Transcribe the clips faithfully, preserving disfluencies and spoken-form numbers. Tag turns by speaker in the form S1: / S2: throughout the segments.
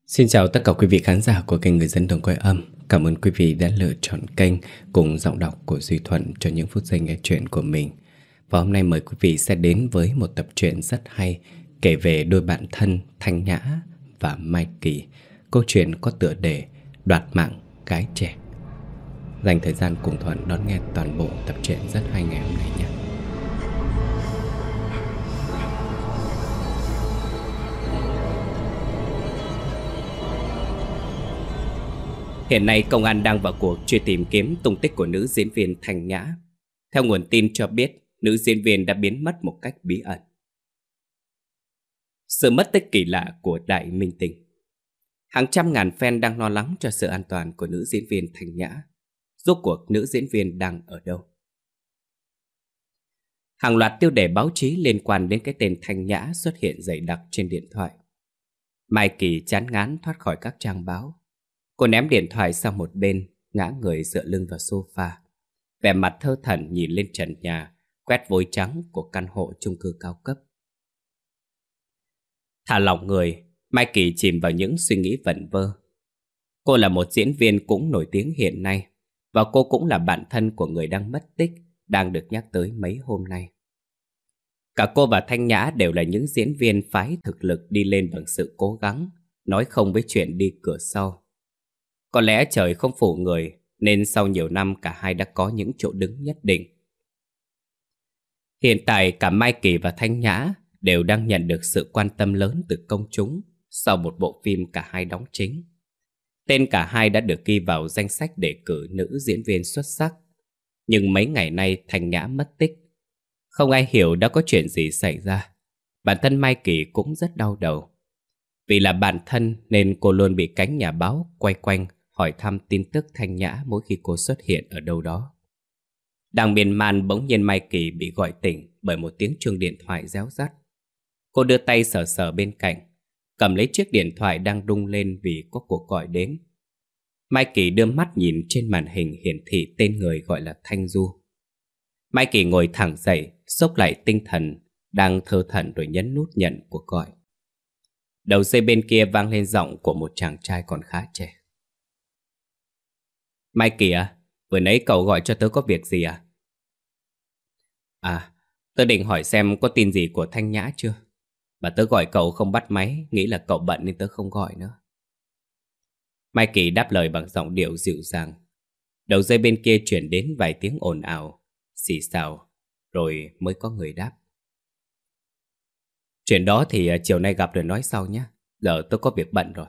S1: Xin chào tất cả quý vị khán giả của kênh Người Dân Đồng Quay Âm. Cảm ơn quý vị đã lựa chọn kênh cùng giọng đọc của Duy Thuận cho những phút giây nghe chuyện của mình. Và hôm nay mời quý vị sẽ đến với một tập truyện rất hay kể về đôi bạn thân Thanh Nhã và Mai Kỳ. Câu chuyện có tựa đề Đoạt Mạng Gái Trẻ. Dành thời gian cùng Thuận đón nghe toàn bộ tập truyện rất hay ngày hôm nay nhé. Hiện nay công an đang vào cuộc truy tìm kiếm tung tích của nữ diễn viên Thanh Nhã. Theo nguồn tin cho biết, nữ diễn viên đã biến mất một cách bí ẩn. Sự mất tích kỳ lạ của Đại Minh Tinh. Hàng trăm ngàn fan đang lo lắng cho sự an toàn của nữ diễn viên Thanh Nhã. Rốt cuộc nữ diễn viên đang ở đâu? Hàng loạt tiêu đề báo chí liên quan đến cái tên Thanh Nhã xuất hiện dày đặc trên điện thoại. Mai Kỳ chán ngán thoát khỏi các trang báo. Cô ném điện thoại sang một bên, ngã người dựa lưng vào sofa, vẻ mặt thơ thẩn nhìn lên trần nhà, quét vôi trắng của căn hộ chung cư cao cấp. Thả lỏng người, Mai Kỳ chìm vào những suy nghĩ vẩn vơ. Cô là một diễn viên cũng nổi tiếng hiện nay, và cô cũng là bạn thân của người đang mất tích, đang được nhắc tới mấy hôm nay. Cả cô và Thanh Nhã đều là những diễn viên phái thực lực đi lên bằng sự cố gắng, nói không với chuyện đi cửa sau. Có lẽ trời không phụ người, nên sau nhiều năm cả hai đã có những chỗ đứng nhất định. Hiện tại cả Mai Kỳ và Thanh Nhã đều đang nhận được sự quan tâm lớn từ công chúng sau một bộ phim cả hai đóng chính. Tên cả hai đã được ghi vào danh sách đề cử nữ diễn viên xuất sắc. Nhưng mấy ngày nay Thanh Nhã mất tích. Không ai hiểu đã có chuyện gì xảy ra. Bản thân Mai Kỳ cũng rất đau đầu. Vì là bạn thân nên cô luôn bị cánh nhà báo quay quanh hỏi thăm tin tức Thanh Nhã mỗi khi cô xuất hiện ở đâu đó. Đang miên man bỗng nhiên Mai Kỳ bị gọi tỉnh bởi một tiếng chuông điện thoại réo rắt. Cô đưa tay sờ sờ bên cạnh, cầm lấy chiếc điện thoại đang rung lên vì có cuộc gọi đến. Mai Kỳ đưa mắt nhìn trên màn hình hiển thị tên người gọi là Thanh Du. Mai Kỳ ngồi thẳng dậy, xốc lại tinh thần, đang thơ thẩn rồi nhấn nút nhận cuộc gọi. Đầu dây bên kia vang lên giọng của một chàng trai còn khá trẻ. Mai Kỳ à, vừa nãy cậu gọi cho tớ có việc gì à? À, tớ định hỏi xem có tin gì của Thanh Nhã chưa? Mà tớ gọi cậu không bắt máy, nghĩ là cậu bận nên tớ không gọi nữa. Mai Kỳ đáp lời bằng giọng điệu dịu dàng. Đầu dây bên kia chuyển đến vài tiếng ồn ào, xì xào, rồi mới có người đáp. Chuyện đó thì chiều nay gặp rồi nói sau nhé, giờ tớ có việc bận rồi.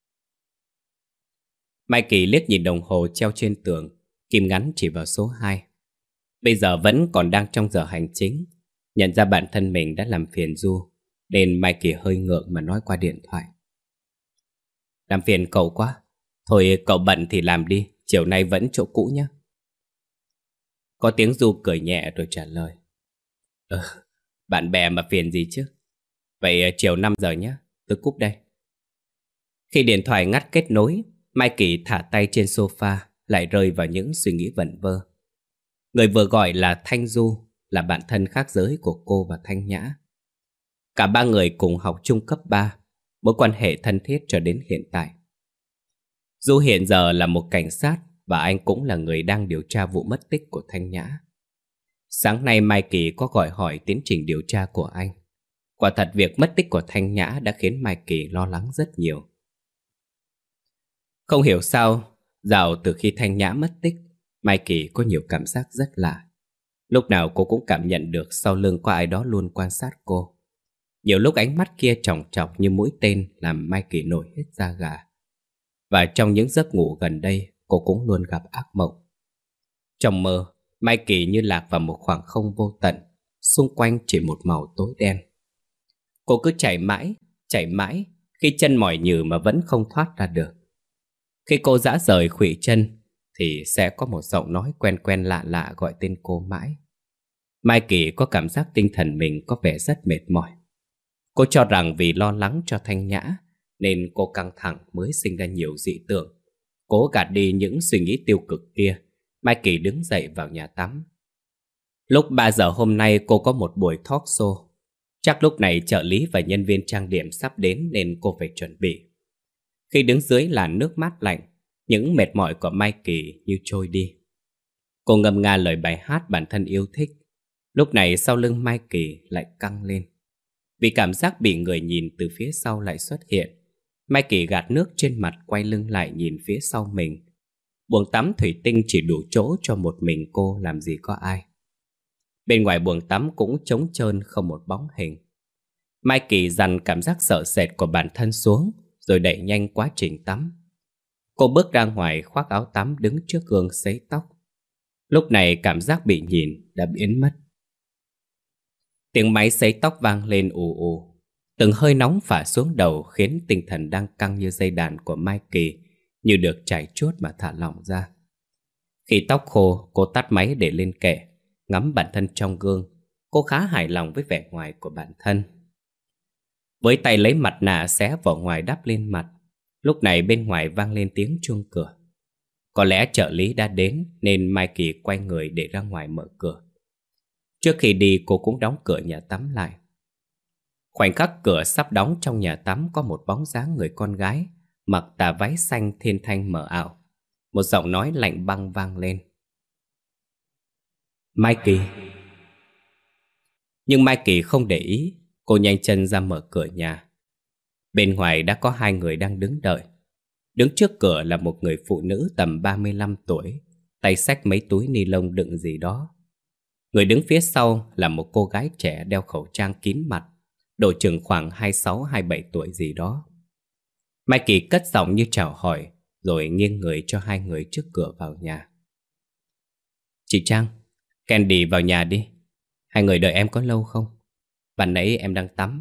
S1: Mai Kỳ liếc nhìn đồng hồ treo trên tường, kim ngắn chỉ vào số hai. Bây giờ vẫn còn đang trong giờ hành chính. Nhận ra bản thân mình đã làm phiền Du, nên Mai Kỳ hơi ngượng mà nói qua điện thoại. Làm phiền cậu quá. Thôi cậu bận thì làm đi, chiều nay vẫn chỗ cũ nhé. Có tiếng Du cười nhẹ rồi trả lời. Ừ, bạn bè mà phiền gì chứ. Vậy chiều năm giờ nhé, tớ cúp đây. Khi điện thoại ngắt kết nối, Mai Kỳ thả tay trên sofa, lại rơi vào những suy nghĩ vẩn vơ. Người vừa gọi là Thanh Du, là bạn thân khác giới của cô và Thanh Nhã. Cả ba người cùng học chung cấp ba, mối quan hệ thân thiết cho đến hiện tại. Du hiện giờ là một cảnh sát và anh cũng là người đang điều tra vụ mất tích của Thanh Nhã. Sáng nay Mai Kỳ có gọi hỏi tiến trình điều tra của anh. Quả thật việc mất tích của Thanh Nhã đã khiến Mai Kỳ lo lắng rất nhiều. Không hiểu sao, dạo từ khi Thanh Nhã mất tích, Mai Kỳ có nhiều cảm giác rất lạ. Lúc nào cô cũng cảm nhận được sau lưng có ai đó luôn quan sát cô. Nhiều lúc ánh mắt kia chòng chọc như mũi tên làm Mai Kỳ nổi hết da gà. Và trong những giấc ngủ gần đây, cô cũng luôn gặp ác mộng. Trong mơ, Mai Kỳ như lạc vào một khoảng không vô tận, xung quanh chỉ một màu tối đen. Cô cứ chạy mãi, chạy mãi, khi chân mỏi nhừ mà vẫn không thoát ra được. Khi cô dã rời khuỵu chân, thì sẽ có một giọng nói quen quen lạ lạ gọi tên cô mãi. Mai Kỳ có cảm giác tinh thần mình có vẻ rất mệt mỏi. Cô cho rằng vì lo lắng cho Thanh Nhã, nên cô căng thẳng mới sinh ra nhiều dị tưởng. Cố gạt đi những suy nghĩ tiêu cực kia, Mai Kỳ đứng dậy vào nhà tắm. Lúc ba giờ hôm nay cô có một buổi talk show. Chắc lúc này trợ lý và nhân viên trang điểm sắp đến nên cô phải chuẩn bị. Khi đứng dưới làn nước mát lạnh, những mệt mỏi của Mai Kỳ như trôi đi. Cô ngâm nga lời bài hát bản thân yêu thích. Lúc này sau lưng Mai Kỳ lại căng lên. Vì cảm giác bị người nhìn từ phía sau lại xuất hiện, Mai Kỳ gạt nước trên mặt, quay lưng lại nhìn phía sau mình. Buồng tắm thủy tinh chỉ đủ chỗ cho một mình cô, làm gì có ai. Bên ngoài buồng tắm cũng trống trơn, không một bóng hình. Mai Kỳ dằn cảm giác sợ sệt của bản thân xuống, rồi đẩy nhanh quá trình tắm. Cô bước ra ngoài, khoác áo tắm, đứng trước gương sấy tóc. Lúc này cảm giác bị nhìn đã biến mất. Tiếng máy sấy tóc vang lên ù ù. Từng hơi nóng phả xuống đầu khiến tinh thần đang căng như dây đàn của Mai Kỳ như được trải chuốt mà thả lỏng ra. Khi tóc khô, cô tắt máy để lên kệ, ngắm bản thân trong gương. Cô khá hài lòng với vẻ ngoài của bản thân. Với tay lấy mặt nạ xé vỏ ngoài đắp lên mặt. Lúc này bên ngoài vang lên tiếng chuông cửa. Có lẽ trợ lý đã đến nên Mai Kỳ quay người để ra ngoài mở cửa. Trước khi đi cô cũng đóng cửa nhà tắm lại. Khoảnh khắc cửa sắp đóng, trong nhà tắm có một bóng dáng người con gái mặc tà váy xanh thiên thanh mờ ảo. Một giọng nói lạnh băng vang lên: Mai Kỳ. Nhưng Mai Kỳ không để ý. Cô nhanh chân ra mở cửa nhà. Bên ngoài đã có hai người đang đứng đợi. Đứng trước cửa là một người phụ nữ tầm ba mươi lăm tuổi, tay xách mấy túi ni lông đựng gì đó. Người đứng phía sau là một cô gái trẻ đeo khẩu trang kín mặt, độ chừng khoảng hai mươi sáu hai mươi bảy tuổi gì đó. Mai Kỳ cất giọng như chào hỏi, rồi nghiêng người cho hai người trước cửa vào nhà. Chị Trang, Candy vào nhà đi. Hai người đợi em có lâu không? Bạn nãy em đang tắm.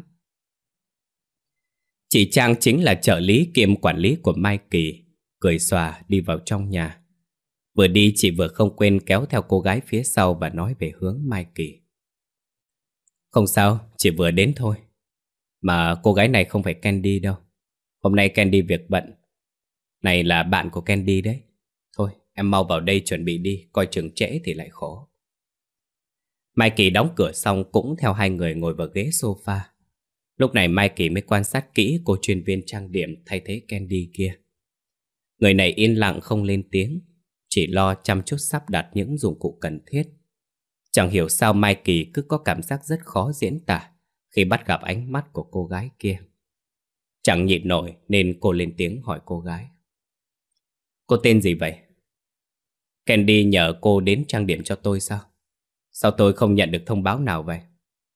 S1: Chị Trang chính là trợ lý kiêm quản lý của Mai Kỳ, cười xòa đi vào trong nhà. Vừa đi chị vừa không quên kéo theo cô gái phía sau và nói về hướng Mai Kỳ. Không sao, chị vừa đến thôi. Mà cô gái này không phải Candy đâu. Hôm nay Candy việc bận. Này là bạn của Candy đấy. Thôi, em mau vào đây chuẩn bị đi, coi chừng trễ thì lại khổ. Mai Kỳ đóng cửa xong cũng theo hai người ngồi vào ghế sofa. Lúc này Mai Kỳ mới quan sát kỹ cô chuyên viên trang điểm thay thế Candy kia. Người này yên lặng không lên tiếng, chỉ lo chăm chút sắp đặt những dụng cụ cần thiết. Chẳng hiểu sao Mai Kỳ cứ có cảm giác rất khó diễn tả khi bắt gặp ánh mắt của cô gái kia. Chẳng nhịn nổi nên cô lên tiếng hỏi cô gái. Cô tên gì vậy? Candy nhờ cô đến trang điểm cho tôi sao? Sao tôi không nhận được thông báo nào vậy?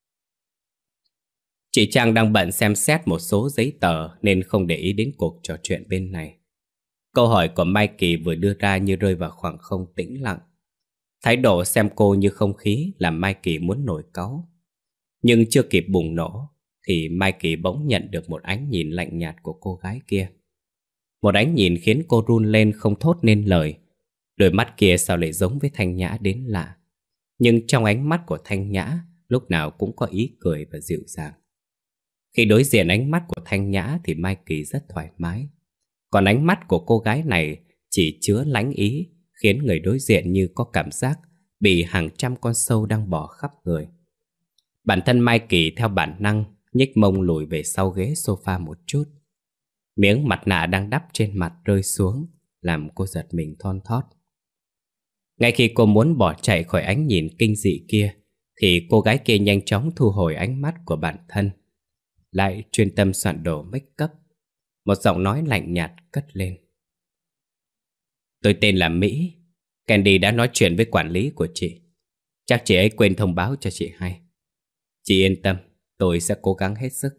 S1: Chị Trang đang bận xem xét một số giấy tờ nên không để ý đến cuộc trò chuyện bên này. Câu hỏi của Mai Kỳ vừa đưa ra như rơi vào khoảng không tĩnh lặng. Thái độ xem cô như không khí làm Mai Kỳ muốn nổi cáu. Nhưng chưa kịp bùng nổ thì Mai Kỳ bỗng nhận được một ánh nhìn lạnh nhạt của cô gái kia. Một ánh nhìn khiến cô run lên không thốt nên lời. Đôi mắt kia sao lại giống với Thanh Nhã đến lạ. Nhưng trong ánh mắt của Thanh Nhã lúc nào cũng có ý cười và dịu dàng. Khi đối diện ánh mắt của Thanh Nhã thì Mai Kỳ rất thoải mái. Còn ánh mắt của cô gái này chỉ chứa lánh ý, khiến người đối diện như có cảm giác bị hàng trăm con sâu đang bò khắp người. Bản thân Mai Kỳ theo bản năng nhích mông lùi về sau ghế sofa một chút. Miếng mặt nạ đang đắp trên mặt rơi xuống, làm cô giật mình thon thót. Ngay khi cô muốn bỏ chạy khỏi ánh nhìn kinh dị kia, thì cô gái kia nhanh chóng thu hồi ánh mắt của bản thân, lại chuyên tâm soạn đồ make up. Một giọng nói lạnh nhạt cất lên. Tôi tên là Mỹ. Candy đã nói chuyện với quản lý của chị. Chắc chị ấy quên thông báo cho chị hay. Chị yên tâm, tôi sẽ cố gắng hết sức.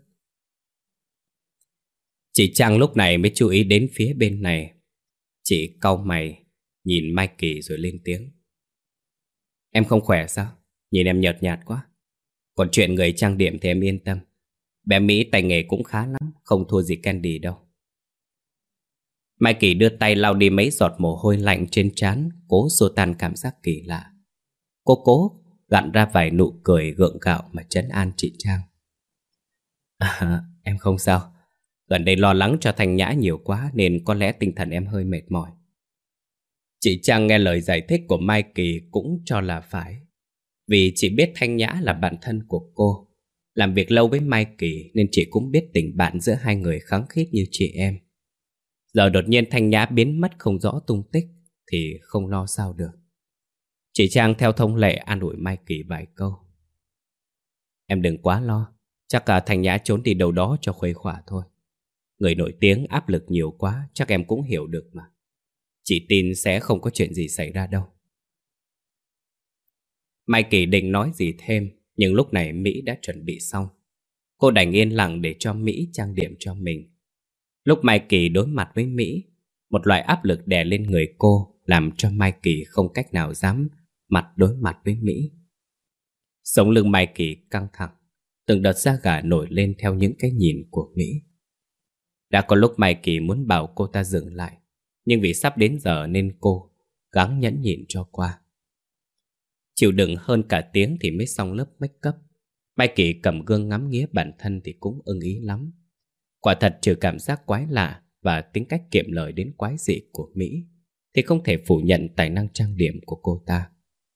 S1: Chị Trang lúc này mới chú ý đến phía bên này. Chị cau mày, nhìn Mai Kỳ rồi lên tiếng. Em không khỏe sao? Nhìn em nhợt nhạt quá. Còn chuyện người trang điểm thì em yên tâm. Bé Mỹ tay nghề cũng khá lắm, không thua gì Candy đâu. Mai Kỳ đưa tay lau đi mấy giọt mồ hôi lạnh trên trán, cố xua tan cảm giác kỳ lạ. Cô cố gặn ra vài nụ cười gượng gạo mà trấn an chị Trang. À, em không sao. Gần đây lo lắng cho Thanh Nhã nhiều quá nên có lẽ tinh thần em hơi mệt mỏi. Chị Trang nghe lời giải thích của Mai Kỳ cũng cho là phải. Vì chị biết Thanh Nhã là bạn thân của cô. Làm việc lâu với Mai Kỳ nên chị cũng biết tình bạn giữa hai người khăng khít như chị em. Giờ đột nhiên Thanh Nhã biến mất không rõ tung tích thì không lo sao được. Chị Trang theo thông lệ an ủi Mai Kỳ vài câu. Em đừng quá lo, chắc cả Thanh Nhã trốn đi đâu đó cho khuây khỏa thôi. Người nổi tiếng áp lực nhiều quá, chắc em cũng hiểu được mà. Chị tin sẽ không có chuyện gì xảy ra đâu. Mai Kỳ định nói gì thêm, nhưng lúc này Mỹ đã chuẩn bị xong. Cô đành yên lặng để cho Mỹ trang điểm cho mình. Lúc Mai Kỳ đối mặt với Mỹ, một loại áp lực đè lên người cô, làm cho Mai Kỳ không cách nào dám mặt đối mặt với Mỹ. Sống lưng Mai Kỳ căng thẳng, từng đợt da gà nổi lên theo những cái nhìn của Mỹ. Đã có lúc Mai Kỳ muốn bảo cô ta dừng lại, nhưng vì sắp đến giờ nên cô gắng nhẫn nhịn cho qua. Chịu đựng hơn cả tiếng thì mới xong lớp make up. Mai Kỳ cầm gương ngắm nghía bản thân thì cũng ưng ý lắm. Quả thật trừ cảm giác quái lạ và tính cách kiệm lời đến quái dị của Mỹ thì không thể phủ nhận tài năng trang điểm của cô ta.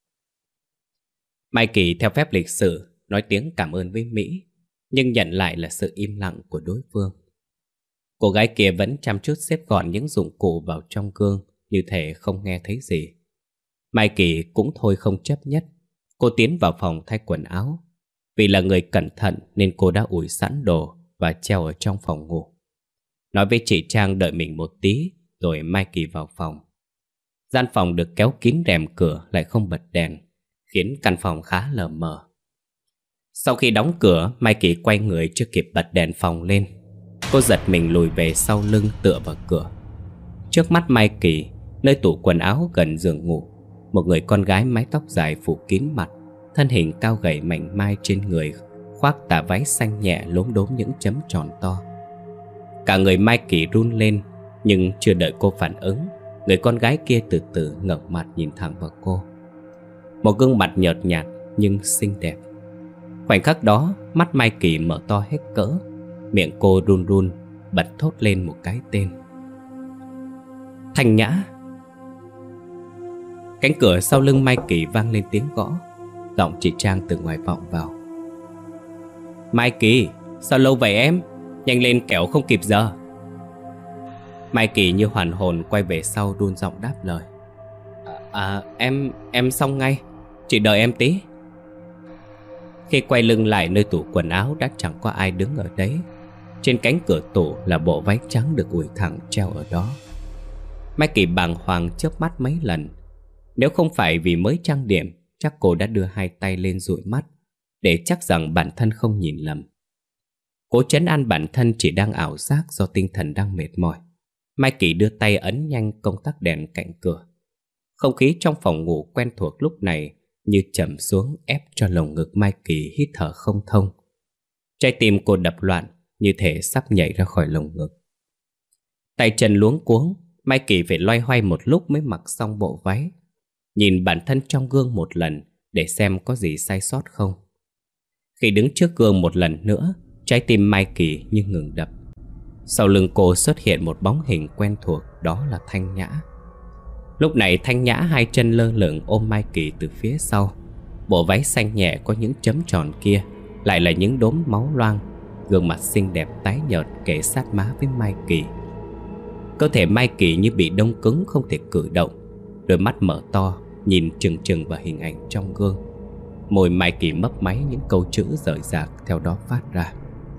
S1: Mai Kỳ theo phép lịch sự nói tiếng cảm ơn với Mỹ, nhưng nhận lại là sự im lặng của đối phương. Cô gái kia vẫn chăm chút xếp gọn những dụng cụ vào trong gương, như thể không nghe thấy gì. Mai Kỳ cũng thôi không chấp nhất. Cô tiến vào phòng thay quần áo. Vì là người cẩn thận nên cô đã ủi sẵn đồ và treo ở trong phòng ngủ. Nói với chị Trang đợi mình một tí, rồi Mai Kỳ vào phòng. Gian phòng được kéo kín rèm cửa lại không bật đèn, khiến căn phòng khá lờ mờ. Sau khi đóng cửa, Mai Kỳ quay người chưa kịp bật đèn phòng lên. Cô giật mình lùi về sau lưng tựa vào cửa. Trước mắt Mai Kỳ, nơi tủ quần áo gần giường ngủ, một người con gái mái tóc dài phủ kín mặt, thân hình cao gầy mảnh mai trên người, khoác tà váy xanh nhẹ lốm đốm những chấm tròn to. Cả người Mai Kỳ run lên, nhưng chưa đợi cô phản ứng, người con gái kia từ từ ngẩng mặt nhìn thẳng vào cô. Một gương mặt nhợt nhạt nhưng xinh đẹp. Khoảnh khắc đó, mắt Mai Kỳ mở to hết cỡ, miệng cô run run bật thốt lên một cái tên: Thanh Nhã. Cánh cửa sau lưng Mai Kỳ vang lên tiếng gõ. Giọng chị Trang từ ngoài vọng vào. Mai Kỳ, sao lâu vậy em? Nhanh lên kẻo không kịp giờ. Mai Kỳ như hoàn hồn quay về sau run giọng đáp lời. À, em, em xong ngay. Chị đợi em tí. Khi quay lưng lại nơi tủ quần áo đã chẳng có ai đứng ở đấy. Trên cánh cửa tủ là bộ váy trắng được ủi thẳng treo ở đó. Mai Kỳ bàng hoàng chớp mắt mấy lần. Nếu không phải vì mới trang điểm, chắc cô đã đưa hai tay lên dụi mắt để chắc rằng bản thân không nhìn lầm. Cố trấn an bản thân chỉ đang ảo giác do tinh thần đang mệt mỏi. Mai Kỳ đưa tay ấn nhanh công tắc đèn cạnh cửa. Không khí trong phòng ngủ quen thuộc lúc này như chậm xuống ép cho lồng ngực Mai Kỳ hít thở không thông. Trái tim cô đập loạn như thể sắp nhảy ra khỏi lồng ngực. Tay chân luống cuống, Mai Kỳ phải loay hoay một lúc mới mặc xong bộ váy. Nhìn bản thân trong gương một lần để xem có gì sai sót không. Khi đứng trước gương một lần nữa, trái tim Mai Kỳ như ngừng đập. Sau lưng cô xuất hiện một bóng hình quen thuộc, đó là Thanh Nhã. Lúc này Thanh Nhã hai chân lơ lửng ôm Mai Kỳ từ phía sau. Bộ váy xanh nhẹ có những chấm tròn kia lại là những đốm máu loang. Gương mặt xinh đẹp tái nhợt kề sát má với Mai Kỳ. Cơ thể Mai Kỳ như bị đông cứng không thể cử động. Đôi mắt mở to nhìn chừng chừng vào hình ảnh trong gương. Môi Mai Kỳ mấp máy những câu chữ rời rạc theo đó phát ra.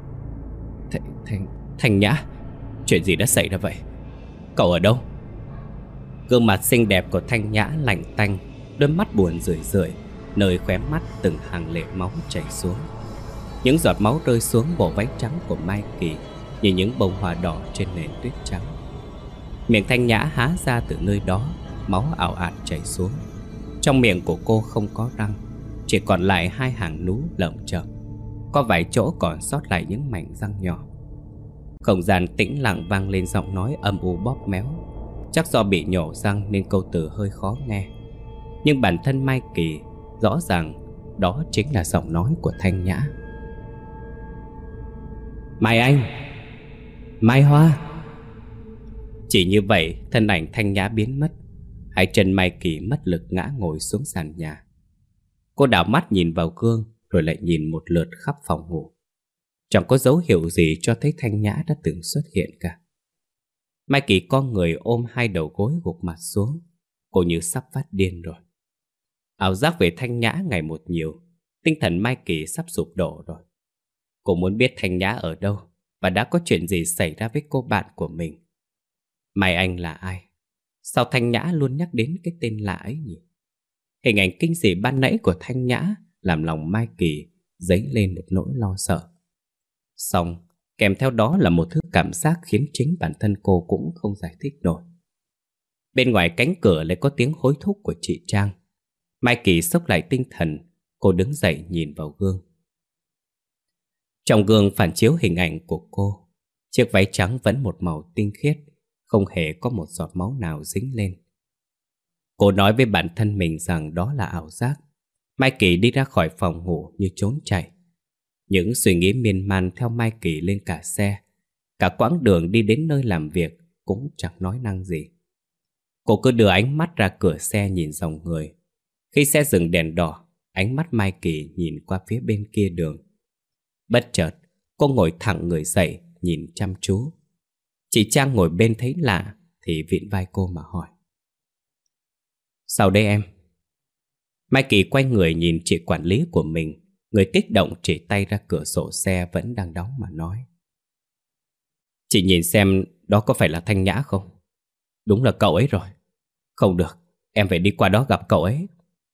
S1: Th Thanh, Thanh Nhã, chuyện gì đã xảy ra vậy? Cậu ở đâu? Gương mặt xinh đẹp của Thanh Nhã lạnh tanh, đôi mắt buồn rười rượi, nơi khóe mắt từng hàng lệ máu chảy xuống. Những giọt máu rơi xuống bộ váy trắng của Mai Kỳ như những bông hoa đỏ trên nền tuyết trắng. Miệng Thanh Nhã há ra từ nơi đó, máu ảo ạt chảy xuống. Trong miệng của cô không có răng, chỉ còn lại hai hàng nú lởm chởm. Có vài chỗ còn sót lại những mảnh răng nhỏ. Không gian tĩnh lặng vang lên giọng nói âm u bóp méo. Chắc do bị nhổ răng nên câu từ hơi khó nghe. Nhưng bản thân Mai Kỳ rõ ràng đó chính là giọng nói của Thanh Nhã. Mai Anh, Mai Hoa. Chỉ như vậy thân ảnh Thanh Nhã biến mất. Hai chân Mai Kỳ mất lực ngã ngồi xuống sàn nhà. Cô đảo mắt nhìn vào gương rồi lại nhìn một lượt khắp phòng ngủ. Chẳng có dấu hiệu gì cho thấy Thanh Nhã đã từng xuất hiện cả. Mai Kỳ con người ôm hai đầu gối gục mặt xuống. Cô như sắp phát điên rồi. Ảo giác về Thanh Nhã ngày một nhiều. Tinh thần Mai Kỳ sắp sụp đổ rồi. Cô muốn biết Thanh Nhã ở đâu và đã có chuyện gì xảy ra với cô bạn của mình. Mai Anh là ai? Sao Thanh Nhã luôn nhắc đến cái tên lạ ấy nhỉ? Hình ảnh kinh dị ban nãy của Thanh Nhã làm lòng Mai Kỳ dấy lên một nỗi lo sợ. Xong, kèm theo đó là một thứ cảm giác khiến chính bản thân cô cũng không giải thích nổi. Bên ngoài cánh cửa lại có tiếng hối thúc của chị Trang. Mai Kỳ xốc lại tinh thần, cô đứng dậy nhìn vào gương. Trong gương phản chiếu hình ảnh của cô. Chiếc váy trắng vẫn một màu tinh khiết, không hề có một giọt máu nào dính lên. Cô nói với bản thân mình rằng đó là ảo giác. Mai Kỳ đi ra khỏi phòng ngủ như trốn chạy. Những suy nghĩ miên man theo Mai Kỳ lên cả xe. Cả quãng đường đi đến nơi làm việc cũng chẳng nói năng gì. Cô cứ đưa ánh mắt ra cửa xe nhìn dòng người. Khi xe dừng đèn đỏ, ánh mắt Mai Kỳ nhìn qua phía bên kia đường. Bất chợt, cô ngồi thẳng người dậy, nhìn chăm chú. Chị Trang ngồi bên thấy lạ thì vịn vai cô mà hỏi: "Sao đây em?" Mai Kỳ quay người nhìn chị quản lý của mình. Người kích động chỉ tay ra cửa sổ xe vẫn đang đóng mà nói: "Chị nhìn xem đó có phải là Thanh Nhã không? Đúng là cậu ấy rồi. Không được, em phải đi qua đó gặp cậu ấy."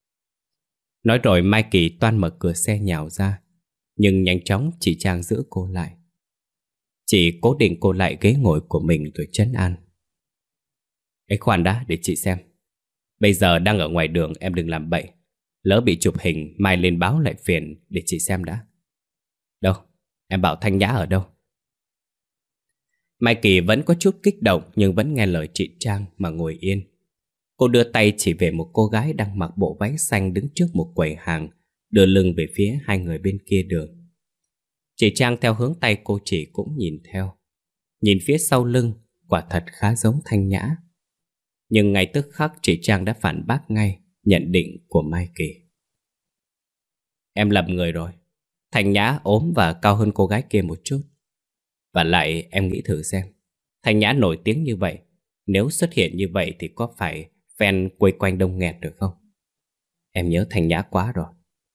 S1: Nói rồi Mai Kỳ toan mở cửa xe nhào ra. Nhưng nhanh chóng chị Trang giữ cô lại. Chị cố định cô lại ghế ngồi của mình rồi trấn an: "Ấy khoan đã, để chị xem. Bây giờ đang ở ngoài đường, em đừng làm bậy. Lỡ bị chụp hình mai lên báo lại phiền, để chị xem đã." "Đâu? Em bảo Thanh Nhã ở đâu?" Mai Kỳ vẫn có chút kích động nhưng vẫn nghe lời chị Trang mà ngồi yên. Cô đưa tay chỉ về một cô gái đang mặc bộ váy xanh đứng trước một quầy hàng, đưa lưng về phía hai người bên kia đường. Chị Trang theo hướng tay cô chỉ cũng nhìn theo. Nhìn phía sau lưng, quả thật khá giống Thanh Nhã. Nhưng ngay tức khắc chị Trang đã phản bác ngay nhận định của Mai Kỳ: "Em lầm người rồi. Thanh Nhã ốm và cao hơn cô gái kia một chút. Và lại em nghĩ thử xem, Thanh Nhã nổi tiếng như vậy, nếu xuất hiện như vậy thì có phải fan quây quanh đông nghẹt được không? Em nhớ Thanh Nhã quá rồi."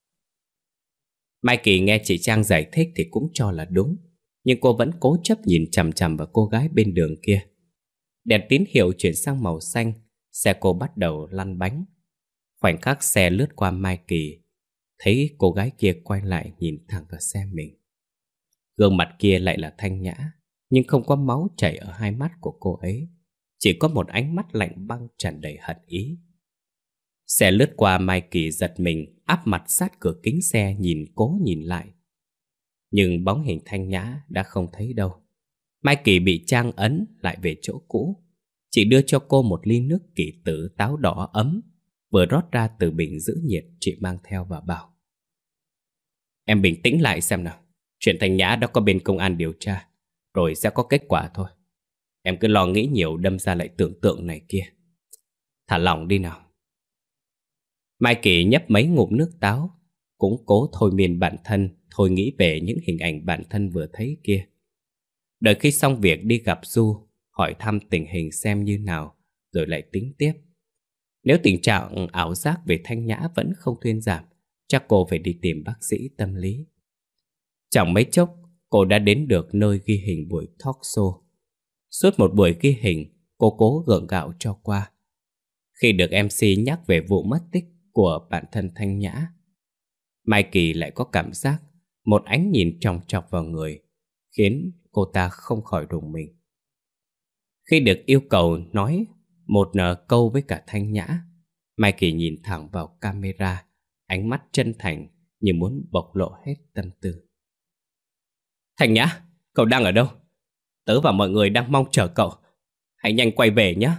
S1: Mai Kỳ nghe chị Trang giải thích thì cũng cho là đúng. Nhưng cô vẫn cố chấp nhìn chằm chằm vào cô gái bên đường kia. Đèn tín hiệu chuyển sang màu xanh, xe cô bắt đầu lăn bánh. Khoảnh khắc xe lướt qua Mai Kỳ, thấy cô gái kia quay lại nhìn thẳng vào xe mình. Gương mặt kia lại là Thanh Nhã, nhưng không có máu chảy ở hai mắt của cô ấy. Chỉ có một ánh mắt lạnh băng tràn đầy hận ý. Xe lướt qua, Mai Kỳ giật mình, áp mặt sát cửa kính xe nhìn cố nhìn lại. Nhưng bóng hình Thanh Nhã đã không thấy đâu. Mai Kỳ bị Trang ấn lại về chỗ cũ. Chị đưa cho cô một ly nước kỳ tử táo đỏ ấm, vừa rót ra từ bình giữ nhiệt chị mang theo và bảo: "Em bình tĩnh lại xem nào. Chuyện Thanh Nhã đã có bên công an điều tra, rồi sẽ có kết quả thôi. Em cứ lo nghĩ nhiều đâm ra lại tưởng tượng này kia. Thả lỏng đi nào." Mai Kỳ nhấp mấy ngụm nước táo, cũng cố thôi miên bản thân, thôi nghĩ về những hình ảnh bản thân vừa thấy kia. Đợi khi xong việc đi gặp Du, hỏi thăm tình hình xem như nào, rồi lại tính tiếp. Nếu tình trạng ảo giác về Thanh Nhã vẫn không thuyên giảm, chắc cô phải đi tìm bác sĩ tâm lý. Chẳng mấy chốc, cô đã đến được nơi ghi hình buổi talk show. Suốt một buổi ghi hình, cô cố gượng gạo cho qua. Khi được em xê nhắc về vụ mất tích của bản thân Thanh Nhã, Mai Kỳ lại có cảm giác một ánh nhìn chòng chọc vào người, khiến cô ta không khỏi rùng mình. Khi được yêu cầu nói một câu với cả Thanh Nhã, Mai Kỳ nhìn thẳng vào camera, ánh mắt chân thành như muốn bộc lộ hết tâm tư. "Thanh Nhã, cậu đang ở đâu? Tớ và mọi người đang mong chờ cậu. Hãy nhanh quay về nhé."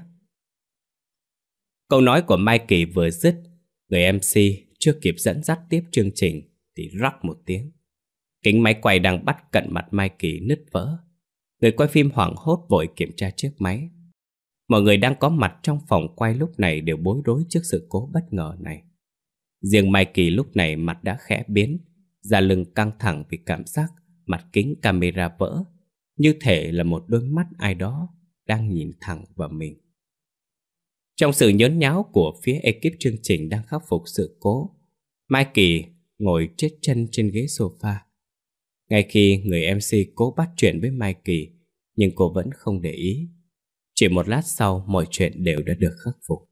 S1: Câu nói của Mai Kỳ vừa dứt, người em xê chưa kịp dẫn dắt tiếp chương trình thì rắc một tiếng. Kính máy quay đang bắt cận mặt Mai Kỳ nứt vỡ. Người quay phim hoảng hốt vội kiểm tra chiếc máy. Mọi người đang có mặt trong phòng quay lúc này đều bối rối trước sự cố bất ngờ này. Riêng Mai Kỳ lúc này mặt đã khẽ biến, da lưng căng thẳng vì cảm giác mặt kính camera vỡ, như thể là một đôi mắt ai đó đang nhìn thẳng vào mình. Trong sự nhớn nháo của phía ekip chương trình đang khắc phục sự cố, Mai Kỳ ngồi chết chân trên ghế sofa. Ngay khi người em xê cố bắt chuyện với Mai Kỳ, nhưng cô vẫn không để ý. Chỉ một lát sau, mọi chuyện đều đã được khắc phục.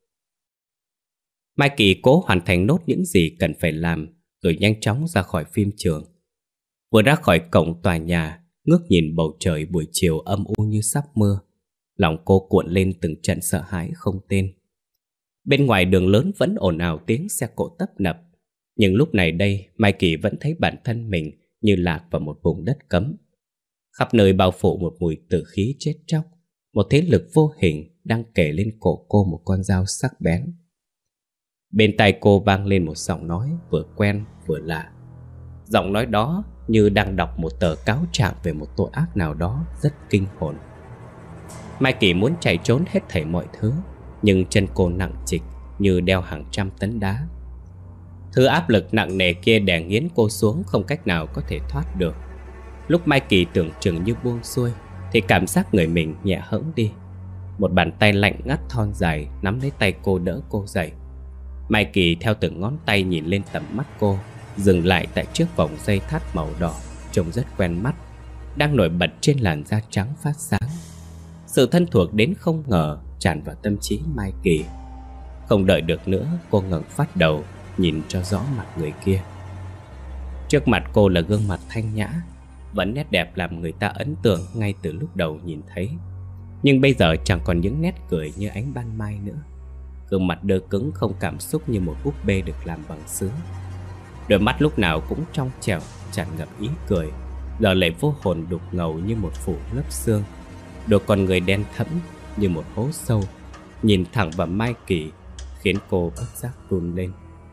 S1: Mai Kỳ cố hoàn thành nốt những gì cần phải làm, rồi nhanh chóng ra khỏi phim trường. Vừa ra khỏi cổng tòa nhà, ngước nhìn bầu trời buổi chiều âm u như sắp mưa, lòng cô cuộn lên từng trận sợ hãi không tên. Bên ngoài đường lớn vẫn ồn ào tiếng xe cộ tấp nập, nhưng lúc này đây Mai Kỳ vẫn thấy bản thân mình như lạc vào một vùng đất cấm. Khắp nơi bao phủ một mùi tử khí chết chóc, một thế lực vô hình đang kề lên cổ cô một con dao sắc bén. Bên tai cô vang lên một giọng nói vừa quen vừa lạ. Giọng nói đó như đang đọc một tờ cáo trạng về một tội ác nào đó rất kinh hồn. Mai Kỳ muốn chạy trốn hết thảy mọi thứ, nhưng chân cô nặng trịch như đeo hàng trăm tấn đá. Thứ áp lực nặng nề kia đè nghiến cô xuống, không cách nào có thể thoát được. Lúc Mai Kỳ tưởng chừng như buông xuôi, thì cảm giác người mình nhẹ hẫng đi. Một bàn tay lạnh ngắt thon dài nắm lấy tay cô, đỡ cô dậy. Mai Kỳ theo từng ngón tay nhìn lên tầm mắt cô, dừng lại tại chiếc vòng dây thắt màu đỏ trông rất quen mắt, đang nổi bật trên làn da trắng phát sáng. Sự thân thuộc đến không ngờ tràn vào tâm trí Mai Kỳ. Không đợi được nữa, cô ngẩng phát đầu nhìn cho rõ mặt người kia. Trước mặt cô là gương mặt thanh nhã, vẫn nét đẹp làm người ta ấn tượng ngay từ lúc đầu nhìn thấy. Nhưng bây giờ chẳng còn những nét cười như ánh ban mai nữa. Gương mặt đơ cứng không cảm xúc như một búp bê được làm bằng sứ. Đôi mắt lúc nào cũng trong trẻo, tràn ngập ý cười, giờ lại vô hồn đục ngầu như một phủ lớp xương. Đôi con người đen thẫm như một hố sâu nhìn thẳng vào Mai Kỳ, khiến cô bất giác run lên.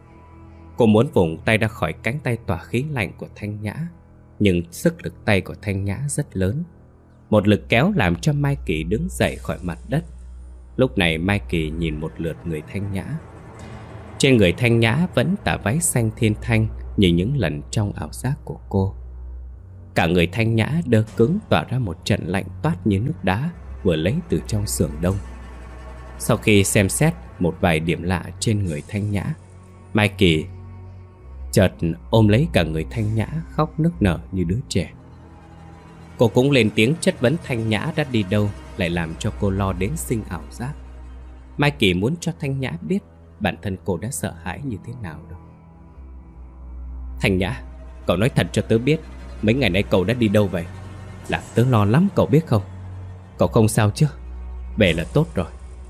S1: Cô muốn vùng tay ra khỏi cánh tay tỏa khí lạnh của Thanh Nhã, nhưng sức lực tay của Thanh Nhã rất lớn. Một lực kéo làm cho Mai Kỳ đứng dậy khỏi mặt đất. Lúc này Mai Kỳ nhìn một lượt người Thanh Nhã. Trên người Thanh Nhã vẫn tà váy xanh thiên thanh như những lần trong ảo giác của cô. Cả người Thanh Nhã đơ cứng, tỏa ra một trận lạnh toát như nước đá vừa lấy từ trong xưởng đông. Sau khi xem xét một vài điểm lạ trên người Thanh Nhã, Mai Kỳ chợt ôm lấy cả người Thanh Nhã, khóc nức nở như đứa trẻ. Cô cũng lên tiếng chất vấn Thanh Nhã đã đi đâu, lại làm cho cô lo đến sinh ảo giác. Mai Kỳ muốn cho Thanh Nhã biết bản thân cô đã sợ hãi như thế nào đâu. Thanh Nhã, cậu nói thật cho tớ biết, mấy ngày nay cậu đã đi đâu vậy? Làm tớ lo lắm, cậu biết không? Cậu không sao chứ? Về là tốt rồi.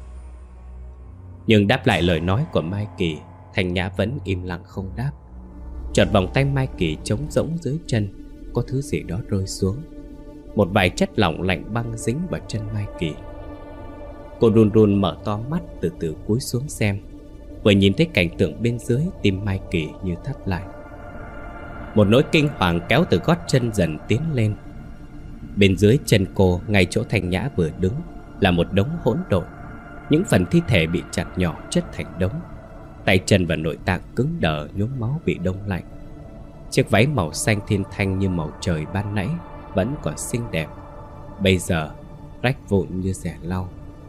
S1: Nhưng đáp lại lời nói của Mai Kỳ, Thanh Nhã vẫn im lặng không đáp. Chợt vòng tay Mai Kỳ trống rỗng dưới chân, có thứ gì đó rơi xuống. Một vài chất lỏng lạnh băng dính vào chân Mai Kỳ. Cô run run mở to mắt, từ từ cúi xuống xem. Vừa nhìn thấy cảnh tượng bên dưới, tim Mai Kỳ như thắt lại. Một nỗi kinh hoàng kéo từ gót chân dần tiến lên. Bên dưới chân cô, ngay chỗ Thanh Nhã vừa đứng, là một đống hỗn độn. Những phần thi thể bị chặt nhỏ chất thành đống. Tay chân và nội tạng cứng đờ, nhuốm máu bị đông lạnh. Chiếc váy màu xanh thiên thanh như màu trời ban nãy vẫn còn xinh đẹp, bây giờ rách vụn như rẻ lau.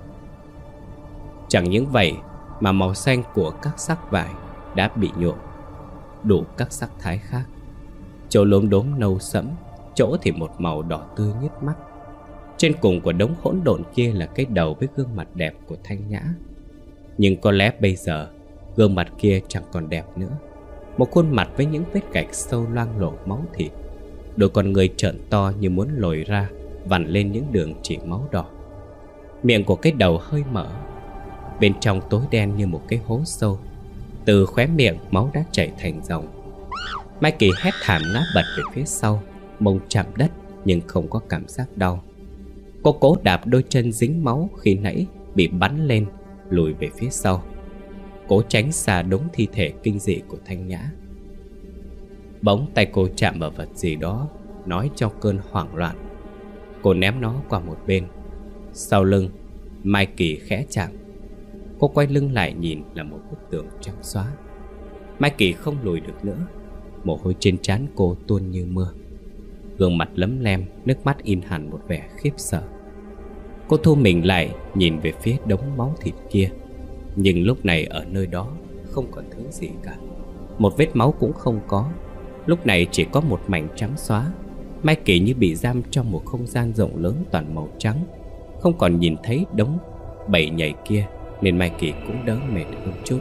S1: Chẳng những vậy mà màu xanh của các sắc vải đã bị nhuộm đủ các sắc thái khác. Chỗ lốm đốm nâu sẫm, chỗ thì một màu đỏ tươi nhức mắt. Trên cùng của đống hỗn độn kia là cái đầu với gương mặt đẹp của Thanh Nhã. Nhưng có lẽ bây giờ gương mặt kia chẳng còn đẹp nữa. Một khuôn mặt với những vết gạch sâu loang lổ máu thịt. Đôi con người trợn to như muốn lồi ra, vằn lên những đường chỉ máu đỏ. Miệng của cái đầu hơi mở, bên trong tối đen như một cái hố sâu. Từ khóe miệng máu đã chảy thành dòng. Mai Kỳ hét thảm ngã bật về phía sau, mông chạm đất nhưng không có cảm giác đau. Cô cố đạp đôi chân dính máu khi nãy bị bắn lên, lùi về phía sau, cố tránh xa đống thi thể kinh dị của Thanh Nhã. Bỗng tay cô chạm vào vật gì đó, nói trong cơn hoảng loạn. Cô ném nó qua một bên. Sau lưng, Mai Kỳ khẽ chạm. Cô quay lưng lại nhìn là một bức tường trắng xóa. Mai Kỳ không lùi được nữa. Mồ hôi trên trán cô tuôn như mưa. Gương mặt lấm lem, nước mắt in hẳn một vẻ khiếp sợ. Cô thu mình lại nhìn về phía đống máu thịt kia. Nhưng lúc này ở nơi đó không còn thứ gì cả. Một vết máu cũng không có. Lúc này chỉ có một mảnh trắng xóa. Mai Kỳ như bị giam trong một không gian rộng lớn toàn màu trắng, không còn nhìn thấy đống bầy nhảy kia, nên Mai Kỳ cũng đỡ mệt hơn chút.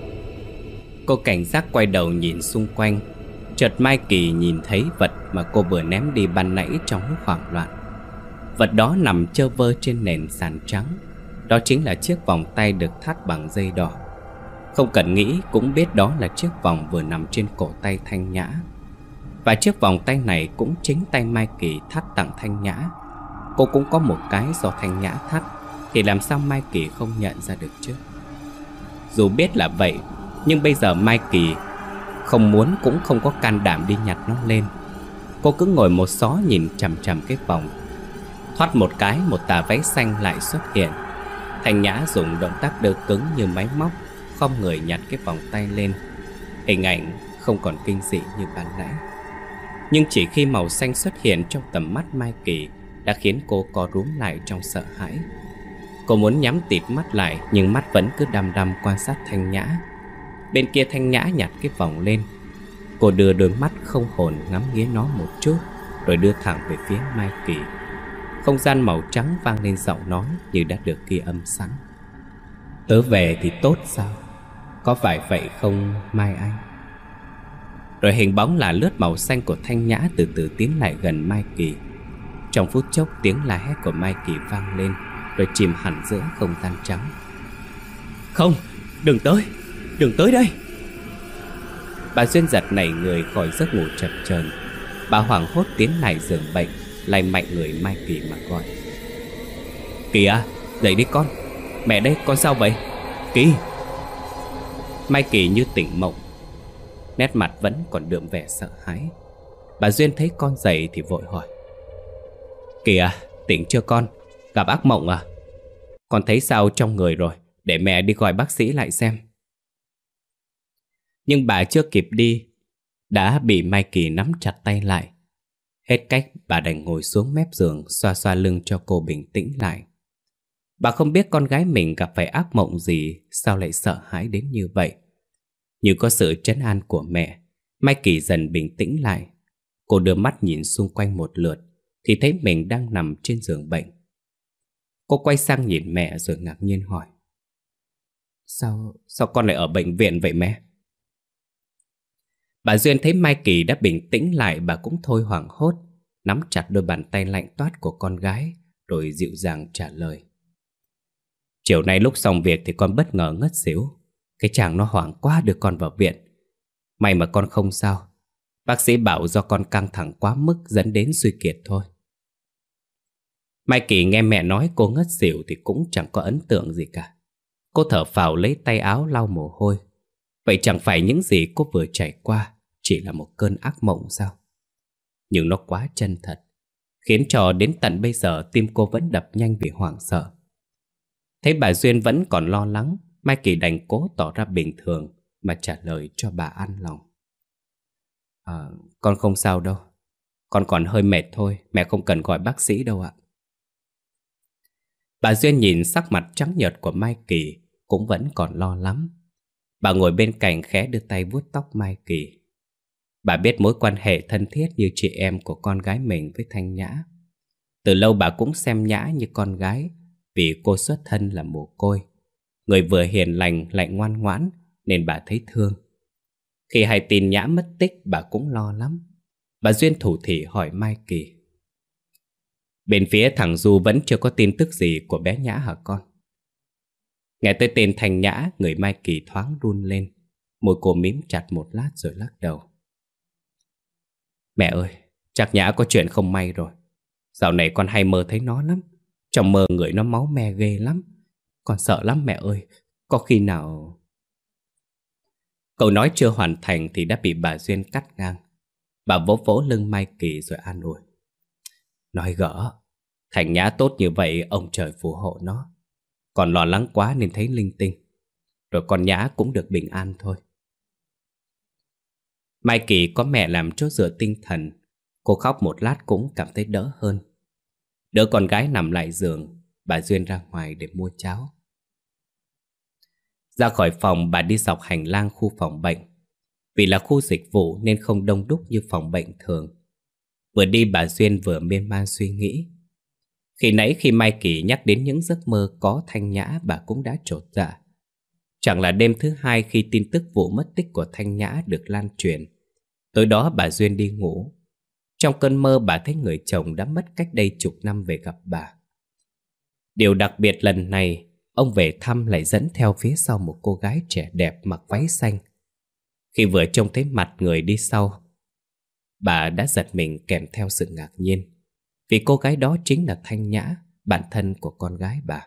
S1: Cô cảnh giác quay đầu nhìn xung quanh. Chợt Mai Kỳ nhìn thấy vật mà cô vừa ném đi ban nãy trong lúc hoảng loạn. Vật đó nằm chơ vơ trên nền sàn trắng. Đó chính là chiếc vòng tay được thắt bằng dây đỏ. Không cần nghĩ cũng biết đó là chiếc vòng vừa nằm trên cổ tay Thanh Nhã. Và chiếc vòng tay này cũng chính tay Mai Kỳ thắt tặng Thanh Nhã. Cô cũng có một cái do Thanh Nhã thắt, thì làm sao Mai Kỳ không nhận ra được chứ? Dù biết là vậy, nhưng bây giờ Mai Kỳ không muốn cũng không có can đảm đi nhặt nó lên. Cô cứ ngồi một xó nhìn chằm chằm cái vòng. Thoát một cái, một tà váy xanh lại xuất hiện. Thanh Nhã dùng động tác đơ cứng như máy móc, khom người nhặt cái vòng tay lên. Hình ảnh không còn kinh dị như ban nãy. Nhưng chỉ khi màu xanh xuất hiện trong tầm mắt Mai Kỳ đã khiến cô co rúm lại trong sợ hãi. Cô muốn nhắm tịt mắt lại, nhưng mắt vẫn cứ đăm đăm quan sát Thanh Nhã. Bên kia Thanh Nhã nhặt cái vòng lên. Cô đưa đôi mắt không hồn ngắm nghía nó một chút, rồi đưa thẳng về phía Mai Kỳ. Không gian màu trắng vang lên giọng nói như đã được ghi âm sẵn. Tớ về thì tốt sao? Có phải vậy không Mai Anh? Rồi hình bóng là lướt màu xanh của Thanh Nhã từ từ tiến lại gần Mai Kỳ. Trong phút chốc tiếng la hét của Mai Kỳ vang lên, rồi chìm hẳn giữa không gian trắng. Không, đừng tới, đừng tới đây. Bà Duyên giật nảy người khỏi giấc ngủ chập chờn. Bà hoảng hốt tiến lại giường bệnh, lay mạnh người Mai Kỳ mà gọi. Kỳ à, dậy đi con. Mẹ đây, con sao vậy? Kỳ. Mai Kỳ như tỉnh mộng, nét mặt vẫn còn đượm vẻ sợ hãi. Bà Duyên thấy con dậy thì vội hỏi. Kỳ à, tỉnh chưa con? Gặp ác mộng à? Con thấy sao trong người rồi? Để mẹ đi gọi bác sĩ lại xem. Nhưng bà chưa kịp đi đã bị Mai Kỳ nắm chặt tay lại. Hết cách, bà đành ngồi xuống mép giường, xoa xoa lưng cho cô bình tĩnh lại. Bà không biết con gái mình gặp phải ác mộng gì, sao lại sợ hãi đến như vậy. Như có sự trấn an của mẹ, Mai Kỳ dần bình tĩnh lại. Cô đưa mắt nhìn xung quanh một lượt thì thấy mình đang nằm trên giường bệnh. Cô quay sang nhìn mẹ rồi ngạc nhiên hỏi. Sao, sao con lại ở bệnh viện vậy mẹ? Bà Duyên thấy Mai Kỳ đã bình tĩnh lại, bà cũng thôi hoảng hốt, nắm chặt đôi bàn tay lạnh toát của con gái, rồi dịu dàng trả lời. Chiều nay lúc xong việc thì con bất ngờ ngất xỉu. Cái chàng nó hoảng quá đưa con vào viện. May mà con không sao. Bác sĩ bảo do con căng thẳng quá mức dẫn đến suy kiệt thôi. Mai Kỳ nghe mẹ nói cô ngất xỉu thì cũng chẳng có ấn tượng gì cả. Cô thở phào lấy tay áo lau mồ hôi. Vậy chẳng phải những gì cô vừa trải qua chỉ là một cơn ác mộng sao? Nhưng nó quá chân thật, khiến cho đến tận bây giờ tim cô vẫn đập nhanh vì hoảng sợ. Thấy bà Duyên vẫn còn lo lắng, Mai Kỳ đành cố tỏ ra bình thường mà trả lời cho bà an lòng. À, con không sao đâu. Con còn hơi mệt thôi, mẹ không cần gọi bác sĩ đâu ạ. Bà Duyên nhìn sắc mặt trắng nhợt của Mai Kỳ cũng vẫn còn lo lắm. Bà ngồi bên cạnh khẽ đưa tay vuốt tóc Mai Kỳ. Bà biết mối quan hệ thân thiết như chị em của con gái mình với Thanh Nhã. Từ lâu bà cũng xem Nhã như con gái, vì cô xuất thân là mồ côi. Người vừa hiền lành lại ngoan ngoãn nên bà thấy thương. Khi hay tin Nhã mất tích, bà cũng lo lắm. Bà Duyên thủ thỉ hỏi Mai Kỳ. Bên phía thằng Du vẫn chưa có tin tức gì của bé Nhã hả con? Nghe tới tên Thanh Nhã, người Mai Kỳ thoáng run lên. Môi cô mím chặt một lát rồi lắc đầu. Mẹ ơi, chắc Nhã có chuyện không may rồi. Dạo này con hay mơ thấy nó lắm. Trong mơ người nó máu me ghê lắm. Con sợ lắm mẹ ơi. Có khi nào... Câu nói chưa hoàn thành thì đã bị bà Duyên cắt ngang. Bà vỗ vỗ lưng Mai Kỳ rồi an ủi. Nói gỡ, Thanh Nhã tốt như vậy ông trời phù hộ nó. Còn lo lắng quá nên thấy linh tinh. Rồi con Nhã cũng được bình an thôi. Mai Kỳ có mẹ làm chỗ dựa tinh thần. Cô khóc một lát cũng cảm thấy đỡ hơn. Đỡ con gái nằm lại giường, bà Duyên ra ngoài để mua cháo. Ra khỏi phòng, bà đi dọc hành lang khu phòng bệnh. Vì là khu dịch vụ nên không đông đúc như phòng bệnh thường. Vừa đi bà Duyên vừa miên man suy nghĩ. Khi nãy khi Mai Kỳ nhắc đến những giấc mơ có Thanh Nhã, bà cũng đã chột dạ. Chẳng là đêm thứ hai khi tin tức vụ mất tích của Thanh Nhã được lan truyền, tối đó bà Duyên đi ngủ. Trong cơn mơ bà thấy người chồng đã mất cách đây chục năm về gặp bà. Điều đặc biệt lần này, ông về thăm lại dẫn theo phía sau một cô gái trẻ đẹp mặc váy xanh. Khi vừa trông thấy mặt người đi sau, bà đã giật mình kèm theo sự ngạc nhiên, vì cô gái đó chính là Thanh Nhã, bạn thân của con gái bà.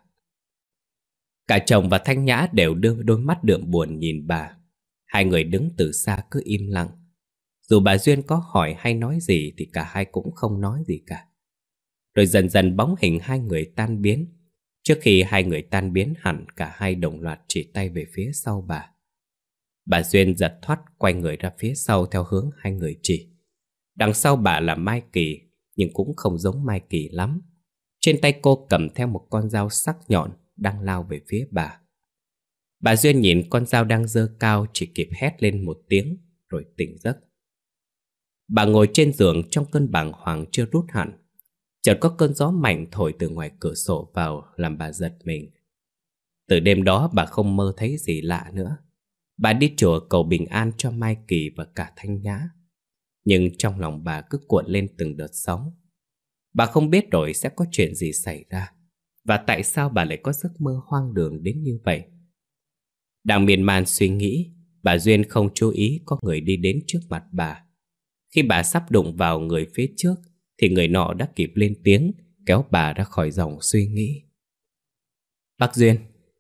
S1: Cả chồng và Thanh Nhã đều đưa đôi mắt đượm buồn nhìn bà. Hai người đứng từ xa cứ im lặng. Dù bà Duyên có hỏi hay nói gì thì cả hai cũng không nói gì cả. Rồi dần dần bóng hình hai người tan biến. Trước khi hai người tan biến hẳn, cả hai đồng loạt chỉ tay về phía sau bà. Bà Duyên giật thoát quay người ra phía sau theo hướng hai người chỉ. Đằng sau bà là Mai Kỳ, nhưng cũng không giống Mai Kỳ lắm. Trên tay cô cầm theo một con dao sắc nhọn đang lao về phía bà. Bà Duyên nhìn con dao đang giơ cao, chỉ kịp hét lên một tiếng rồi tỉnh giấc. Bà ngồi trên giường trong cơn bàng hoàng chưa rút hẳn. Chợt có cơn gió mạnh thổi từ ngoài cửa sổ vào làm bà giật mình. Từ đêm đó bà không mơ thấy gì lạ nữa. Bà đi chùa cầu bình an cho Mai Kỳ và cả Thanh Nhã. Nhưng trong lòng bà cứ cuộn lên từng đợt sóng. Bà không biết rồi sẽ có chuyện gì xảy ra, và tại sao bà lại có giấc mơ hoang đường đến như vậy. Đang miên man suy nghĩ, bà Duyên không chú ý có người đi đến trước mặt bà. Khi bà sắp đụng vào người phía trước thì người nọ đã kịp lên tiếng, kéo bà ra khỏi dòng suy nghĩ. Bác Duyên.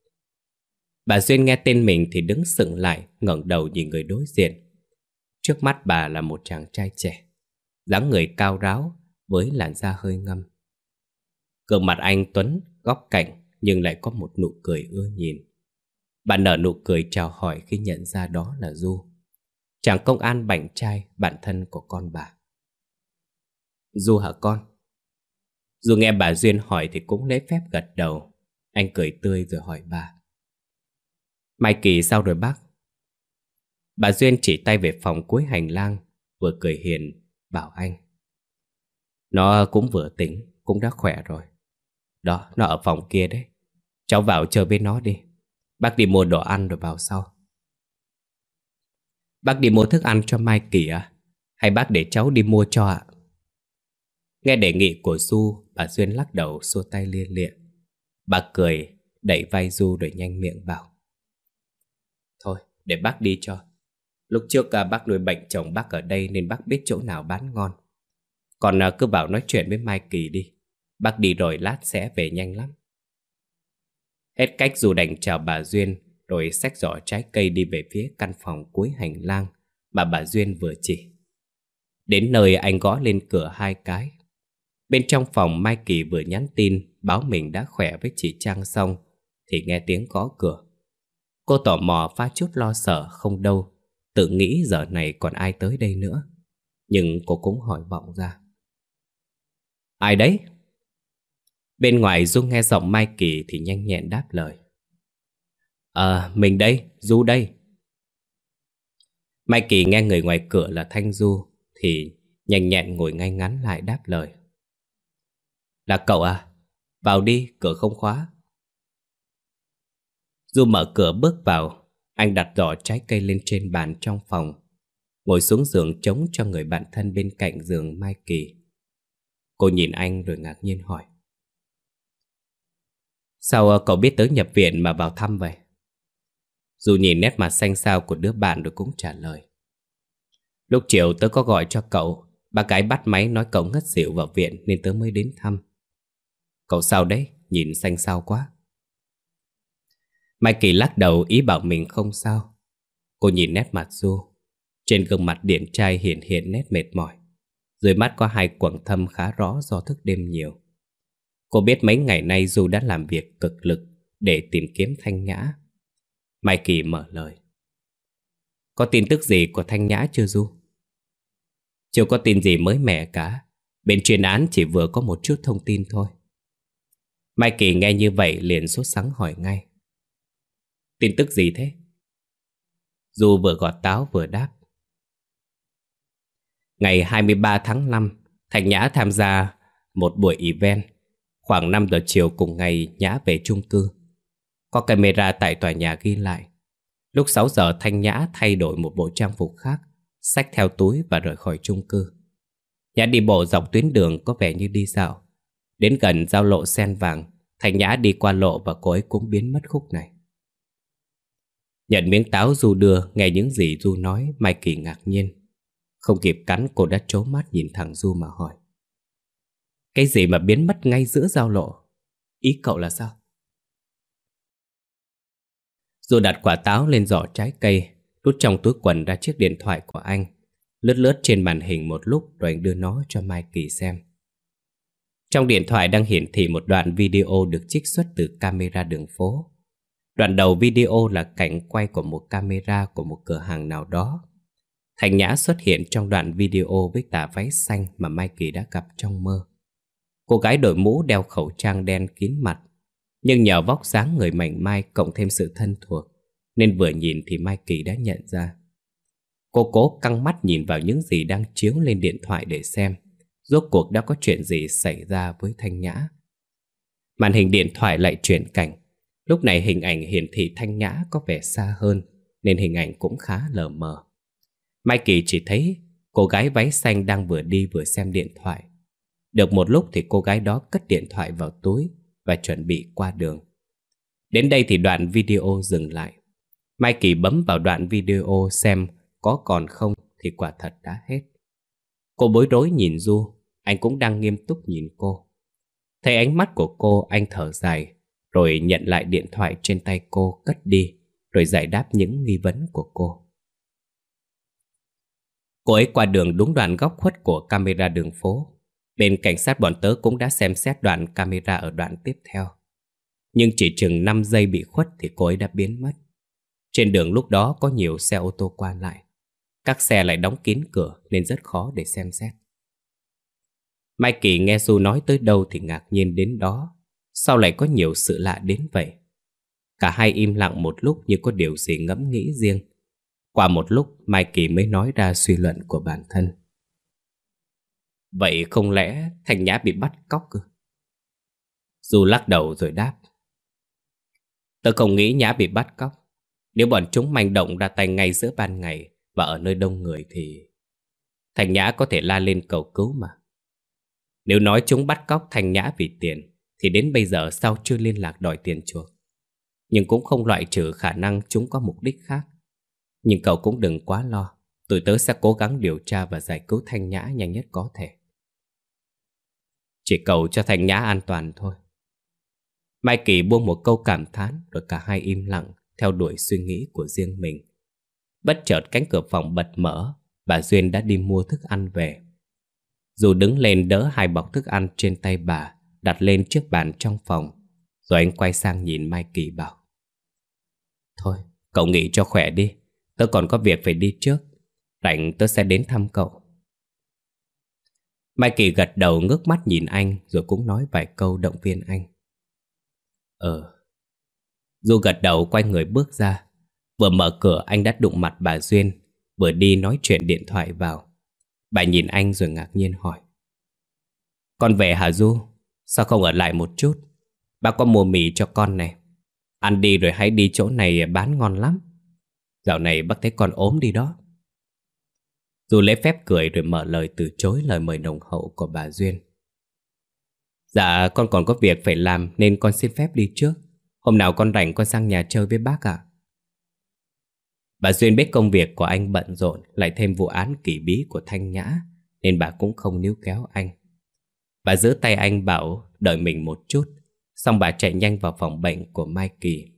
S1: Bà Duyên nghe tên mình thì đứng sững lại, ngẩng đầu nhìn người đối diện. Trước mắt bà là một chàng trai trẻ, dáng người cao ráo với làn da hơi ngăm. Gương mặt anh tuấn, góc cạnh nhưng lại có một nụ cười ưa nhìn. Bà nở nụ cười chào hỏi khi nhận ra đó là Du, chàng công an bảnh trai, bạn thân của con bà. Du hả con? Du nghe bà Duyên hỏi thì cũng lễ phép gật đầu. Anh cười tươi rồi hỏi bà. Mai Kỳ sao rồi bác? Bà Duyên chỉ tay về phòng cuối hành lang, vừa cười hiền bảo anh. Nó cũng vừa tỉnh, cũng đã khỏe rồi. Đó, nó ở phòng kia đấy. Cháu vào chơi với nó đi. Bác đi mua đồ ăn rồi vào sau. Bác đi mua thức ăn cho Mai Kỳ à? Hay bác để cháu đi mua cho ạ? Nghe đề nghị của Du, bà Duyên lắc đầu xua tay lia lịa. Bà cười, đẩy vai Du rồi nhanh miệng bảo. Thôi, để bác đi cho. Lúc trước à, bác nuôi bệnh chồng bác ở đây nên bác biết chỗ nào bán ngon. Còn à, cứ bảo nói chuyện với Mai Kỳ đi. Bác đi rồi lát sẽ về nhanh lắm. Hết cách Du đành chào bà Duyên, rồi xách giỏ trái cây đi về phía căn phòng cuối hành lang mà bà Duyên vừa chỉ. Đến nơi anh gõ lên cửa hai cái. Bên trong phòng Mai Kỳ vừa nhắn tin báo mình đã khỏe với chị Trang xong thì nghe tiếng gõ cửa. Cô tò mò pha chút lo sợ không đâu, tự nghĩ giờ này còn ai tới đây nữa. Nhưng cô cũng hỏi vọng ra. Ai đấy? Bên ngoài Du nghe giọng Mai Kỳ thì nhanh nhẹn đáp lời. À, mình đây, Du đây. Mai Kỳ nghe người ngoài cửa là Thanh Du thì nhanh nhẹn ngồi ngay ngắn lại đáp lời. Là cậu à? Vào đi, cửa không khóa. Du mở cửa bước vào. Anh đặt giỏ trái cây lên trên bàn trong phòng, ngồi xuống giường trống cho người bạn thân bên cạnh giường Mai Kỳ. Cô nhìn anh rồi ngạc nhiên hỏi. Sao cậu biết tới nhập viện mà vào thăm vậy? Du nhìn nét mặt xanh xao của đứa bạn rồi cũng trả lời. Lúc chiều tớ có gọi cho cậu, bác gái bắt máy nói cậu ngất xỉu vào viện nên tớ mới đến thăm. Cậu sao đấy? Nhìn xanh xao quá. Mai Kỳ lắc đầu ý bảo mình không sao. Cô nhìn nét mặt Du. Trên gương mặt điển trai hiện hiện nét mệt mỏi. Dưới mắt có hai quầng thâm khá rõ do thức đêm nhiều. Cô biết mấy ngày nay Du đã làm việc cực lực để tìm kiếm Thanh Nhã. Mai Kỳ mở lời. Có tin tức gì của Thanh Nhã chưa Du? Chưa có tin gì mới mẻ cả. Bên chuyên án chỉ vừa có một chút thông tin thôi. Mai Kỳ nghe như vậy liền sốt sắng hỏi ngay. Tin tức gì thế? Du vừa gọt táo vừa đáp. Ngày hai mươi ba tháng năm, Thành Nhã tham gia một buổi event. Khoảng năm giờ chiều cùng ngày Nhã về chung cư. Có camera tại tòa nhà ghi lại. Lúc sáu giờ Thanh Nhã thay đổi một bộ trang phục khác, xách theo túi và rời khỏi chung cư. Nhã đi bộ dọc tuyến đường có vẻ như đi dạo. Đến gần giao lộ Sen Vàng, Thanh Nhã đi qua lộ và cô ấy cũng biến mất khúc này. Nhận miếng táo Du đưa, nghe những gì Du nói, Mai Kỳ ngạc nhiên. Không kịp cắn, cô đã trố mắt nhìn thẳng Du mà hỏi. Cái gì mà biến mất ngay giữa giao lộ? Ý cậu là sao? Du đặt quả táo lên giỏ trái cây, rút trong túi quần ra chiếc điện thoại của anh, lướt lướt trên màn hình một lúc rồi anh đưa nó cho Mai Kỳ xem. Trong điện thoại đang hiển thị một đoạn video được trích xuất từ camera đường phố. Đoạn đầu video là cảnh quay của một camera của một cửa hàng nào đó. Thành Nhã xuất hiện trong đoạn video với tà váy xanh mà Mai Kỳ đã gặp trong mơ. Cô gái đội mũ đeo khẩu trang đen kín mặt, nhưng nhờ vóc dáng người mảnh mai cộng thêm sự thân thuộc nên vừa nhìn thì Mai Kỳ đã nhận ra. Cô cố căng mắt nhìn vào những gì đang chiếu lên điện thoại để xem rốt cuộc đã có chuyện gì xảy ra với Thanh Nhã. Màn hình điện thoại lại chuyển cảnh. Lúc này hình ảnh hiển thị Thanh Nhã có vẻ xa hơn nên hình ảnh cũng khá lờ mờ. Mai Kỳ chỉ thấy cô gái váy xanh đang vừa đi vừa xem điện thoại. Được một lúc thì cô gái đó cất điện thoại vào túi và chuẩn bị qua đường. Đến đây thì đoạn video dừng lại. Mai Kỳ bấm vào đoạn video xem có còn không thì quả thật đã hết. Cô bối rối nhìn Du, anh cũng đang nghiêm túc nhìn cô. Thấy ánh mắt của cô, anh thở dài, rồi nhận lại điện thoại trên tay cô cất đi, rồi giải đáp những nghi vấn của cô. Cô ấy qua đường đúng đoạn góc khuất của camera đường phố. Bên cảnh sát bọn tớ cũng đã xem xét đoạn camera ở đoạn tiếp theo. Nhưng chỉ chừng năm giây bị khuất thì cô ấy đã biến mất. Trên đường lúc đó có nhiều xe ô tô qua lại. Các xe lại đóng kín cửa nên rất khó để xem xét. Mai Kỳ nghe Du nói tới đâu thì ngạc nhiên đến đó. Sao lại có nhiều sự lạ đến vậy? Cả hai im lặng một lúc như có điều gì ngẫm nghĩ riêng. Qua một lúc Mai Kỳ mới nói ra suy luận của bản thân. Vậy không lẽ Thanh Nhã bị bắt cóc cơ? Du lắc đầu rồi đáp. Tớ không nghĩ Nhã bị bắt cóc. Nếu bọn chúng manh động ra tay ngay giữa ban ngày và ở nơi đông người thì Thanh Nhã có thể la lên cầu cứu mà. Nếu nói chúng bắt cóc Thanh Nhã vì tiền thì đến bây giờ sao chưa liên lạc đòi tiền chuộc. Nhưng cũng không loại trừ khả năng chúng có mục đích khác. Nhưng cậu cũng đừng quá lo. Tụi tớ sẽ cố gắng điều tra và giải cứu Thanh Nhã nhanh nhất có thể. Chỉ cầu cho Thanh Nhã an toàn thôi. Mai Kỳ buông một câu cảm thán rồi cả hai im lặng theo đuổi suy nghĩ của riêng mình. Bất chợt cánh cửa phòng bật mở. Bà Duyên đã đi mua thức ăn về. Dù đứng lên đỡ hai bọc thức ăn trên tay bà, đặt lên trước bàn trong phòng. Rồi anh quay sang nhìn Mai Kỳ bảo. Thôi, cậu nghỉ cho khỏe đi. Tớ còn có việc phải đi trước. Rảnh tớ sẽ đến thăm cậu. Mai Kỳ gật đầu ngước mắt nhìn anh rồi cũng nói vài câu động viên anh. Ờ. Du gật đầu quay người bước ra. Vừa mở cửa anh đã đụng mặt bà Duyên, vừa đi nói chuyện điện thoại vào. Bà nhìn anh rồi ngạc nhiên hỏi. Con về hả Du? Sao không ở lại một chút? Bác có mua mì cho con này. Ăn đi rồi hãy đi chỗ này bán ngon lắm. Dạo này bác thấy con ốm đi đó. Du lễ phép cười rồi mở lời từ chối lời mời nồng hậu của bà Duyên. Dạ con còn có việc phải làm nên con xin phép đi trước. Hôm nào con rảnh con sang nhà chơi với bác ạ. Bà Duyên biết công việc của anh bận rộn, lại thêm vụ án kỳ bí của Thanh Nhã, nên bà cũng không níu kéo anh. Bà giữ tay anh bảo đợi mình một chút, xong bà chạy nhanh vào phòng bệnh của Mai Kỳ.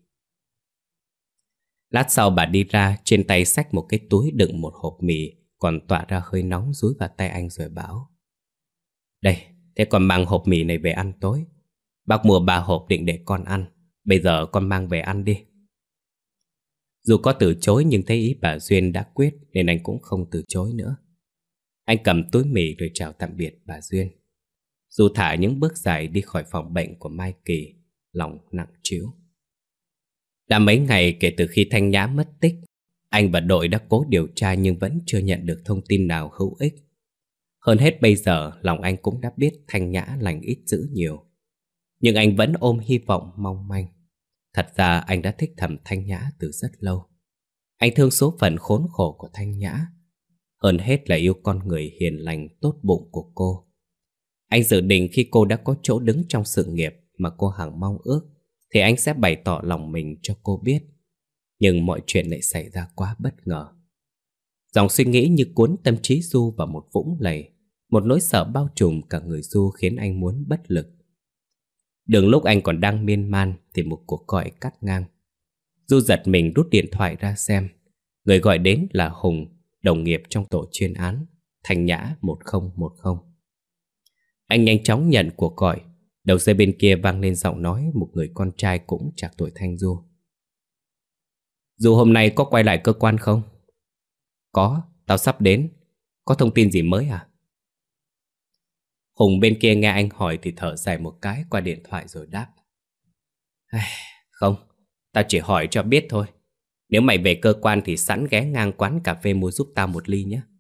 S1: Lát sau bà đi ra, trên tay xách một cái túi đựng một hộp mì còn tỏa ra hơi nóng dúi vào tay anh rồi bảo. Đây, thế con mang hộp mì này về ăn tối. Bác mua ba hộp định để con ăn. Bây giờ con mang về ăn đi. Dù có từ chối nhưng thấy ý bà Duyên đã quyết nên anh cũng không từ chối nữa. Anh cầm túi mì rồi chào tạm biệt bà Duyên. Du thả những bước dài đi khỏi phòng bệnh của Mai Kỳ, lòng nặng trĩu. Đã mấy ngày kể từ khi Thanh Nhã mất tích, anh và đội đã cố điều tra nhưng vẫn chưa nhận được thông tin nào hữu ích. Hơn hết bây giờ, lòng anh cũng đã biết Thanh Nhã lành ít dữ nhiều. Nhưng anh vẫn ôm hy vọng mong manh. Thật ra anh đã thích thầm Thanh Nhã từ rất lâu. Anh thương số phận khốn khổ của Thanh Nhã. Hơn hết là yêu con người hiền lành tốt bụng của cô. Anh dự định khi cô đã có chỗ đứng trong sự nghiệp mà cô hằng mong ước, thì anh sẽ bày tỏ lòng mình cho cô biết. Nhưng mọi chuyện lại xảy ra quá bất ngờ. Dòng suy nghĩ như cuốn tâm trí Du vào một vũng lầy. Một nỗi sợ bao trùm cả người Du khiến anh muốn bất lực. Đường lúc anh còn đang miên man thì một cuộc gọi cắt ngang. Du giật mình rút điện thoại ra xem. Người gọi đến là Hùng, đồng nghiệp trong tổ chuyên án Thanh Nhã một không một không. Anh nhanh chóng nhận cuộc gọi. Đầu dây bên kia vang lên giọng nói một người con trai cũng trạc tuổi Thanh Du. Du hôm nay có quay lại cơ quan không? Có, tao sắp đến. Có thông tin gì mới à? Hùng bên kia nghe anh hỏi thì thở dài một cái qua điện thoại rồi đáp. Không, tao chỉ hỏi cho biết thôi. Nếu mày về cơ quan thì sẵn ghé ngang quán cà phê mua giúp tao một ly nhé.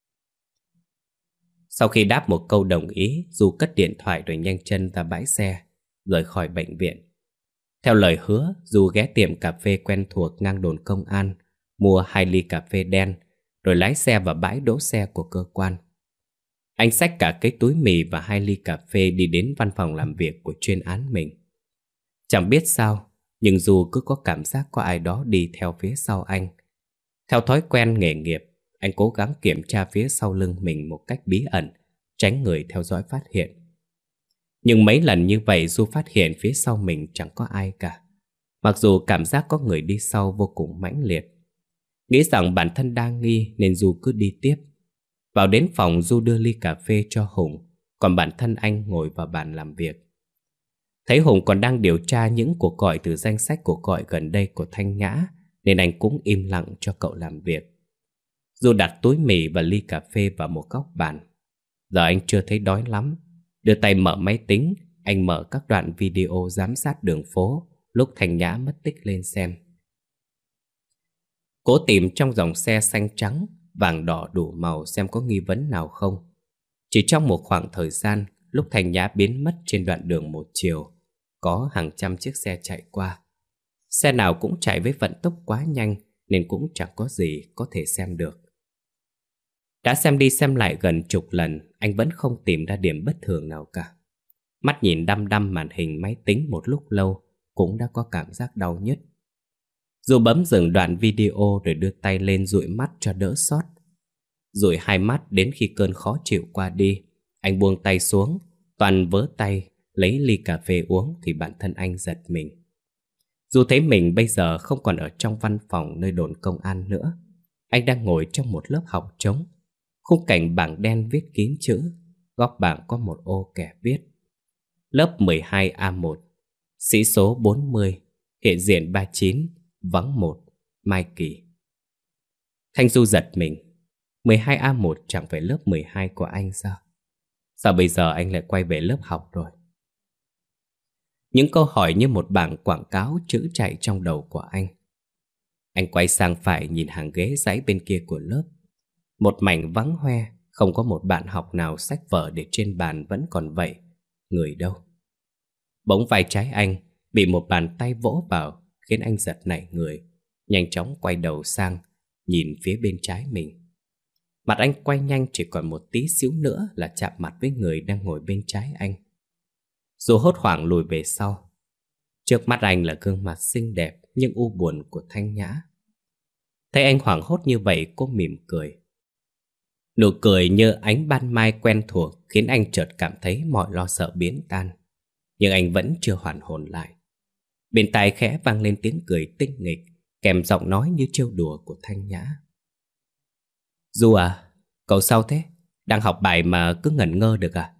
S1: Sau khi đáp một câu đồng ý, Du cất điện thoại rồi nhanh chân ra bãi xe, rời khỏi bệnh viện. Theo lời hứa, Du ghé tiệm cà phê quen thuộc ngang đồn công an, mua hai ly cà phê đen, rồi lái xe vào bãi đỗ xe của cơ quan. Anh xách cả cái túi mì và hai ly cà phê đi đến văn phòng làm việc của chuyên án mình. Chẳng biết sao, nhưng Du cứ có cảm giác có ai đó đi theo phía sau anh. Theo thói quen nghề nghiệp, anh cố gắng kiểm tra phía sau lưng mình một cách bí ẩn, tránh người theo dõi phát hiện. Nhưng mấy lần như vậy Du phát hiện phía sau mình chẳng có ai cả. Mặc dù cảm giác có người đi sau vô cùng mãnh liệt. Nghĩ rằng bản thân đang nghi nên Du cứ đi tiếp. Vào đến phòng, Du đưa ly cà phê cho Hùng, còn bản thân anh ngồi vào bàn làm việc. Thấy Hùng còn đang điều tra những cuộc gọi từ danh sách cuộc gọi gần đây của Thanh Nhã, nên anh cũng im lặng cho cậu làm việc. Du đặt túi mì và ly cà phê vào một góc bàn. Giờ anh chưa thấy đói lắm. Đưa tay mở máy tính, anh mở các đoạn video giám sát đường phố lúc Thanh Nhã mất tích lên xem. Cố tìm trong dòng xe xanh trắng, vàng đỏ đủ màu xem có nghi vấn nào không. Chỉ trong một khoảng thời gian, lúc Thanh Nhã biến mất trên đoạn đường một chiều, có hàng trăm chiếc xe chạy qua. Xe nào cũng chạy với vận tốc quá nhanh nên cũng chẳng có gì có thể xem được. Đã xem đi xem lại gần chục lần, anh vẫn không tìm ra điểm bất thường nào cả. Mắt nhìn đăm đăm màn hình máy tính một lúc lâu cũng đã có cảm giác đau nhức. Dù bấm dừng đoạn video rồi đưa tay lên dụi mắt cho đỡ sót. Dụi hai mắt đến khi cơn khó chịu qua đi, anh buông tay xuống, toàn vớ tay lấy ly cà phê uống thì bản thân anh giật mình. Dù thấy mình bây giờ không còn ở trong văn phòng nơi đồn công an nữa, anh đang ngồi trong một lớp học trống. Khung cảnh bảng đen viết kín chữ, góc bảng có một ô kẻ viết: lớp mười hai A một, sĩ số bốn mươi, hiện diện ba mươi chín, vắng một, Mai Kỳ. Thanh Du giật mình. mười hai A một chẳng phải lớp mười hai của anh sao? Sao bây giờ anh lại quay về lớp học rồi? Những câu hỏi như một bảng quảng cáo chữ chạy trong đầu của anh. Anh quay sang phải nhìn hàng ghế dãy bên kia của lớp. Một mảnh vắng hoe, không có một bạn học nào xách vở để trên bàn vẫn còn vậy. Người đâu? Bỗng vai trái anh bị một bàn tay vỗ vào, khiến anh giật nảy người, nhanh chóng quay đầu sang, nhìn phía bên trái mình. Mặt anh quay nhanh chỉ còn một tí xíu nữa là chạm mặt với người đang ngồi bên trái anh. Dù hốt hoảng lùi về sau. Trước mắt anh là gương mặt xinh đẹp nhưng u buồn của Thanh Nhã. Thấy anh hoảng hốt như vậy, cô mỉm cười. Nụ cười như ánh ban mai quen thuộc khiến anh chợt cảm thấy mọi lo sợ biến tan. Nhưng anh vẫn chưa hoàn hồn lại. Bên tai khẽ vang lên tiếng cười tinh nghịch, kèm giọng nói như trêu đùa của Thanh Nhã. Du à, cậu sao thế? Đang học bài mà cứ ngẩn ngơ được à?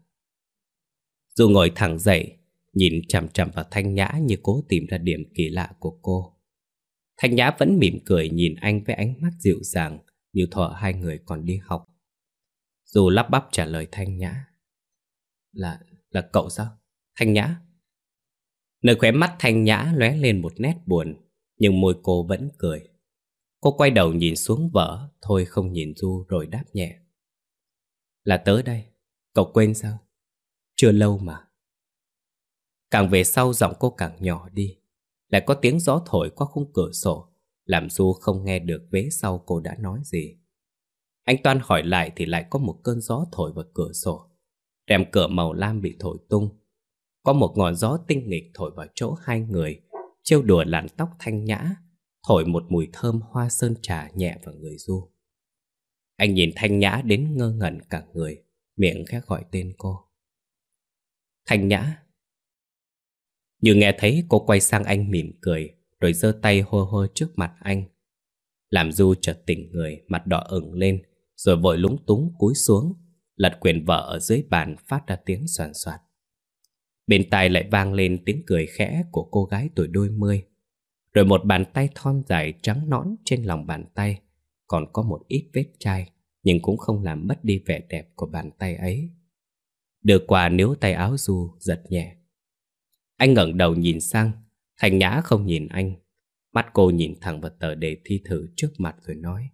S1: Du ngồi thẳng dậy, nhìn chằm chằm vào Thanh Nhã như cố tìm ra điểm kỳ lạ của cô. Thanh Nhã vẫn mỉm cười nhìn anh với ánh mắt dịu dàng như thuở hai người còn đi học. Du lắp bắp trả lời Thanh Nhã. Là, là cậu sao? Thanh Nhã? Nơi khóe mắt Thanh Nhã lóe lên một nét buồn, nhưng môi cô vẫn cười. Cô quay đầu nhìn xuống vợ, thôi không nhìn Du rồi đáp nhẹ. Là tớ đây, cậu quên sao? Chưa lâu mà. Càng về sau giọng cô càng nhỏ đi. Lại có tiếng gió thổi qua khung cửa sổ, làm Du không nghe được vế sau cô đã nói gì. Anh toan hỏi lại thì lại có một cơn gió thổi vào cửa sổ. Rèm cửa màu lam bị thổi tung. Có một ngọn gió tinh nghịch thổi vào chỗ hai người, trêu đùa làn tóc Thanh Nhã, thổi một mùi thơm hoa sơn trà nhẹ vào người Du. Anh nhìn Thanh Nhã đến ngơ ngẩn cả người, miệng khẽ gọi tên cô. Thanh Nhã. Như nghe thấy, cô quay sang anh mỉm cười, rồi giơ tay hô hô trước mặt anh. Làm Du chợt tỉnh người, mặt đỏ ửng lên, rồi vội lúng túng cúi xuống, lật quyển vở ở dưới bàn phát ra tiếng xoàn xoạt. Bên tai lại vang lên tiếng cười khẽ của cô gái tuổi đôi mươi. Rồi một bàn tay thon dài trắng nõn trên lòng bàn tay, còn có một ít vết chai, nhưng cũng không làm mất đi vẻ đẹp của bàn tay ấy. Đưa qua níu tay áo Du giật nhẹ. Anh ngẩng đầu nhìn sang, Thanh Nhã không nhìn anh. Mắt cô nhìn thẳng vào tờ đề thi thử trước mặt rồi nói.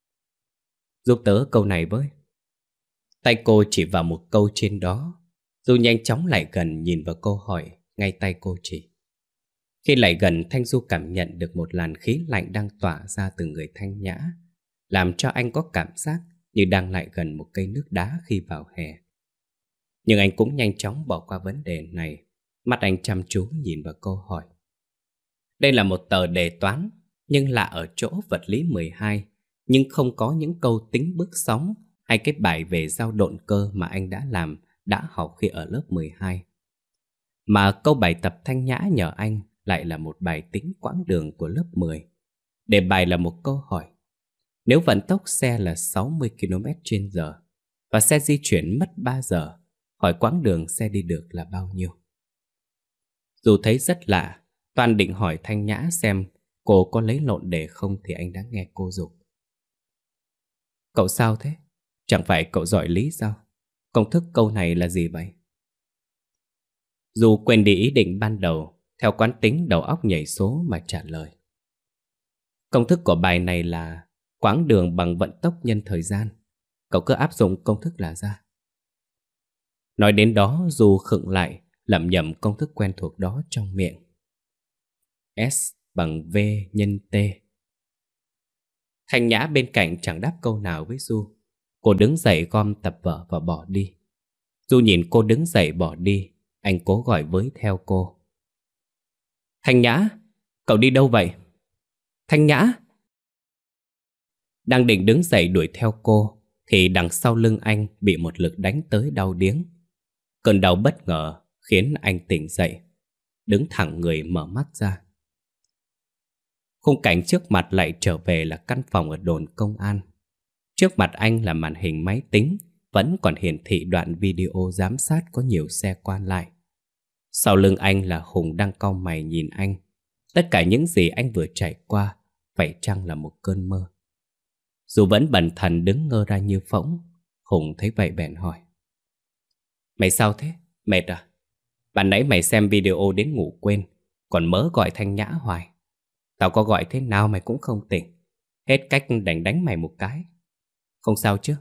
S1: Giúp tớ câu này với. Tay cô chỉ vào một câu trên đó. Du nhanh chóng lại gần nhìn vào câu hỏi ngay tay cô chỉ. Khi lại gần, Thanh Du cảm nhận được một làn khí lạnh đang tỏa ra từ người Thanh Nhã, làm cho anh có cảm giác như đang lại gần một cây nước đá khi vào hè. Nhưng anh cũng nhanh chóng bỏ qua vấn đề này. Mắt anh chăm chú nhìn vào câu hỏi. Đây là một tờ đề toán, nhưng lạ ở chỗ vật lý mười hai, nhưng không có những câu tính bước sóng hay cái bài về dao độn cơ mà anh đã làm, đã học khi ở lớp mười hai. Mà câu bài tập Thanh Nhã nhờ anh lại là một bài tính quãng đường của lớp mười. Đề bài là một câu hỏi. Nếu vận tốc xe là sáu mươi ki lô mét trên giờ và xe di chuyển mất ba giờ, hỏi quãng đường xe đi được là bao nhiêu? Dù thấy rất lạ, toan định hỏi Thanh Nhã xem cô có lấy lộn đề không thì anh đã nghe cô giục. Cậu sao thế? Chẳng phải cậu giỏi lý sao? Công thức câu này là gì vậy? Dù quên đi ý định ban đầu, theo quán tính đầu óc nhảy số mà trả lời. Công thức của bài này là quãng đường bằng vận tốc nhân thời gian. Cậu cứ áp dụng công thức là ra. Nói đến đó, dù khựng lại, lẩm nhẩm công thức quen thuộc đó trong miệng. S bằng V nhân T. Thanh Nhã bên cạnh chẳng đáp câu nào với Du. Cô đứng dậy gom tập vở và bỏ đi. Du nhìn cô đứng dậy bỏ đi, anh cố gọi với theo cô. Thanh Nhã, cậu đi đâu vậy? Thanh Nhã. Đang định đứng dậy đuổi theo cô thì đằng sau lưng anh bị một lực đánh tới đau điếng. Cơn đau bất ngờ khiến anh tỉnh dậy, đứng thẳng người mở mắt ra. Khung cảnh trước mặt lại trở về là căn phòng ở đồn công an. Trước mặt anh là màn hình máy tính, vẫn còn hiển thị đoạn video giám sát có nhiều xe qua lại. Sau lưng anh là Hùng đang cau mày nhìn anh. Tất cả những gì anh vừa trải qua phải chăng là một cơn mơ? Dù vẫn bần thần đứng ngơ ra như phỗng, Hùng thấy vậy bèn hỏi. Mày sao thế? Mệt à? Bạn nãy mày xem video đến ngủ quên, còn mớ gọi Thanh Nhã hoài. Tao có gọi thế nào mày cũng không tỉnh. Hết cách đành đánh mày một cái. Không sao chứ?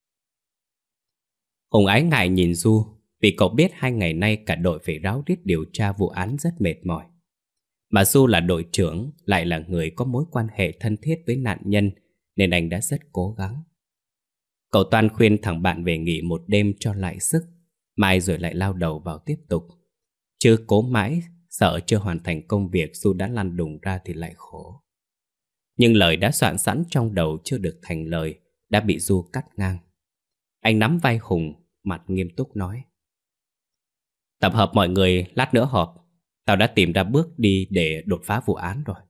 S1: Hùng ái ngại nhìn Du, vì cậu biết hai ngày nay cả đội phải ráo riết điều tra vụ án rất mệt mỏi. Mà Du là đội trưởng, lại là người có mối quan hệ thân thiết với nạn nhân, nên anh đã rất cố gắng. Cậu toan khuyên thằng bạn về nghỉ một đêm cho lại sức, mai rồi lại lao đầu vào tiếp tục. Chứ cố mãi, sợ chưa hoàn thành công việc Du đã lăn đùng ra thì lại khổ. Nhưng lời đã soạn sẵn trong đầu chưa được thành lời, đã bị Du cắt ngang. Anh nắm vai Hùng, mặt nghiêm túc nói. Tập hợp mọi người, lát nữa họp. Tao đã tìm ra bước đi để đột phá vụ án rồi.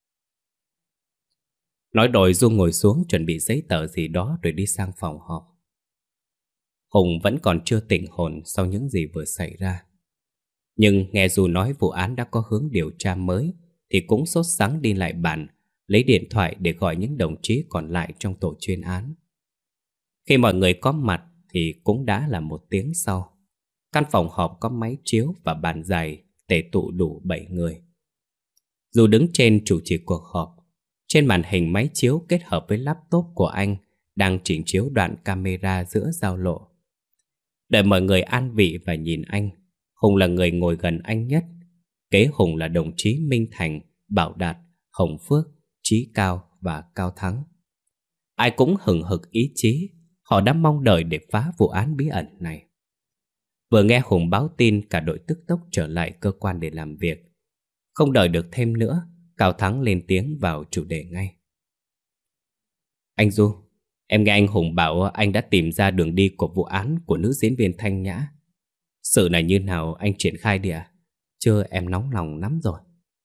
S1: Nói rồi Du ngồi xuống chuẩn bị giấy tờ gì đó rồi đi sang phòng họp. Hùng vẫn còn chưa tỉnh hồn sau những gì vừa xảy ra. Nhưng nghe Du nói vụ án đã có hướng điều tra mới thì cũng sốt sắng đi lại bàn, lấy điện thoại để gọi những đồng chí còn lại trong tổ chuyên án. Khi mọi người có mặt thì cũng đã là một tiếng sau. Căn phòng họp có máy chiếu và bàn dài tề tụ đủ bảy người. Dù đứng trên chủ trì cuộc họp, trên màn hình máy chiếu kết hợp với laptop của anh đang chỉnh chiếu đoạn camera giữa giao lộ. Đợi mọi người an vị và nhìn anh, Hùng là người ngồi gần anh nhất. Kế Hùng là đồng chí Minh Thành, Bảo Đạt, Hồng Phước, Chí Cao và Cao Thắng. Ai cũng hừng hực ý chí, họ đã mong đợi để phá vụ án bí ẩn này. Vừa nghe Hùng báo tin, cả đội tức tốc trở lại cơ quan để làm việc. Không đợi được thêm nữa, Cao Thắng lên tiếng vào chủ đề ngay. Anh Du, em nghe anh Hùng bảo anh đã tìm ra đường đi của vụ án của nữ diễn viên Thanh Nhã. Sự này như nào anh triển khai đi ạ? Chứ em nóng lòng lắm rồi.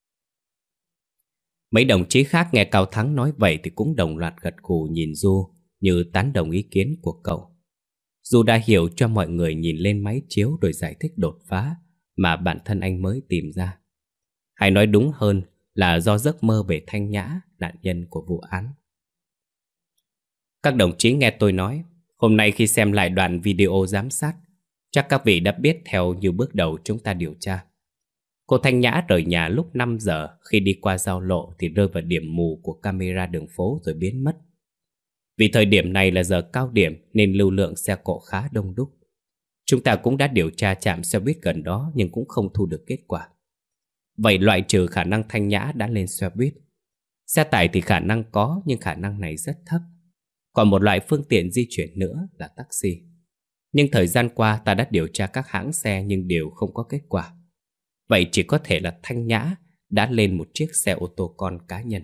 S1: Mấy đồng chí khác nghe Cao Thắng nói vậy thì cũng đồng loạt gật gù nhìn Du, như tán đồng ý kiến của cậu. Du đã hiểu cho mọi người nhìn lên máy chiếu rồi giải thích đột phá mà bản thân anh mới tìm ra. Hay nói đúng hơn là do giấc mơ về Thanh Nhã, nạn nhân của vụ án. Các đồng chí nghe tôi nói, hôm nay khi xem lại đoạn video giám sát, chắc các vị đã biết theo như bước đầu chúng ta điều tra. Cô Thanh Nhã rời nhà lúc năm giờ, khi đi qua giao lộ thì rơi vào điểm mù của camera đường phố rồi biến mất. Vì thời điểm này là giờ cao điểm nên lưu lượng xe cộ khá đông đúc. Chúng ta cũng đã điều tra trạm xe buýt gần đó nhưng cũng không thu được kết quả. Vậy loại trừ khả năng Thanh Nhã đã lên xe buýt. Xe tải thì khả năng có nhưng khả năng này rất thấp. Còn một loại phương tiện di chuyển nữa là taxi. Nhưng thời gian qua ta đã điều tra các hãng xe nhưng đều không có kết quả. Vậy chỉ có thể là Thanh Nhã đã lên một chiếc xe ô tô con cá nhân.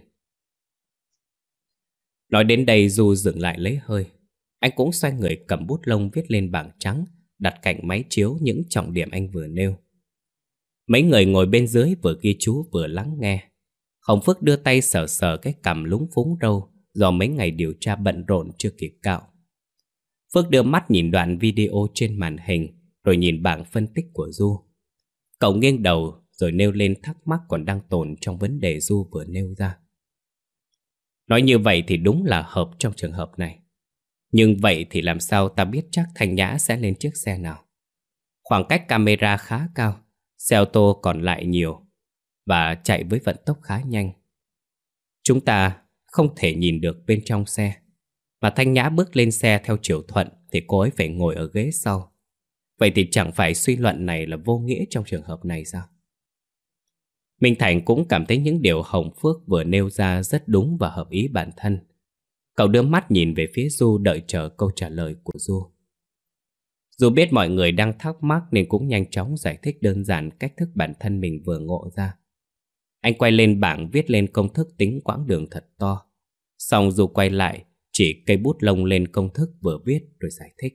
S1: Nói đến đây Du dừng lại lấy hơi. Anh cũng xoay người cầm bút lông viết lên bảng trắng, đặt cạnh máy chiếu những trọng điểm anh vừa nêu. Mấy người ngồi bên dưới vừa ghi chú vừa lắng nghe. Hồng Phước đưa tay sờ sờ cái cằm lúng phúng râu do mấy ngày điều tra bận rộn chưa kịp cạo. Phước đưa mắt nhìn đoạn video trên màn hình rồi nhìn bảng phân tích của Du. Cậu nghiêng đầu rồi nêu lên thắc mắc còn đang tồn trong vấn đề Du vừa nêu ra. Nói như vậy thì đúng là hợp trong trường hợp này. Nhưng vậy thì làm sao ta biết chắc Thanh Nhã sẽ lên chiếc xe nào? Khoảng cách camera khá cao, xe ô tô còn lại nhiều và chạy với vận tốc khá nhanh. Chúng ta không thể nhìn được bên trong xe. Mà Thanh Nhã bước lên xe theo chiều thuận thì cô ấy phải ngồi ở ghế sau. Vậy thì chẳng phải suy luận này là vô nghĩa trong trường hợp này sao? Minh Thành cũng cảm thấy những điều Hồng Phước vừa nêu ra rất đúng và hợp ý bản thân. Cậu đưa mắt nhìn về phía Du đợi chờ câu trả lời của Du. Du biết mọi người đang thắc mắc nên cũng nhanh chóng giải thích đơn giản cách thức bản thân mình vừa ngộ ra. Anh quay lên bảng viết lên công thức tính quãng đường thật to. Xong Du quay lại, chỉ cây bút lông lên công thức vừa viết rồi giải thích.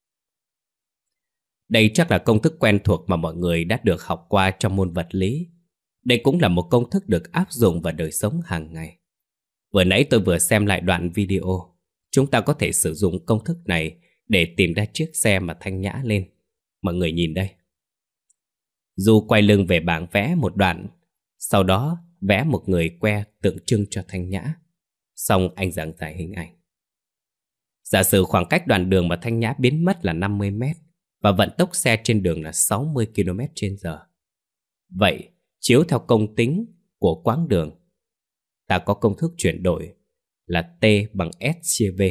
S1: Đây chắc là công thức quen thuộc mà mọi người đã được học qua trong môn vật lý. Đây cũng là một công thức được áp dụng vào đời sống hàng ngày. Vừa nãy tôi vừa xem lại đoạn video. Chúng ta có thể sử dụng công thức này để tìm ra chiếc xe mà Thanh Nhã lên. Mọi người nhìn đây. Du quay lưng về bảng vẽ một đoạn, sau đó vẽ một người que tượng trưng cho Thanh Nhã. Xong anh giảng giải hình ảnh. Giả sử khoảng cách đoạn đường mà Thanh Nhã biến mất là năm mươi mét và vận tốc xe trên đường là sáu mươi ki lô mét trên giờ. Vậy, chiếu theo công tính của quãng đường, ta có công thức chuyển đổi là T bằng S chia V.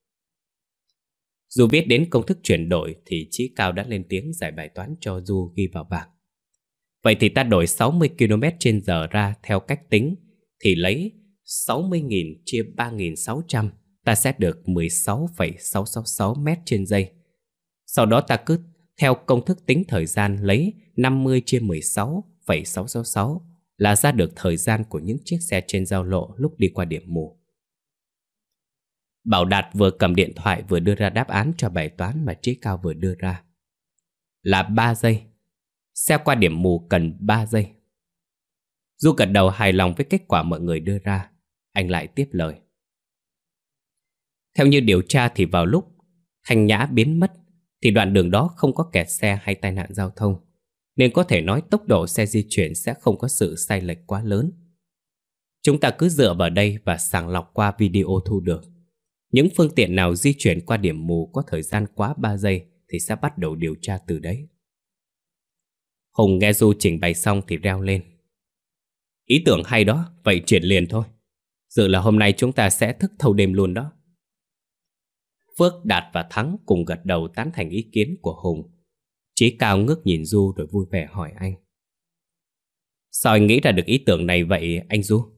S1: Dù biết đến công thức chuyển đổi thì Chí Cao đã lên tiếng giải bài toán cho Du ghi vào bảng. Vậy thì ta đổi sáu mươi ki lô mét trên giờ ra theo cách tính thì lấy sáu mươi nghìn chia ba nghìn sáu trăm, ta sẽ được mười sáu phẩy sáu sáu sáu mét trên giây. Sau đó ta cứ theo công thức tính thời gian lấy năm mươi chia mười sáu phẩy sáu sáu sáu là ra được thời gian của những chiếc xe trên giao lộ lúc đi qua điểm mù. Bảo Đạt vừa cầm điện thoại vừa đưa ra đáp án cho bài toán mà Chí Cao vừa đưa ra. Là ba giây. Xe qua điểm mù cần ba giây. Du gật đầu hài lòng với kết quả mọi người đưa ra. Anh lại tiếp lời. Theo như điều tra thì vào lúc Thanh Nhã biến mất thì đoạn đường đó không có kẹt xe hay tai nạn giao thông, nên có thể nói tốc độ xe di chuyển sẽ không có sự sai lệch quá lớn. Chúng ta cứ dựa vào đây và sàng lọc qua video thu được. Những phương tiện nào di chuyển qua điểm mù có thời gian quá ba giây thì sẽ bắt đầu điều tra từ đấy. Hùng nghe Du trình bày xong thì reo lên. Ý tưởng hay đó, vậy triển liền thôi. Dự là hôm nay chúng ta sẽ thức thâu đêm luôn đó. Phước, Đạt và Thắng cùng gật đầu tán thành ý kiến của Hùng. Chí Cao ngước nhìn Du rồi vui vẻ hỏi anh. Sao anh nghĩ ra được ý tưởng này vậy anh Du?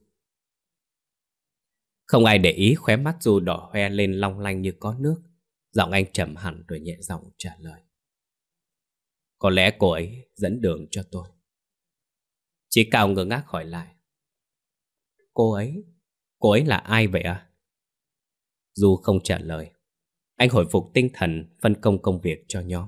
S1: Không ai để ý khóe mắt Du đỏ hoe lên long lanh như có nước. Giọng anh trầm hẳn rồi nhẹ giọng trả lời. Có lẽ cô ấy dẫn đường cho tôi. Chí Cao ngơ ngác hỏi lại. Cô ấy? Cô ấy là ai vậy à? Du không trả lời. Anh hồi phục tinh thần, phân công công việc cho nhóm.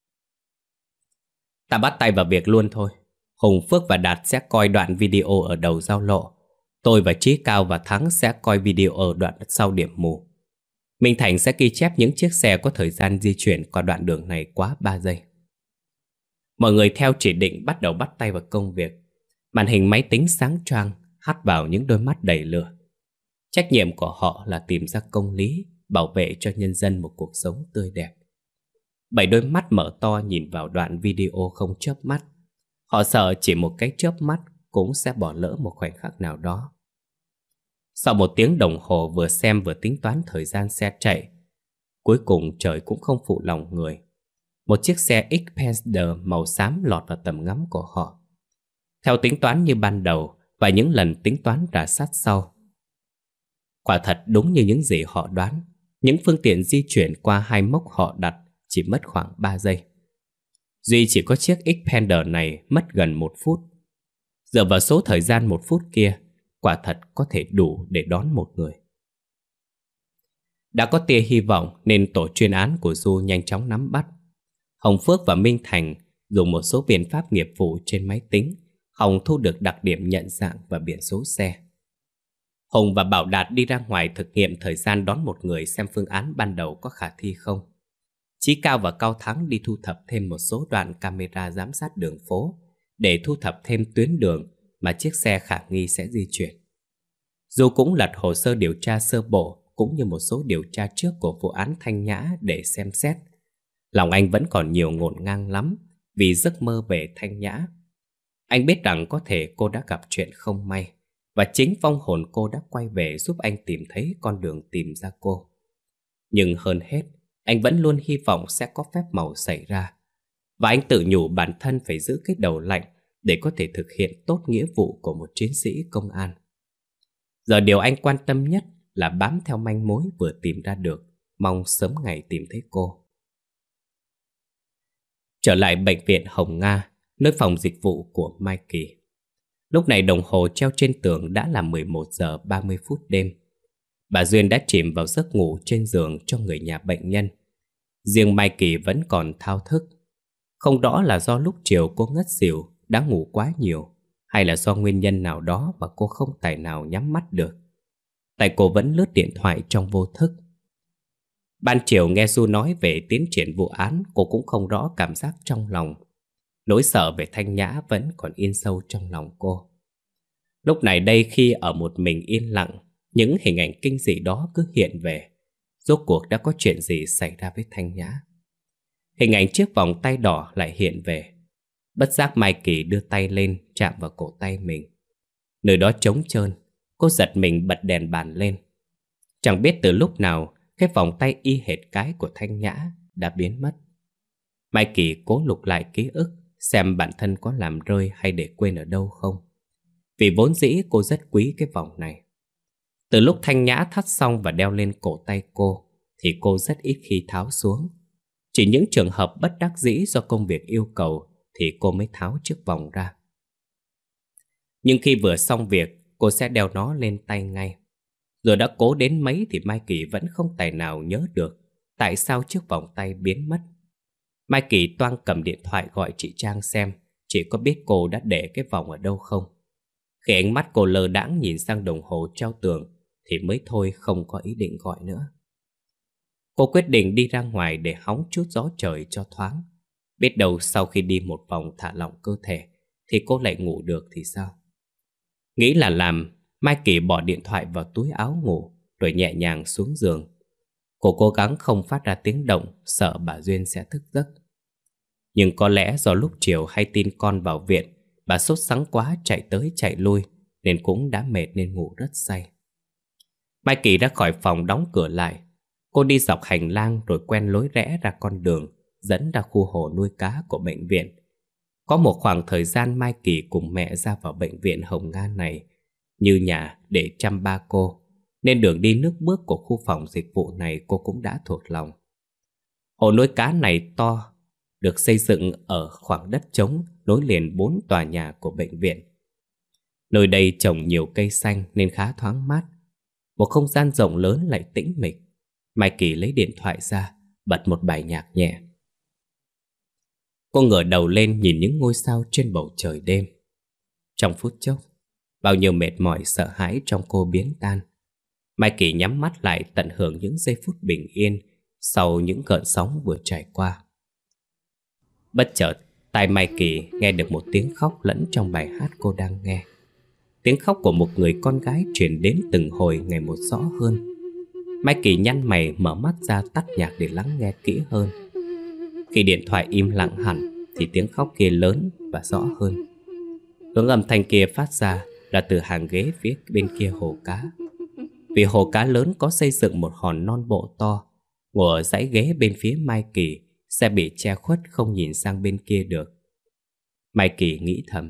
S1: Ta bắt tay vào việc luôn thôi. Hùng, Phước và Đạt sẽ coi đoạn video ở đầu giao lộ. Tôi và Chí Cao và Thắng sẽ coi video ở đoạn sau điểm mù. Minh Thành sẽ ghi chép những chiếc xe có thời gian di chuyển qua đoạn đường này quá ba giây. Mọi người theo chỉ định bắt đầu bắt tay vào công việc. Màn hình máy tính sáng choang hắt vào những đôi mắt đầy lửa. Trách nhiệm của họ là tìm ra công lý, bảo vệ cho nhân dân một cuộc sống tươi đẹp. Bảy đôi mắt mở to nhìn vào đoạn video không chớp mắt. Họ sợ chỉ một cái chớp mắt cũng sẽ bỏ lỡ một khoảnh khắc nào đó. Sau một tiếng đồng hồ vừa xem vừa tính toán thời gian xe chạy, cuối cùng trời cũng không phụ lòng người. Một chiếc xe Xpander màu xám lọt vào tầm ngắm của họ. Theo tính toán như ban đầu và những lần tính toán rà sát sau, quả thật đúng như những gì họ đoán. Những phương tiện di chuyển qua hai mốc họ đặt chỉ mất khoảng ba giây. Duy chỉ có chiếc Xpander này mất gần một phút. Dựa vào số thời gian một phút kia, quả thật có thể đủ để đón một người. Đã có tia hy vọng nên tổ chuyên án của Du nhanh chóng nắm bắt. Hồng Phước và Minh Thành dùng một số biện pháp nghiệp vụ trên máy tính, Hồng thu được đặc điểm nhận dạng và biển số xe. Hùng và Bảo Đạt đi ra ngoài thực nghiệm thời gian đón một người xem phương án ban đầu có khả thi không. Chí Cao và Cao Thắng đi thu thập thêm một số đoạn camera giám sát đường phố để thu thập thêm tuyến đường mà chiếc xe khả nghi sẽ di chuyển. Du cũng lật hồ sơ điều tra sơ bộ cũng như một số điều tra trước của vụ án Thanh Nhã để xem xét. Lòng anh vẫn còn nhiều ngổn ngang lắm vì giấc mơ về Thanh Nhã. Anh biết rằng có thể cô đã gặp chuyện không may và chính vong hồn cô đã quay về giúp anh tìm thấy con đường tìm ra cô. Nhưng hơn hết, anh vẫn luôn hy vọng sẽ có phép màu xảy ra. Và anh tự nhủ bản thân phải giữ cái đầu lạnh để có thể thực hiện tốt nghĩa vụ của một chiến sĩ công an. Giờ điều anh quan tâm nhất là bám theo manh mối vừa tìm ra được, mong sớm ngày tìm thấy cô. Trở lại bệnh viện Hồng Nga, nơi phòng dịch vụ của Mai Kỳ. Lúc này đồng hồ treo trên tường đã là mười một giờ ba mươi phút đêm. Bà Duyên đã chìm vào giấc ngủ trên giường cho người nhà bệnh nhân. Riêng Mai Kỳ vẫn còn thao thức. Không rõ là do lúc chiều cô ngất xỉu, đã ngủ quá nhiều, hay là do nguyên nhân nào đó mà cô không tài nào nhắm mắt được. Tại cô vẫn lướt điện thoại trong vô thức. Ban chiều nghe Du nói về tiến triển vụ án, cô cũng không rõ cảm giác trong lòng. Nỗi sợ về Thanh Nhã vẫn còn in sâu trong lòng cô. Lúc này đây khi ở một mình yên lặng, những hình ảnh kinh dị đó cứ hiện về. Rốt cuộc đã có chuyện gì xảy ra với Thanh Nhã? Hình ảnh chiếc vòng tay đỏ lại hiện về. Bất giác Mai Kỳ đưa tay lên chạm vào cổ tay mình. Nơi đó trống trơn, cô giật mình bật đèn bàn lên. Chẳng biết từ lúc nào cái vòng tay y hệt cái của Thanh Nhã đã biến mất. Mai Kỳ cố lục lại ký ức xem bản thân có làm rơi hay để quên ở đâu không. Vì vốn dĩ cô rất quý cái vòng này. Từ lúc Thanh Nhã thắt xong và đeo lên cổ tay cô thì cô rất ít khi tháo xuống. Chỉ những trường hợp bất đắc dĩ do công việc yêu cầu thì cô mới tháo chiếc vòng ra. Nhưng khi vừa xong việc, cô sẽ đeo nó lên tay ngay. Rồi đã cố đến mấy thì Mai Kỳ vẫn không tài nào nhớ được tại sao chiếc vòng tay biến mất. Mai Kỳ toang cầm điện thoại gọi chị Trang xem chị có biết cô đã để cái vòng ở đâu không. Khi ánh mắt cô lơ đãng nhìn sang đồng hồ treo tường thì mới thôi không có ý định gọi nữa. Cô quyết định đi ra ngoài để hóng chút gió trời cho thoáng. Biết đâu sau khi đi một vòng thả lỏng cơ thể thì cô lại ngủ được thì sao? Nghĩ là làm, Mai Kỳ bỏ điện thoại vào túi áo ngủ rồi nhẹ nhàng xuống giường. Cô cố gắng không phát ra tiếng động, sợ bà Duyên sẽ thức giấc. Nhưng có lẽ do lúc chiều hay tin con vào viện, bà sốt sắng quá chạy tới chạy lui, nên cũng đã mệt nên ngủ rất say. Mai Kỳ ra khỏi phòng đóng cửa lại. Cô đi dọc hành lang rồi quen lối rẽ ra con đường dẫn ra khu hồ nuôi cá của bệnh viện. Có một khoảng thời gian Mai Kỳ cùng mẹ ra vào bệnh viện Hồng Nga này như nhà để chăm ba cô, nên đường đi nước bước của khu phòng dịch vụ này cô cũng đã thuộc lòng. Hồ nuôi cá này to, được xây dựng ở khoảng đất trống nối liền bốn tòa nhà của bệnh viện. Nơi đây trồng nhiều cây xanh nên khá thoáng mát. Một không gian rộng lớn lại tĩnh mịch. Mai Kỳ lấy điện thoại ra, bật một bài nhạc nhẹ. Cô ngửa đầu lên nhìn những ngôi sao trên bầu trời đêm. Trong phút chốc, bao nhiêu mệt mỏi sợ hãi trong cô biến tan. Mai Kỳ nhắm mắt lại tận hưởng những giây phút bình yên sau những gợn sóng vừa trải qua. Bất chợt, tai Mai Kỳ nghe được một tiếng khóc lẫn trong bài hát cô đang nghe. Tiếng khóc của một người con gái truyền đến từng hồi ngày một rõ hơn. Mai Kỳ nhăn mày mở mắt ra tắt nhạc để lắng nghe kỹ hơn. Khi điện thoại im lặng hẳn thì tiếng khóc kia lớn và rõ hơn. Hướng âm thanh kia phát ra là từ hàng ghế phía bên kia hồ cá. Vì hồ cá lớn có xây dựng một hòn non bộ to, ngồi ở dãy ghế bên phía Mai Kỳ sẽ bị che khuất không nhìn sang bên kia được. Mai Kỳ nghĩ thầm,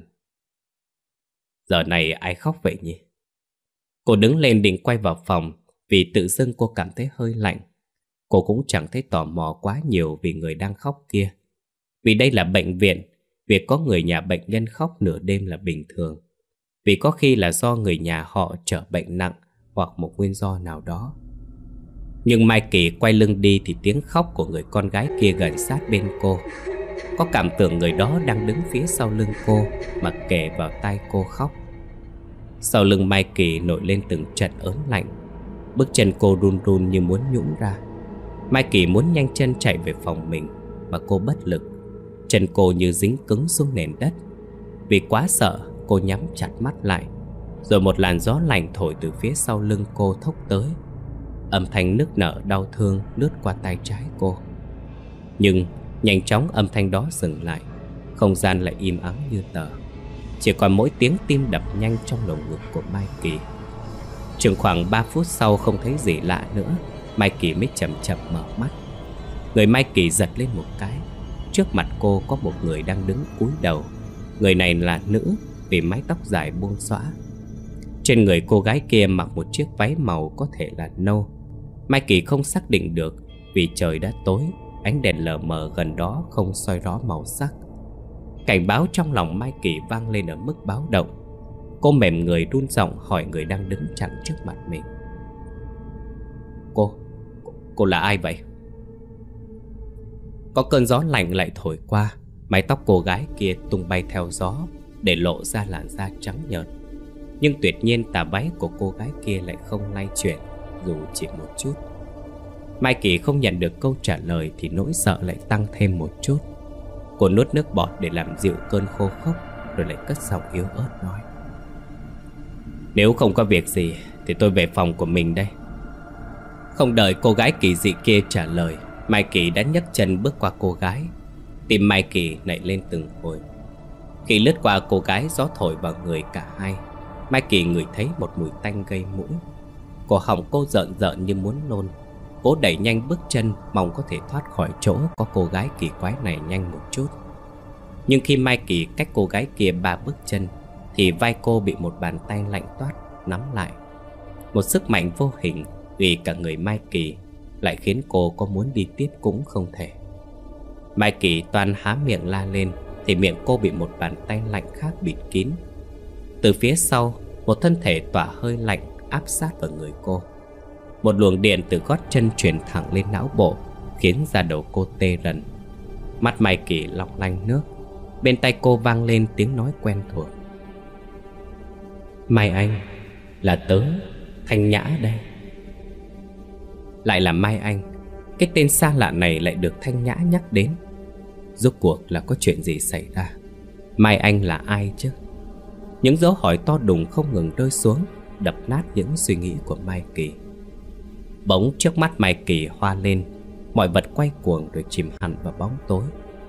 S1: giờ này ai khóc vậy nhỉ? Cô đứng lên định quay vào phòng, vì tự dưng cô cảm thấy hơi lạnh. Cô cũng chẳng thấy tò mò quá nhiều vì người đang khóc kia. Vì đây là bệnh viện, việc có người nhà bệnh nhân khóc nửa đêm là bình thường. Vì có khi là do người nhà họ trở bệnh nặng hoặc một nguyên do nào đó. Nhưng Mai Kỳ quay lưng đi thì tiếng khóc của người con gái kia gần sát bên cô. Có cảm tưởng người đó đang đứng phía sau lưng cô mà kề vào tai cô khóc. Sau lưng Mai Kỳ nổi lên từng trận ớn lạnh. Bước chân cô run run như muốn nhũn ra. Mai Kỳ muốn nhanh chân chạy về phòng mình mà cô bất lực. Chân cô như dính cứng xuống nền đất. Vì quá sợ, cô nhắm chặt mắt lại. Rồi một làn gió lạnh thổi từ phía sau lưng cô thốc tới. Âm thanh nức nở đau thương lướt qua tay trái cô. Nhưng nhanh chóng âm thanh đó dừng lại. Không gian lại im ắng như tờ. Chỉ còn mỗi tiếng tim đập nhanh trong lồng ngực của Mai Kỳ. Chừng khoảng ba phút sau không thấy gì lạ nữa, Mai Kỳ mới chậm chậm mở mắt. Người Mai Kỳ giật lên một cái. Trước mặt cô có một người đang đứng cúi đầu. Người này là nữ vì mái tóc dài buông xõa. Trên người cô gái kia mặc một chiếc váy màu có thể là nâu. Mai Kỳ không xác định được vì trời đã tối, ánh đèn lờ mờ gần đó không soi rõ màu sắc. Cảnh báo trong lòng Mai Kỳ vang lên ở mức báo động. Cô mềm người run giọng hỏi người đang đứng chắn trước mặt mình. Cô, cô là ai vậy? Có cơn gió lạnh lại thổi qua. Mái tóc cô gái kia tung bay theo gió, để lộ ra làn da trắng nhợt. Nhưng tuyệt nhiên tà váy của cô gái kia lại không lay chuyển, dù chỉ một chút. Mai Kỳ không nhận được câu trả lời thì nỗi sợ lại tăng thêm một chút. Cô nuốt nước bọt để làm dịu cơn khô khốc, rồi lại cất giọng yếu ớt nói: Nếu không có việc gì thì tôi về phòng của mình đây. Không đợi cô gái kỳ dị kia trả lời, Mai Kỳ đã nhấc chân bước qua cô gái. Tim Mai Kỳ nảy lên từng hồi. Khi lướt qua cô gái, gió thổi vào người cả hai. Mai Kỳ ngửi thấy một mùi tanh gây mũi. Cổ họng cô rợn rợn như muốn nôn. Cố đẩy nhanh bước chân, mong có thể thoát khỏi chỗ có cô gái kỳ quái này nhanh một chút. Nhưng khi Mai Kỳ cách cô gái kia ba bước chân thì vai cô bị một bàn tay lạnh toát nắm lại. Một sức mạnh vô hình ghi cả người Mai Kỳ, lại khiến cô có muốn đi tiếp cũng không thể. Mai Kỳ toan há miệng la lên thì miệng cô bị một bàn tay lạnh khác bịt kín. Từ phía sau, một thân thể tỏa hơi lạnh áp sát vào người cô. Một luồng điện từ gót chân truyền thẳng lên não bộ, khiến da đầu cô tê rần. Mắt Mai Kỳ long lanh nước. Bên tai cô vang lên tiếng nói quen thuộc: Mai Anh, là tớ, Thanh Nhã đây. Lại là Mai Anh. Cái tên xa lạ này lại được Thanh Nhã nhắc đến. Rốt cuộc là có chuyện gì xảy ra? Mai Anh là ai chứ? Những dấu hỏi to đùng không ngừng rơi xuống, đập nát những suy nghĩ của Mai Kỳ. Bỗng trước mắt Mai Kỳ hoa lên, mọi vật quay cuồng rồi chìm hẳn vào bóng tối.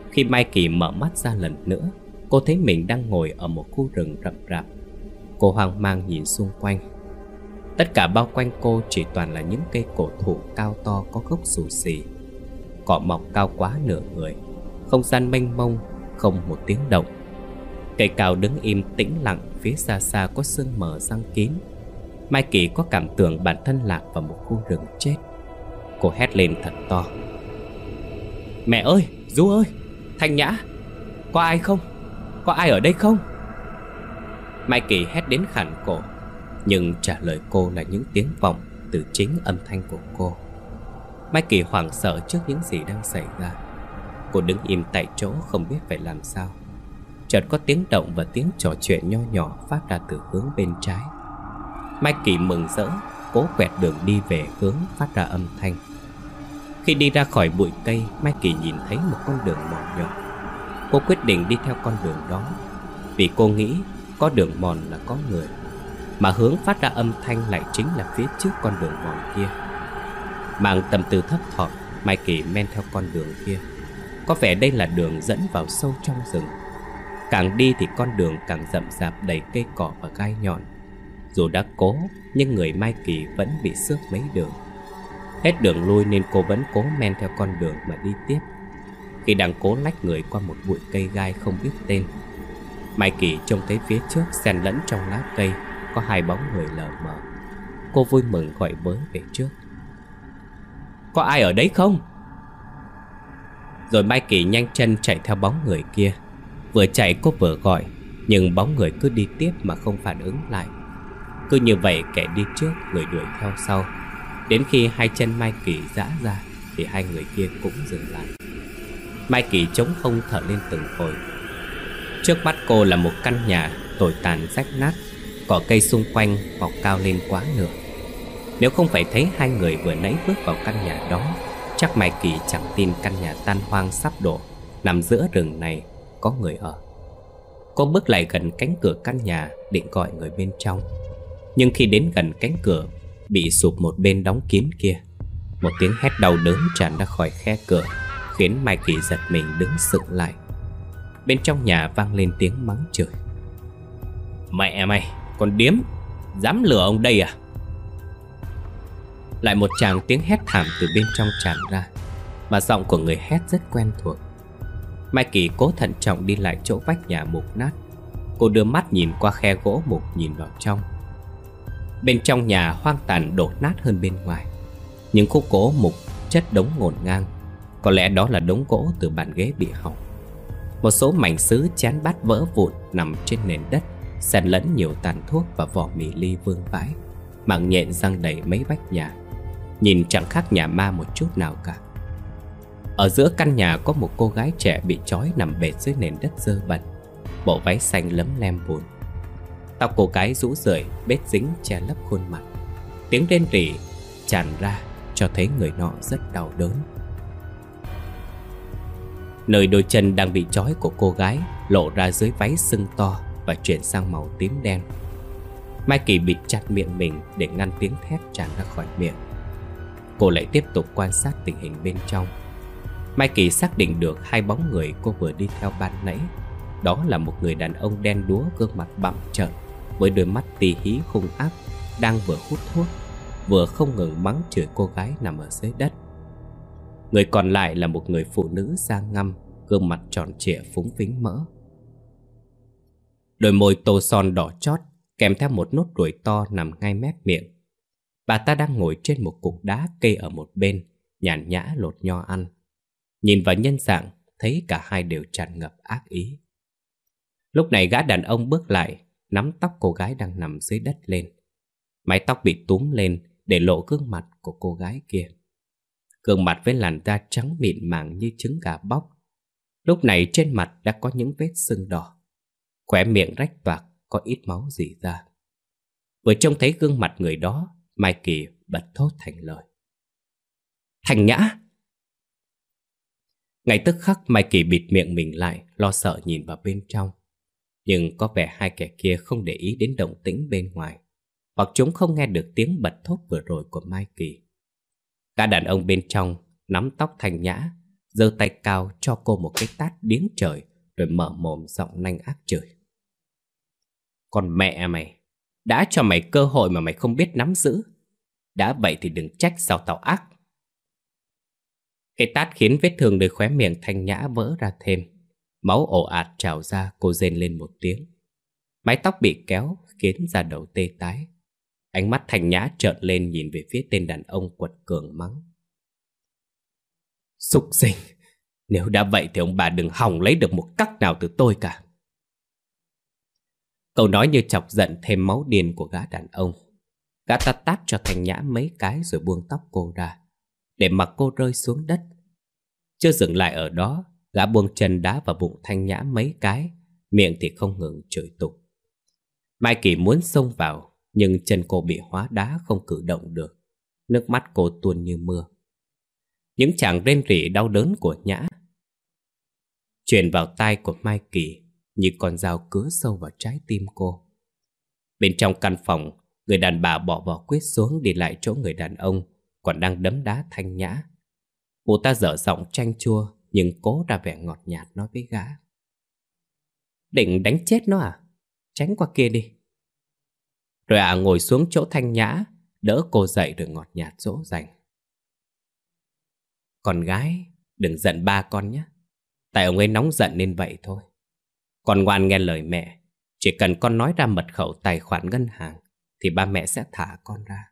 S1: Khi Mai Kỳ mở mắt ra lần nữa, cô thấy mình đang ngồi ở một khu rừng rậm rạp. Cô hoang mang nhìn xung quanh. Tất cả bao quanh cô chỉ toàn là những cây cổ thụ cao to có gốc xù xì. Cỏ mọc cao quá nửa người. Không gian mênh mông, không một tiếng động. Cây cao đứng im tĩnh lặng, phía xa xa có sương mờ giăng kín. Mai Kỳ có cảm tưởng bản thân lạc vào một khu rừng chết. Cô hét lên thật to: "Mẹ ơi, Du ơi, Thanh Nhã, có ai không? Có ai ở đây không?" Mai Kỳ hét đến khản cổ, nhưng trả lời cô là những tiếng vọng từ chính âm thanh của cô. Mai Kỳ hoảng sợ trước những gì đang xảy ra. Cô đứng im tại chỗ không biết phải làm sao. Chợt có tiếng động và tiếng trò chuyện nho nhỏ phát ra từ hướng bên trái. Mai Kỳ mừng rỡ, cố quẹt đường đi về hướng phát ra âm thanh. Khi đi ra khỏi bụi cây, Mai Kỳ nhìn thấy một con đường mòn nhỏ. Cô quyết định đi theo con đường đó, vì cô nghĩ có đường mòn là có người, mà hướng phát ra âm thanh lại chính là phía trước con đường mòn kia. Mang tâm tư thấp thỏm, Mai Kỳ men theo con đường kia. Có vẻ đây là đường dẫn vào sâu trong rừng. Càng đi thì con đường càng rậm rạp đầy cây cỏ và gai nhọn. Dù đã cố, nhưng người Mai Kỳ vẫn bị xước mấy đường. Hết đường lui nên cô vẫn cố men theo con đường mà đi tiếp. Khi đang cố lách người qua một bụi cây gai không biết tên, Mai Kỳ trông thấy phía trước xen lẫn trong lá cây có hai bóng người lờ mờ. Cô vui mừng gọi với về trước: "Có ai ở đấy không?" Rồi Mai Kỳ nhanh chân chạy theo bóng người kia. Vừa chạy cô vừa gọi, nhưng bóng người cứ đi tiếp mà không phản ứng lại. Cứ như vậy kẻ đi trước người đuổi theo sau. Đến khi hai chân Mai Kỳ giã ra thì hai người kia cũng dừng lại. Mai Kỳ chống hông thở lên từng hồi. Trước mắt cô là một căn nhà tồi tàn rách nát, cỏ cây xung quanh mọc cao lên quá nửa. Nếu không phải thấy hai người vừa nãy bước vào căn nhà đó, chắc Mai Kỳ chẳng tin căn nhà tan hoang sắp đổ nằm giữa rừng này có người ở. Cô bước lại gần cánh cửa căn nhà định gọi người bên trong. Nhưng khi đến gần cánh cửa bị sụp một bên đóng kín kia, một tiếng hét đau đớn tràn ra khỏi khe cửa, khiến Mai Kỳ giật mình đứng sững lại. Bên trong nhà vang lên tiếng mắng chửi: "Mẹ mày, con điếm, dám lừa ông đây à?" Lại một tràng tiếng hét thảm từ bên trong tràn ra, mà giọng của người hét rất quen thuộc. Mai Kỳ cố thận trọng đi lại chỗ vách nhà mục nát. Cô đưa mắt nhìn qua khe gỗ mục nhìn vào trong. Bên trong nhà hoang tàn đổ nát hơn bên ngoài. Những khúc gỗ mục chất đống ngổn ngang. Có lẽ đó là đống gỗ từ bàn ghế bị hỏng. Một số mảnh sứ chén bát vỡ vụn nằm trên nền đất, xen lẫn nhiều tàn thuốc và vỏ mì ly vương vãi, mạng nhện răng đầy mấy vách nhà. Nhìn chẳng khác nhà ma một chút nào cả. Ở giữa căn nhà có một cô gái trẻ bị trói nằm bệt dưới nền đất dơ bẩn, bộ váy xanh lấm lem bùn. Tóc cô gái rũ rượi, bết dính che lấp khuôn mặt. Tiếng rên rỉ tràn ra cho thấy người nọ rất đau đớn. Nơi đôi chân đang bị trói của cô gái lộ ra dưới váy sưng to và chuyển sang màu tím đen. Mai Kỳ bịt chặt miệng mình để ngăn tiếng thét tràn ra khỏi miệng. Cô lại tiếp tục quan sát tình hình bên trong. Mai Kỳ xác định được hai bóng người cô vừa đi theo ban nãy. Đó là một người đàn ông đen đúa, gương mặt bặm trợn, với đôi mắt tì hí hung ác, đang vừa hút thuốc vừa không ngừng mắng chửi cô gái nằm ở dưới đất. Người còn lại là một người phụ nữ da ngăm, gương mặt tròn trịa phúng phính mỡ. Đôi môi tô son đỏ chót, kèm theo một nốt ruồi to nằm ngay mép miệng. Bà ta đang ngồi trên một cục đá kê ở một bên, nhàn nhã lột nho ăn. Nhìn vào nhân dạng, thấy cả hai đều tràn ngập ác ý. Lúc này gã đàn ông bước lại, nắm tóc cô gái đang nằm dưới đất lên. Mái tóc bị túm lên để lộ gương mặt của cô gái kia. Gương mặt với làn da trắng mịn màng như trứng gà bóc. Lúc này trên mặt đã có những vết sưng đỏ. Khóe miệng rách toạc, có ít máu rỉ ra. Vừa trông thấy gương mặt người đó, Mai Kỳ bật thốt thành lời: "Thanh Nhã!" Ngay tức khắc Mai Kỳ bịt miệng mình lại, lo sợ nhìn vào bên trong. Nhưng có vẻ hai kẻ kia không để ý đến động tĩnh bên ngoài, hoặc chúng không nghe được tiếng bật thốt vừa rồi của Mai Kỳ. Cả đàn ông bên trong nắm tóc Thanh Nhã, giơ tay cao cho cô một cái tát điếng trời, rồi mở mồm giọng nanh ác chửi. Còn mẹ mày, đã cho mày cơ hội mà mày không biết nắm giữ. Đã vậy thì đừng trách sao tao ác. Cái tát khiến vết thương nơi khóe miệng Thanh Nhã vỡ ra thêm. Máu ồ ạt trào ra, cô rên lên một tiếng. Mái tóc bị kéo khiến da đầu tê tái. Ánh mắt Thanh Nhã trợn lên nhìn về phía tên đàn ông quật cường mắng. Súc sinh, nếu đã vậy thì ông bà đừng hòng lấy được một cắc nào từ tôi cả. Câu nói như chọc giận thêm máu điên của gã đàn ông. Gã ta tát cho Thanh Nhã mấy cái rồi buông tóc cô ra, để mặc cô rơi xuống đất. Chưa dừng lại ở đó, gã buông chân đá vào bụng Thanh Nhã mấy cái, miệng thì không ngừng chửi tục. Mai Kỳ muốn xông vào, nhưng chân cô bị hóa đá không cử động được. Nước mắt cô tuôn như mưa. Những chàng rên rỉ đau đớn của Nhã truyền vào tai của Mai Kỳ như con dao cứa sâu vào trái tim cô. Bên trong căn phòng, người đàn bà bỏ vỏ quýt xuống đi lại chỗ người đàn ông còn đang đấm đá Thanh Nhã. Mụ ta dở giọng chanh chua nhưng cố ra vẻ ngọt nhạt nói với gã. Định đánh chết nó à? Tránh qua kia đi. Rồi à ngồi xuống chỗ Thanh Nhã, đỡ cô dậy rồi ngọt nhạt dỗ dành. Con gái, đừng giận ba con nhé. Tại ông ấy nóng giận nên vậy thôi. Con ngoan nghe lời mẹ. Chỉ cần con nói ra mật khẩu tài khoản ngân hàng thì ba mẹ sẽ thả con ra.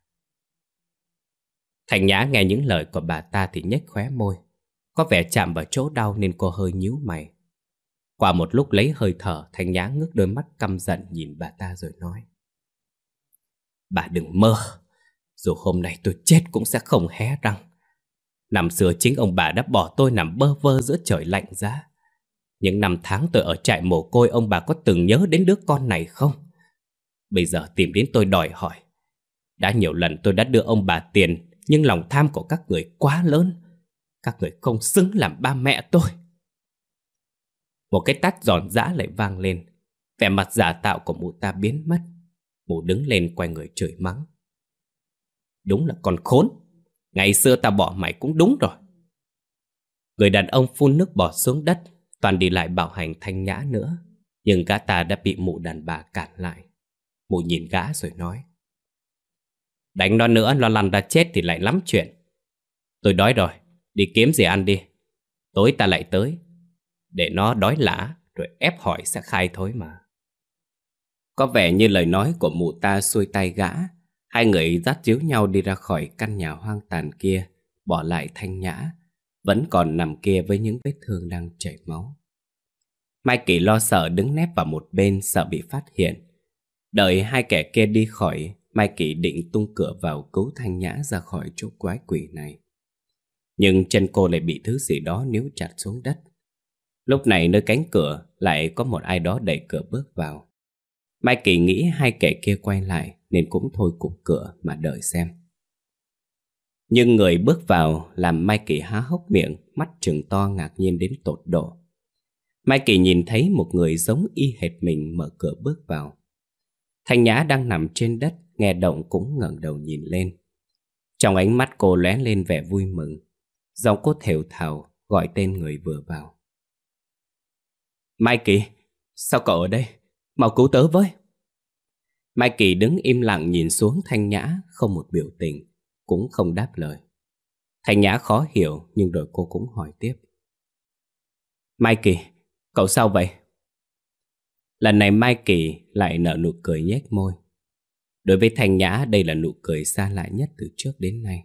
S1: Thanh Nhã nghe những lời của bà ta thì nhếch khóe môi. Có vẻ chạm vào chỗ đau nên cô hơi nhíu mày. Qua một lúc lấy hơi thở, Thanh Nhã ngước đôi mắt căm giận nhìn bà ta rồi nói. Bà đừng mơ. Dù hôm nay tôi chết cũng sẽ không hé răng. Năm xưa chính ông bà đã bỏ tôi nằm bơ vơ giữa trời lạnh giá. Những năm tháng tôi ở trại mồ côi, ông bà có từng nhớ đến đứa con này không? Bây giờ tìm đến tôi đòi hỏi. Đã nhiều lần tôi đã đưa ông bà tiền, nhưng lòng tham của các người quá lớn. Các người không xứng làm ba mẹ tôi. Một cái tát giòn giã lại vang lên. Vẻ mặt giả tạo của mụ ta biến mất. Mụ đứng lên quay người chửi mắng. Đúng là con khốn. Ngày xưa ta bỏ mày cũng đúng rồi. Người đàn ông phun nước bọt xuống đất, toàn đi lại bạo hành Thanh Nhã nữa. Nhưng gã ta đã bị mụ đàn bà cản lại. Mụ nhìn gã rồi nói. Đánh nó nữa, nó lăn ra chết thì lại lắm chuyện. Tôi đói rồi, đi kiếm gì ăn đi. Tối ta lại tới. Để nó đói lả, rồi ép hỏi sẽ khai thôi mà. Có vẻ như lời nói của mụ ta xuôi tay gã. Hai người dắt díu nhau đi ra khỏi căn nhà hoang tàn kia, bỏ lại Thanh Nhã vẫn còn nằm kia với những vết thương đang chảy máu. Mai Kỳ lo sợ đứng nép vào một bên, sợ bị phát hiện. Đợi hai kẻ kia đi khỏi, Mai Kỳ định tung cửa vào cứu Thanh Nhã ra khỏi chỗ quái quỷ này. Nhưng chân cô lại bị thứ gì đó níu chặt xuống đất. Lúc này nơi cánh cửa lại có một ai đó đẩy cửa bước vào. Mai Kỳ nghĩ hai kẻ kia quay lại nên cũng thôi cụp cửa mà đợi xem. Nhưng người bước vào làm Mai Kỳ há hốc miệng, mắt trừng to ngạc nhiên đến tột độ. Mai Kỳ nhìn thấy một người giống y hệt mình mở cửa bước vào. Thanh Nhã đang nằm trên đất, nghe động cũng ngẩng đầu nhìn lên. Trong ánh mắt cô lóe lên vẻ vui mừng. Giọng cô thều thào gọi tên người vừa vào. Mai Kỳ, sao cậu ở đây? Mau cứu tớ với. Mai Kỳ đứng im lặng nhìn xuống Thanh Nhã, không một biểu tình, cũng không đáp lời. Thanh Nhã khó hiểu nhưng rồi cô cũng hỏi tiếp. Mai Kỳ, cậu sao vậy? Lần này Mai Kỳ lại nở nụ cười nhếch môi. Đối với Thanh Nhã đây là nụ cười xa lạ nhất từ trước đến nay.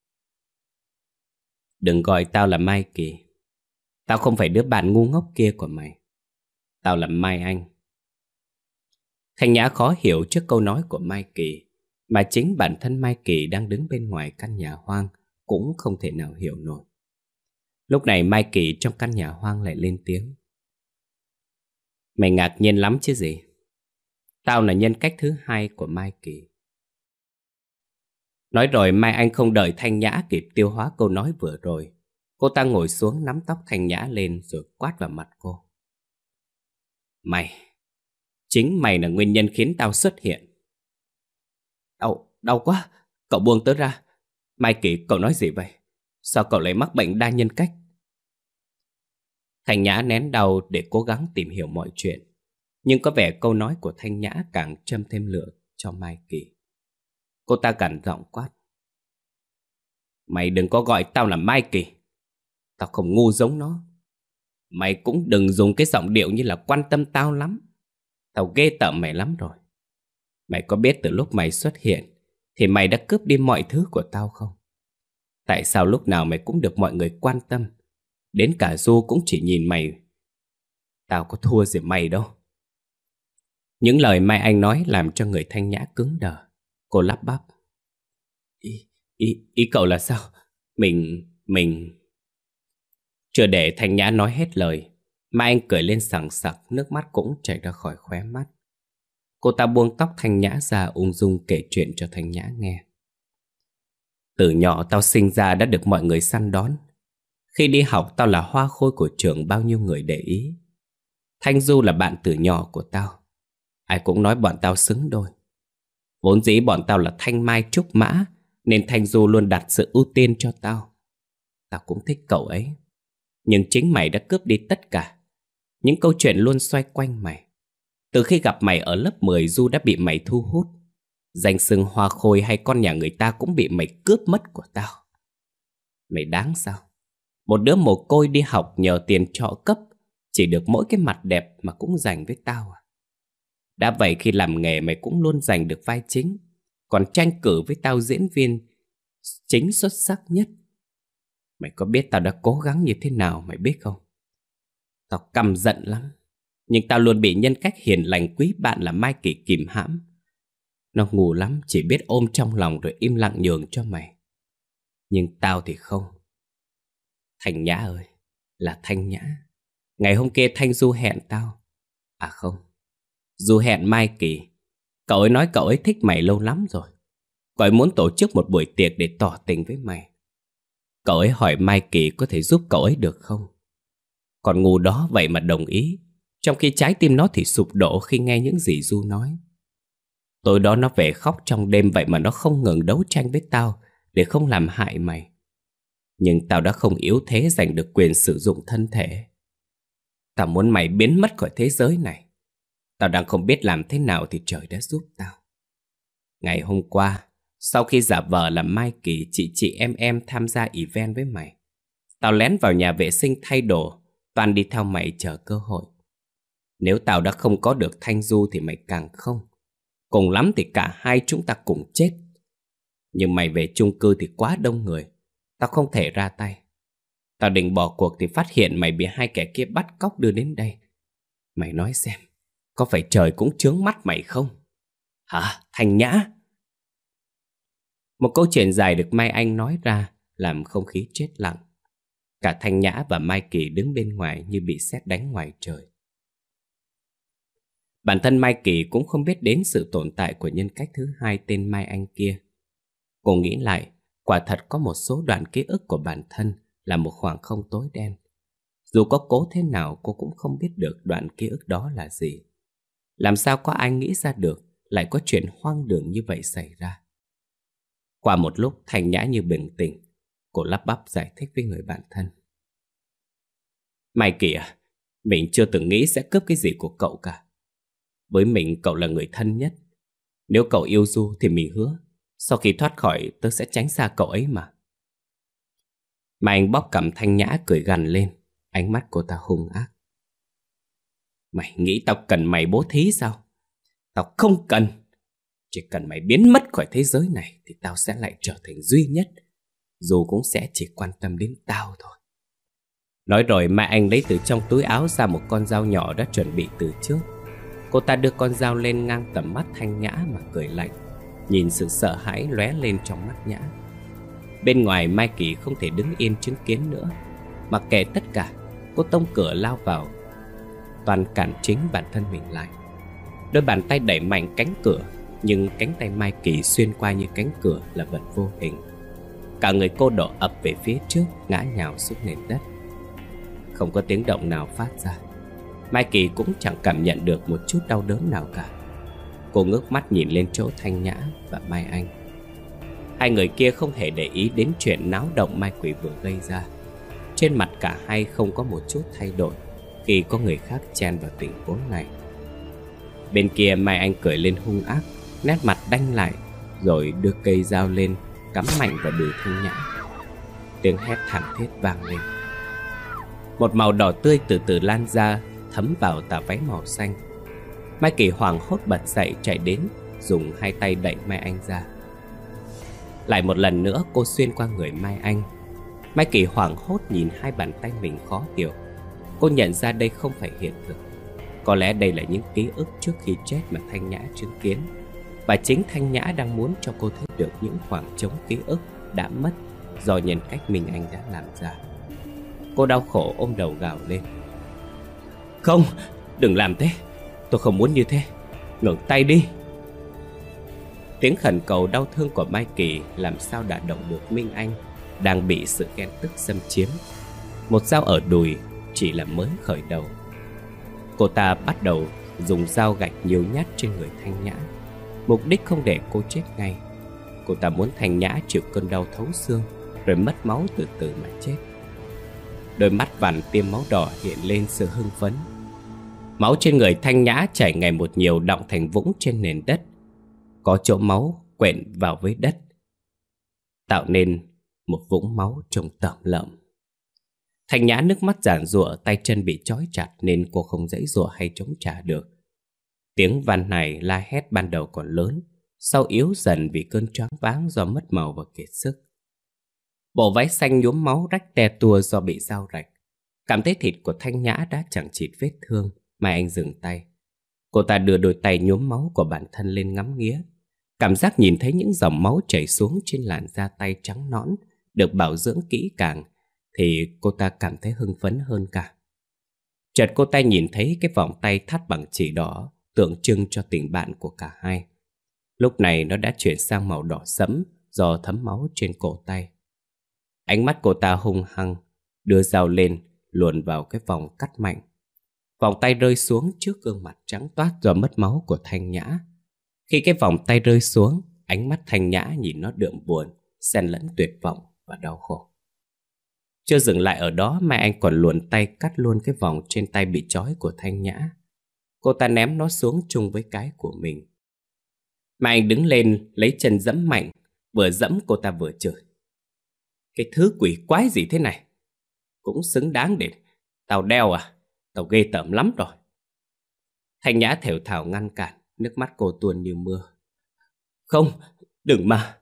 S1: Đừng gọi tao là Mai Kỳ. Tao không phải đứa bạn ngu ngốc kia của mày. Tao là Mai Anh. Thanh Nhã khó hiểu trước câu nói của Mai Kỳ, mà chính bản thân Mai Kỳ đang đứng bên ngoài căn nhà hoang cũng không thể nào hiểu nổi. Lúc này Mai Kỳ trong căn nhà hoang lại lên tiếng. Mày ngạc nhiên lắm chứ gì? Tao là nhân cách thứ hai của Mai Kỳ. Nói rồi Mai Anh không đợi Thanh Nhã kịp tiêu hóa câu nói vừa rồi. Cô ta ngồi xuống nắm tóc Thanh Nhã lên rồi quát vào mặt cô. Mày, chính mày là nguyên nhân khiến tao xuất hiện. Đau, đau quá, cậu buông tớ ra. Mai Kỳ, cậu nói gì vậy? Sao cậu lại mắc bệnh đa nhân cách? Thanh Nhã nén đau để cố gắng tìm hiểu mọi chuyện. Nhưng có vẻ câu nói của Thanh Nhã càng châm thêm lửa cho Mai Kỳ. Cô ta gằn giọng quát: Mày đừng có gọi tao là Mai Kỳ. Tao không ngu giống nó. Mày cũng đừng dùng cái giọng điệu như là quan tâm tao lắm. Tao ghê tởm mày lắm rồi. Mày có biết từ lúc mày xuất hiện thì mày đã cướp đi mọi thứ của tao không? Tại sao lúc nào mày cũng được mọi người quan tâm? Đến cả Du cũng chỉ nhìn mày. Tao có thua gì mày đâu. Những lời Mai Anh nói làm cho người Thanh Nhã cứng đờ. Cô lắp bắp: Ý, ý, ý cậu là sao? Mình, mình... Chưa để Thanh Nhã nói hết lời, Mai Anh cười lên sảng sặc, nước mắt cũng chảy ra khỏi khóe mắt. Cô ta buông tóc Thanh Nhã ra, ung dung kể chuyện cho Thanh Nhã nghe. Từ nhỏ tao sinh ra đã được mọi người săn đón. Khi đi học tao là hoa khôi của trường, bao nhiêu người để ý. Thanh Du là bạn từ nhỏ của tao. Ai cũng nói bọn tao xứng đôi. Vốn dĩ bọn tao là Thanh Mai Trúc Mã, nên Thanh Du luôn đặt sự ưu tiên cho tao. Tao cũng thích cậu ấy. Nhưng chính mày đã cướp đi tất cả. Những câu chuyện luôn xoay quanh mày. Từ khi gặp mày ở lớp mười, Du đã bị mày thu hút. Danh xưng hoa khôi hay con nhà người ta cũng bị mày cướp mất của tao. Mày đáng sao? Một đứa mồ côi đi học nhờ tiền trợ cấp, chỉ được mỗi cái mặt đẹp mà cũng giành với tao à? Đã vậy khi làm nghề mày cũng luôn giành được vai chính, còn tranh cử với tao diễn viên chính xuất sắc nhất. Mày có biết tao đã cố gắng như thế nào mày biết không? Tao căm giận lắm. Nhưng tao luôn bị nhân cách hiền lành quý bạn là Mai Kỳ kìm hãm. Nó ngu lắm, chỉ biết ôm trong lòng rồi im lặng nhường cho mày. Nhưng tao thì không. Thanh Nhã ơi, là Thanh Nhã. Ngày hôm kia Thanh Du hẹn tao. À không, Du hẹn Mai Kỳ. Cậu ấy nói cậu ấy thích mày lâu lắm rồi. Cậu ấy muốn tổ chức một buổi tiệc để tỏ tình với mày. Cậu ấy hỏi Mai Kỳ có thể giúp cậu ấy được không. Còn ngu đó vậy mà đồng ý, trong khi trái tim nó thì sụp đổ khi nghe những gì Du nói. Tối đó nó về khóc trong đêm, vậy mà nó không ngừng đấu tranh với tao để không làm hại mày. Nhưng tao đã không yếu thế giành được quyền sử dụng thân thể. Tao muốn mày biến mất khỏi thế giới này. Tao đang không biết làm thế nào thì trời đã giúp tao. Ngày hôm qua, sau khi giả vờ là Mai Kỳ, chị chị em em tham gia event với mày, tao lén vào nhà vệ sinh thay đồ, toàn đi theo mày chờ cơ hội. Nếu tao đã không có được Thanh Du thì mày càng không. Cùng lắm thì cả hai chúng ta cùng chết. Nhưng mày về chung cư thì quá đông người, tao không thể ra tay. Tao định bỏ cuộc thì phát hiện mày bị hai kẻ kia bắt cóc đưa đến đây. Mày nói xem, có phải trời cũng chướng mắt mày không? Hả, Thanh Nhã? Một câu chuyện dài được Mai Anh nói ra làm không khí chết lặng. Cả Thanh Nhã và Mai Kỳ đứng bên ngoài như bị sét đánh ngoài trời. Bản thân Mai Kỳ cũng không biết đến sự tồn tại của nhân cách thứ hai tên Mai Anh kia. Cô nghĩ lại, quả thật có một số đoạn ký ức của bản thân là một khoảng không tối đen. Dù có cố thế nào cô cũng không biết được đoạn ký ức đó là gì. Làm sao có ai nghĩ ra được lại có chuyện hoang đường như vậy xảy ra. Qua một lúc Thanh Nhã như bình tĩnh, cô lắp bắp giải thích với người bạn thân. Mai Kỳ à, mình chưa từng nghĩ sẽ cướp cái gì của cậu cả. Với mình cậu là người thân nhất. Nếu cậu yêu Du thì mình hứa sau khi thoát khỏi tớ sẽ tránh xa cậu ấy mà. Mà anh bóp cằm Thanh Nhã cười gằn lên, ánh mắt cô ta hung ác. Mày nghĩ tao cần mày bố thí sao? Tao không cần. Chỉ cần mày biến mất khỏi thế giới này thì tao sẽ lại trở thành duy nhất. Dù cũng sẽ chỉ quan tâm đến tao thôi. Nói rồi Mai Anh lấy từ trong túi áo ra một con dao nhỏ đã chuẩn bị từ trước. Cô ta đưa con dao lên ngang tầm mắt Thanh Nhã mà cười lạnh, nhìn sự sợ hãi lóe lên trong mắt Nhã. Bên ngoài Mai Kỳ không thể đứng yên chứng kiến nữa. Mặc kệ tất cả, cô tông cửa lao vào, toàn cản chính bản thân mình lại. Đôi bàn tay đẩy mạnh cánh cửa, nhưng cánh tay Mai Kỳ xuyên qua như cánh cửa là vật vô hình. Cả người cô đổ ập về phía trước, ngã nhào xuống nền đất. Không có tiếng động nào phát ra. Mai Kỳ cũng chẳng cảm nhận được một chút đau đớn nào cả. Cô ngước mắt nhìn lên chỗ Thanh Nhã và Mai Anh. Hai người kia không hề để ý đến chuyện náo động Mai Quỷ vừa gây ra. Trên mặt cả hai không có một chút thay đổi khi có người khác chen vào tình huống này. Bên kia Mai Anh cười lên hung ác, nét mặt đanh lại, rồi đưa cây dao lên cắm mạnh vào đùi Thanh Nhã. Tiếng hét thảm thiết vang lên. Một màu đỏ tươi từ từ lan ra, thấm vào tà váy màu xanh. Mai Kỳ hoảng hốt bật dậy chạy đến, dùng hai tay đẩy Mai Anh ra. Lại một lần nữa cô xuyên qua người Mai Anh. Mai Kỳ hoảng hốt nhìn hai bàn tay mình khó hiểu. Cô nhận ra đây không phải hiện thực. Có lẽ đây là những ký ức trước khi chết mà Thanh Nhã chứng kiến. Và chính Thanh Nhã đang muốn cho cô thấy được những khoảng trống ký ức đã mất do nhân cách mình anh đã làm ra. Cô đau khổ ôm đầu gào lên. Không, đừng làm thế. Tôi không muốn như thế. Ngừng tay đi. Tiếng khẩn cầu đau thương của Mai Kỳ làm sao đả động được Minh Anh đang bị sự ghen tức xâm chiếm. Một dao ở đùi chỉ là mới khởi đầu. Cô ta bắt đầu dùng dao gạch nhiều nhát trên người Thanh Nhã, mục đích không để cô chết ngay. Cô ta muốn Thanh Nhã chịu cơn đau thấu xương, rồi mất máu từ từ mà chết. Đôi mắt vằn tiêm máu đỏ hiện lên sự hưng phấn. Máu trên người Thanh Nhã chảy ngày một nhiều, đọng thành vũng trên nền đất. Có chỗ máu quện vào với đất, tạo nên một vũng máu trông tởm lợm. Thanh Nhã nước mắt giàn giụa, tay chân bị trói chặt nên cô không giãy giụa hay chống trả được. Tiếng van này la hét ban đầu còn lớn, sau yếu dần vì cơn choáng váng do mất màu và kiệt sức. Bộ váy xanh nhuốm máu rách te tua do bị dao rạch. Cảm thấy thịt của Thanh Nhã đã chẳng chịt vết thương, Mai Anh dừng tay. Cô ta đưa đôi tay nhuốm máu của bản thân lên ngắm nghía. Cảm giác nhìn thấy những dòng máu chảy xuống trên làn da tay trắng nõn, được bảo dưỡng kỹ càng, thì cô ta cảm thấy hưng phấn hơn cả. Chợt cô ta nhìn thấy cái vòng tay thắt bằng chỉ đỏ, tượng trưng cho tình bạn của cả hai. Lúc này nó đã chuyển sang màu đỏ sẫm do thấm máu trên cổ tay. Ánh mắt cô ta hung hăng, đưa dao lên, luồn vào cái vòng cắt mạnh. Vòng tay rơi xuống trước gương mặt trắng toát do mất máu của Thanh Nhã. Khi cái vòng tay rơi xuống, ánh mắt Thanh Nhã nhìn nó đượm buồn, xen lẫn tuyệt vọng và đau khổ. Chưa dừng lại ở đó, Mai Anh còn luồn tay cắt luôn cái vòng trên tay bị trói của Thanh Nhã. Cô ta ném nó xuống chung với cái của mình. Mai Anh đứng lên, lấy chân giẫm mạnh, vừa giẫm cô ta vừa chửi. Cái thứ quỷ quái gì thế này? Cũng xứng đáng để tao đeo à? Tao ghê tởm lắm rồi. Thanh Nhã thều thào ngăn cản, nước mắt cô tuôn như mưa. Không, đừng mà.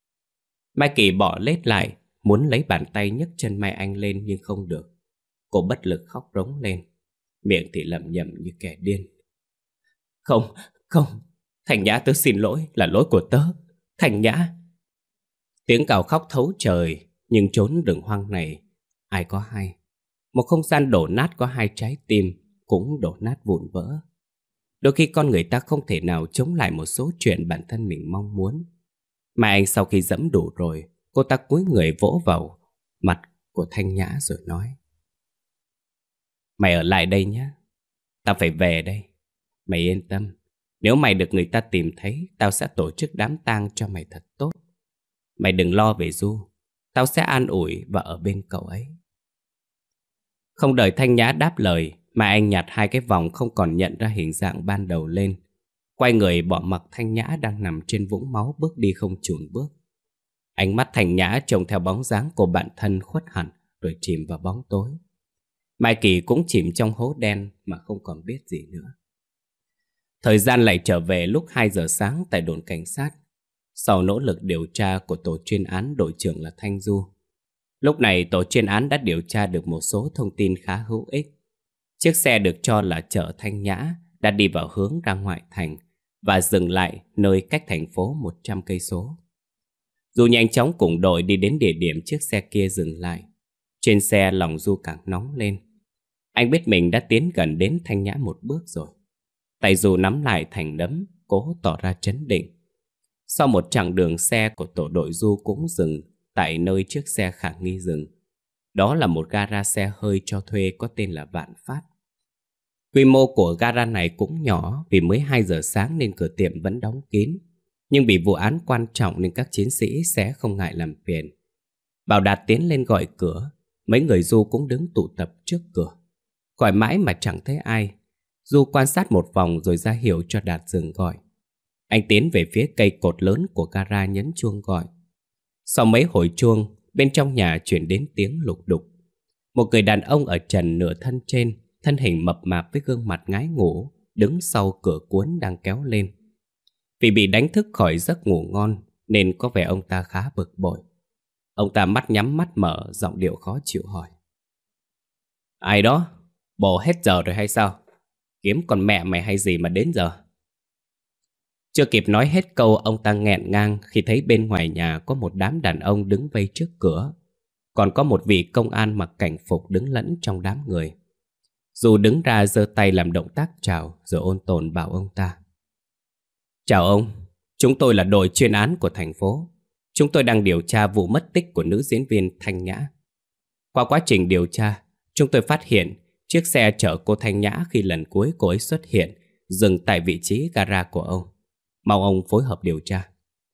S1: Mai Kỳ bỏ lết lại, muốn lấy bàn tay nhấc chân Mai Anh lên nhưng không được. Cô bất lực khóc rống lên, miệng thì lẩm nhẩm như kẻ điên. Không, không, Thanh Nhã, tớ xin lỗi, là lỗi của tớ. Thanh Nhã. Tiếng cào khóc thấu trời, nhưng chốn rừng hoang này ai có hay. Một không gian đổ nát có hai trái tim cũng đổ nát vụn vỡ. Đôi khi con người ta không thể nào chống lại một số chuyện bản thân mình mong muốn. Mà anh sau khi dẫm đủ rồi, cô ta cúi người vỗ vào mặt của Thanh Nhã rồi nói. Mày ở lại đây nhé, tao phải về đây. Mày yên tâm, nếu mày được người ta tìm thấy, tao sẽ tổ chức đám tang cho mày thật tốt. Mày đừng lo về Du, tao sẽ an ủi và ở bên cậu ấy. Không đợi Thanh Nhã đáp lời, mà anh nhặt hai cái vòng không còn nhận ra hình dạng ban đầu lên, quay người bỏ mặc Thanh Nhã đang nằm trên vũng máu bước đi không chùn bước. Ánh mắt Thanh Nhã trông theo bóng dáng của bạn thân khuất hẳn rồi chìm vào bóng tối. Mai Kỳ cũng chìm trong hố đen mà không còn biết gì nữa. Thời gian lại trở về lúc hai giờ sáng tại đồn cảnh sát. Sau nỗ lực điều tra của tổ chuyên án, đội trưởng là Thanh Du. Lúc này tổ chuyên án đã điều tra được một số thông tin khá hữu ích. Chiếc xe được cho là chở Thanh Nhã đã đi vào hướng ra ngoại thành và dừng lại nơi cách thành phố một trăm cây số. Du nhanh chóng cùng đội đi đến địa điểm chiếc xe kia dừng lại. Trên xe lòng Du càng nóng lên. Anh biết mình đã tiến gần đến Thanh Nhã một bước rồi. Tay Du nắm lại thành nắm, cố tỏ ra trấn định. Sau một chặng đường, xe của tổ đội Du cũng dừng tại nơi chiếc xe khả nghi dừng. Đó là một gara xe hơi cho thuê có tên là Vạn Phát. Quy mô của gara này cũng nhỏ vì mới hai giờ sáng nên cửa tiệm vẫn đóng kín. Nhưng vì vụ án quan trọng nên các chiến sĩ sẽ không ngại làm phiền. Bảo Đạt tiến lên gọi cửa, mấy người Du cũng đứng tụ tập trước cửa. Gọi mãi mà chẳng thấy ai. Du quan sát một vòng rồi ra hiệu cho Đạt dừng gọi. Anh tiến về phía cây cột lớn của gara nhấn chuông gọi. Sau mấy hồi chuông, bên trong nhà chuyển đến tiếng lục đục. Một người đàn ông ở trần nửa thân trên, thân hình mập mạp với gương mặt ngái ngủ, đứng sau cửa cuốn đang kéo lên. Vì bị đánh thức khỏi giấc ngủ ngon nên có vẻ ông ta khá bực bội. Ông ta mắt nhắm mắt mở, giọng điệu khó chịu hỏi: Ai đó? Bộ hết giờ rồi hay sao? Kiếm con mẹ mày hay gì mà đến giờ? Chưa kịp nói hết câu, ông ta nghẹn ngang khi thấy bên ngoài nhà có một đám đàn ông đứng vây trước cửa. Còn có một vị công an mặc cảnh phục đứng lẫn trong đám người. Du đứng ra giơ tay làm động tác chào, rồi ôn tồn bảo ông ta: Chào ông, chúng tôi là đội chuyên án của thành phố. Chúng tôi đang điều tra vụ mất tích của nữ diễn viên Thanh Nhã. Qua quá trình điều tra, chúng tôi phát hiện chiếc xe chở cô Thanh Nhã khi lần cuối cô ấy xuất hiện dừng tại vị trí gara của ông. Mong ông phối hợp điều tra.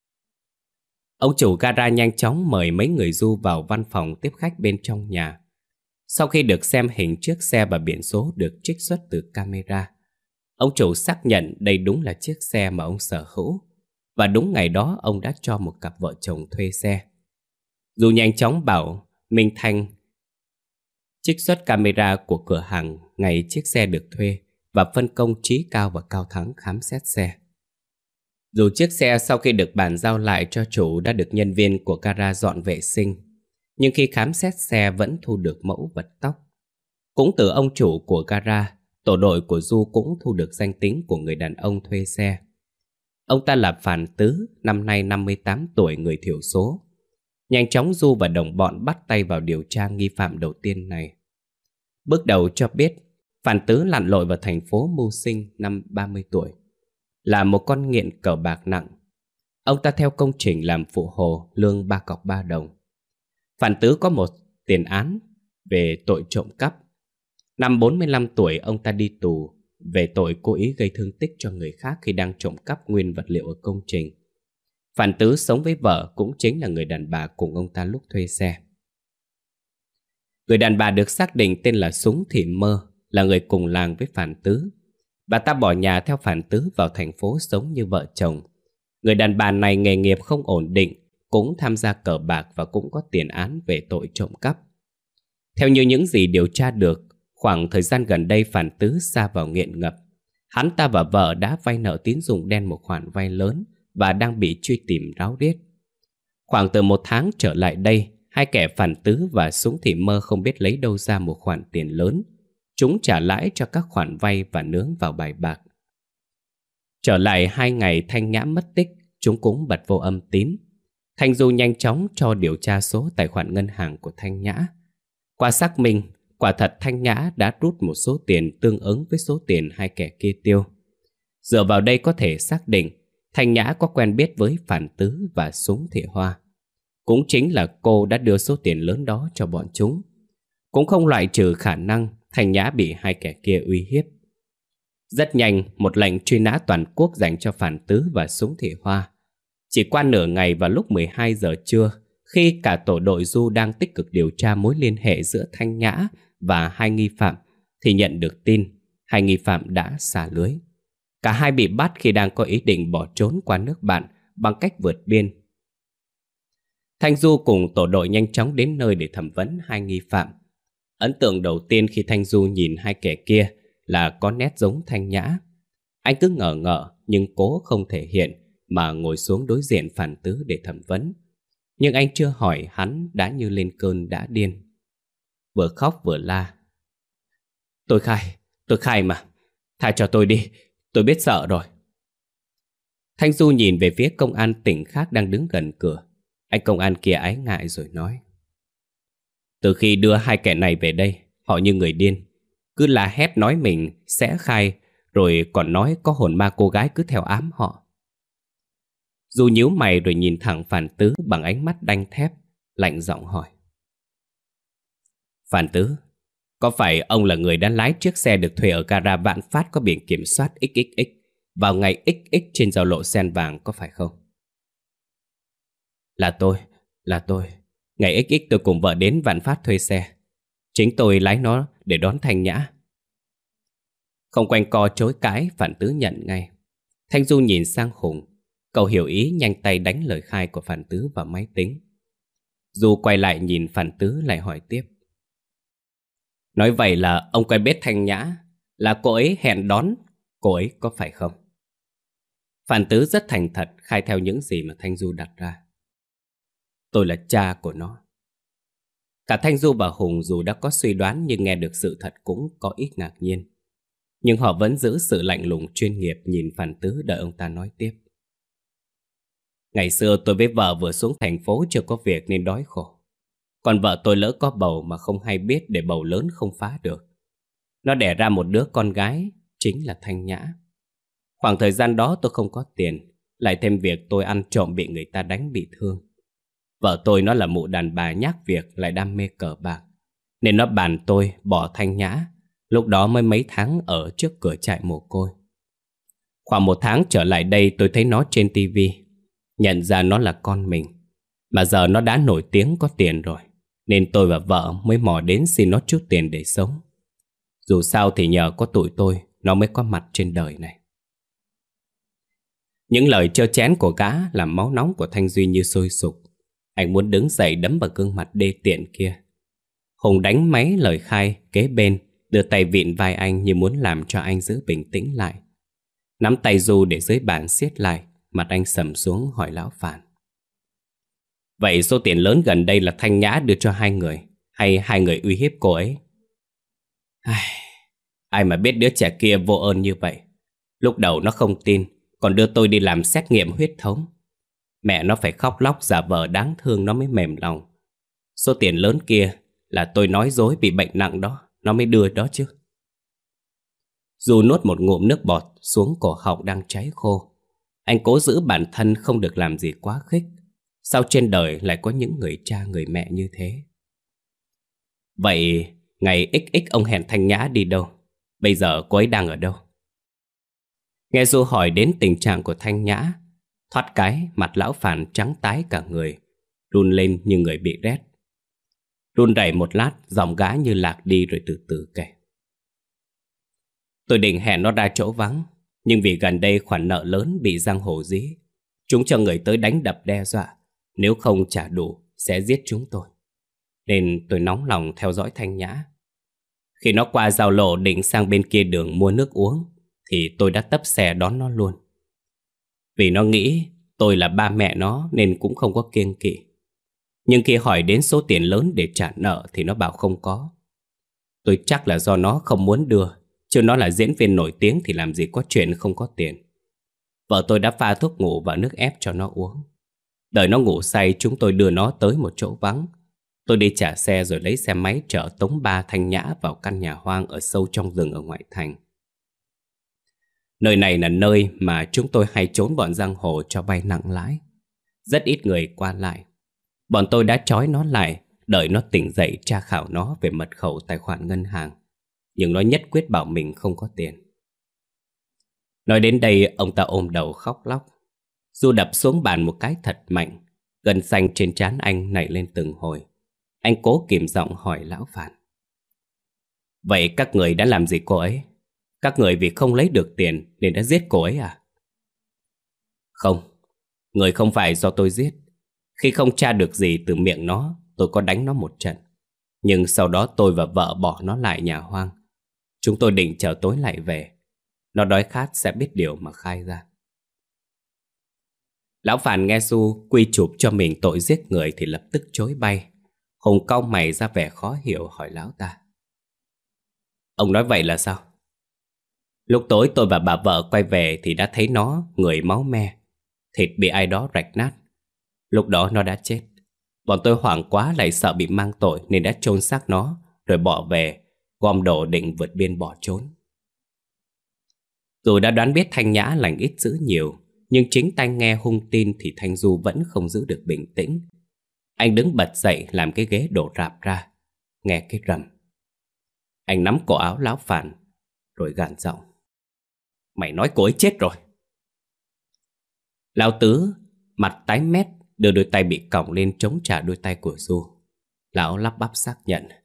S1: Ông chủ gara nhanh chóng mời mấy người Du vào văn phòng tiếp khách bên trong nhà. Sau khi được xem hình chiếc xe và biển số được trích xuất từ camera, ông chủ xác nhận đây đúng là chiếc xe mà ông sở hữu. Và đúng ngày đó ông đã cho một cặp vợ chồng thuê xe. Du nhanh chóng bảo Minh Thanh trích xuất camera của cửa hàng ngày chiếc xe được thuê và phân công Trí Cao và Cao Thắng khám xét xe. Dù chiếc xe sau khi được bàn giao lại cho chủ đã được nhân viên của gara dọn vệ sinh, nhưng khi khám xét xe vẫn thu được mẫu vật tóc. Cũng từ ông chủ của gara, tổ đội của Du cũng thu được danh tính của người đàn ông thuê xe. Ông ta là Phan Tứ, năm nay năm mươi tám tuổi, người thiểu số. Nhanh chóng Du và đồng bọn bắt tay vào điều tra nghi phạm đầu tiên này. Bước đầu cho biết Phan Tứ lặn lội vào thành phố mưu sinh năm ba mươi tuổi, là một con nghiện cờ bạc nặng. Ông ta theo công trình làm phụ hồ, lương ba cọc ba đồng. Phan Tứ có một tiền án về tội trộm cắp. Năm bốn mươi lăm tuổi ông ta đi tù về tội cố ý gây thương tích cho người khác khi đang trộm cắp nguyên vật liệu ở công trình. Phan Tứ sống với vợ, cũng chính là người đàn bà cùng ông ta lúc thuê xe. Người đàn bà được xác định tên là Súng Thị Mơ, là người cùng làng với Phan Tứ. Bà ta bỏ nhà theo Phan Tứ vào thành phố sống như vợ chồng. Người đàn bà này nghề nghiệp không ổn định, cũng tham gia cờ bạc và cũng có tiền án về tội trộm cắp. Theo như những gì điều tra được, khoảng thời gian gần đây Phan Tứ sa vào nghiện ngập. Hắn ta và vợ đã vay nợ tín dụng đen một khoản vay lớn và đang bị truy tìm ráo riết. Khoảng từ một tháng trở lại đây, hai kẻ Phan Tứ và Súng Thị Mơ không biết lấy đâu ra một khoản tiền lớn. Chúng trả lãi cho các khoản vay và nướng vào bài bạc. Trở lại hai ngày Thanh Nhã mất tích, chúng cũng bật vô âm tín. Thanh Du nhanh chóng cho điều tra số tài khoản ngân hàng của Thanh Nhã. Qua xác minh, quả thật Thanh Nhã đã rút một số tiền tương ứng với số tiền hai kẻ kia tiêu. Dựa vào đây có thể xác định Thanh Nhã có quen biết với Phan Tứ và Súng Thị Hoa. Cũng chính là cô đã đưa số tiền lớn đó cho bọn chúng. Cũng không loại trừ khả năng Thanh Nhã bị hai kẻ kia uy hiếp. Rất nhanh, một lệnh truy nã toàn quốc dành cho Phan Tứ và Súng Thị Hoa. Chỉ qua nửa ngày vào lúc mười hai giờ trưa, khi cả tổ đội Du đang tích cực điều tra mối liên hệ giữa Thanh Nhã và hai nghi phạm, thì nhận được tin hai nghi phạm đã xả lưới. Cả hai bị bắt khi đang có ý định bỏ trốn qua nước bạn bằng cách vượt biên. Thanh Du cùng tổ đội nhanh chóng đến nơi để thẩm vấn hai nghi phạm. Ấn tượng đầu tiên khi Thanh Du nhìn hai kẻ kia là có nét giống Thanh Nhã. Anh cứ ngờ ngợ nhưng cố không thể hiện mà ngồi xuống đối diện Phan Tứ để thẩm vấn. Nhưng anh chưa hỏi hắn đã như lên cơn đã điên. Vừa khóc vừa la: Tôi khai, tôi khai mà. Tha cho tôi đi, tôi biết sợ rồi. Thanh Du nhìn về phía công an tỉnh khác đang đứng gần cửa. Anh công an kia ái ngại rồi nói: Từ khi đưa hai kẻ này về đây, họ như người điên. Cứ la hét nói mình sẽ khai, rồi còn nói có hồn ma cô gái cứ theo ám họ. Du nhíu mày rồi nhìn thẳng Phan Tứ bằng ánh mắt đanh thép, lạnh giọng hỏi: Phan Tứ, có phải ông là người đã lái chiếc xe được thuê ở gara Vạn Phát có biển kiểm soát ích ích ích vào ngày ích ích trên giao lộ Sen Vàng có phải không? Là tôi, là tôi. Ngày ích ích tôi cùng vợ đến Vạn Phát thuê xe. Chính tôi lái nó để đón Thanh Nhã. Không quanh co chối cãi, Phản Tứ nhận ngay. Thanh Du nhìn sang Hùng. Cậu hiểu ý, nhanh tay đánh lời khai của Phản Tứ vào máy tính. Du quay lại nhìn Phản Tứ lại hỏi tiếp. Nói vậy là ông quen biết Thanh Nhã, là cô ấy hẹn đón cô ấy có phải không? Phản Tứ rất thành thật khai theo những gì mà Thanh Du đặt ra. Tôi là cha của nó. Cả Thanh Du và Hùng dù đã có suy đoán nhưng nghe được sự thật cũng có ít ngạc nhiên. Nhưng họ vẫn giữ sự lạnh lùng chuyên nghiệp nhìn Phản Tứ đợi ông ta nói tiếp. Ngày xưa tôi với vợ vừa xuống thành phố chưa có việc nên đói khổ. Còn vợ tôi lỡ có bầu mà không hay biết để bầu lớn không phá được. Nó đẻ ra một đứa con gái, chính là Thanh Nhã. Khoảng thời gian đó tôi không có tiền, lại thêm việc tôi ăn trộm bị người ta đánh bị thương. Vợ tôi nó là mụ đàn bà nhác việc lại đam mê cờ bạc, nên nó bàn tôi bỏ Thanh Nhã. Lúc đó mới mấy tháng ở trước cửa trại mồ côi. Khoảng một tháng trở lại đây tôi thấy nó trên tivi, nhận ra nó là con mình. Mà giờ nó đã nổi tiếng có tiền rồi, nên tôi và vợ mới mò đến xin nó chút tiền để sống. Dù sao thì nhờ có tụi tôi nó mới có mặt trên đời này. Những lời trơ chén của gã làm máu nóng của Thanh Duy như sôi sục. Anh muốn đứng dậy đấm vào gương mặt đê tiện kia. Hùng đánh máy lời khai kế bên, đưa tay vịn vai anh như muốn làm cho anh giữ bình tĩnh lại. Nắm tay Du để dưới bàn siết lại, mặt anh sầm xuống hỏi lão Phản. Vậy số tiền lớn gần đây là Thanh Nhã đưa cho hai người, hay hai người uy hiếp cô ấy? Ai, ai mà biết đứa trẻ kia vô ơn như vậy. Lúc đầu nó không tin, còn đưa tôi đi làm xét nghiệm huyết thống. Mẹ nó phải khóc lóc giả vờ đáng thương nó mới mềm lòng. Số tiền lớn kia là tôi nói dối bị bệnh nặng đó, nó mới đưa đó chứ. Dù nuốt một ngụm nước bọt xuống cổ họng đang cháy khô. Anh cố giữ bản thân không được làm gì quá khích. Sao trên đời lại có những người cha người mẹ như thế? Vậy ngày ích ích ông hẹn Thanh Nhã đi đâu? Bây giờ cô ấy đang ở đâu? Nghe Du hỏi đến tình trạng của Thanh Nhã, thoát cái mặt lão Phản trắng tái cả người, run lên như người bị rét. Run rẩy một lát, giọng gã như lạc đi rồi từ từ kể. Tôi định hẹn nó ra chỗ vắng, nhưng vì gần đây khoản nợ lớn bị giang hồ dí, chúng cho người tới đánh đập đe dọa, nếu không trả đủ sẽ giết chúng tôi. Nên tôi nóng lòng theo dõi Thanh Nhã. Khi nó qua giao lộ định sang bên kia đường mua nước uống, thì tôi đã tấp xe đón nó luôn. Vì nó nghĩ tôi là ba mẹ nó nên cũng không có kiêng kỵ. Nhưng khi hỏi đến số tiền lớn để trả nợ thì nó bảo không có. Tôi chắc là do nó không muốn đưa, chứ nó là diễn viên nổi tiếng thì làm gì có chuyện không có tiền. Vợ tôi đã pha thuốc ngủ và nước ép cho nó uống. Đợi nó ngủ say, chúng tôi đưa nó tới một chỗ vắng. Tôi đi trả xe rồi lấy xe máy chở tống ba Thanh Nhã vào căn nhà hoang ở sâu trong rừng ở ngoại thành. Nơi này là nơi mà chúng tôi hay trốn bọn giang hồ cho vay nặng lãi. Rất ít người qua lại. Bọn tôi đã trói nó lại, đợi nó tỉnh dậy tra khảo nó về mật khẩu tài khoản ngân hàng. Nhưng nó nhất quyết bảo mình không có tiền. Nói đến đây, ông ta ôm đầu khóc lóc. Du đập xuống bàn một cái thật mạnh. Gân xanh trên trán anh nảy lên từng hồi. Anh cố kìm giọng hỏi lão Phản. Vậy các người đã làm gì cô ấy? Các người vì không lấy được tiền nên đã giết cô ấy à? Không, người không phải do tôi giết. Khi không tra được gì từ miệng nó, tôi có đánh nó một trận. Nhưng sau đó tôi và vợ bỏ nó lại nhà hoang. Chúng tôi định chờ tối lại về. Nó đói khát sẽ biết điều mà khai ra. Lão Phản nghe Du quy chụp cho mình tội giết người thì lập tức chối bay. Hùng cau mày ra vẻ khó hiểu hỏi lão ta. Ông nói vậy là sao? Lúc tối tôi và bà vợ quay về thì đã thấy nó người máu me, thịt bị ai đó rạch nát. Lúc đó nó đã chết. Bọn tôi hoảng quá lại sợ bị mang tội nên đã chôn xác nó rồi bỏ về, gom đồ định vượt biên bỏ trốn. Dù đã đoán biết Thanh Nhã lành ít dữ nhiều, nhưng chính tai nghe hung tin thì Thanh Du vẫn không giữ được bình tĩnh. Anh đứng bật dậy làm cái ghế đổ rạp ra, nghe cái rầm. Anh nắm cổ áo lão Phản rồi gằn giọng. Mày nói cô ấy chết rồi. Lão Tứ mặt tái mét đưa đôi tay bị còng lên chống trả đôi tay của Du. Lão lắp bắp xác nhận.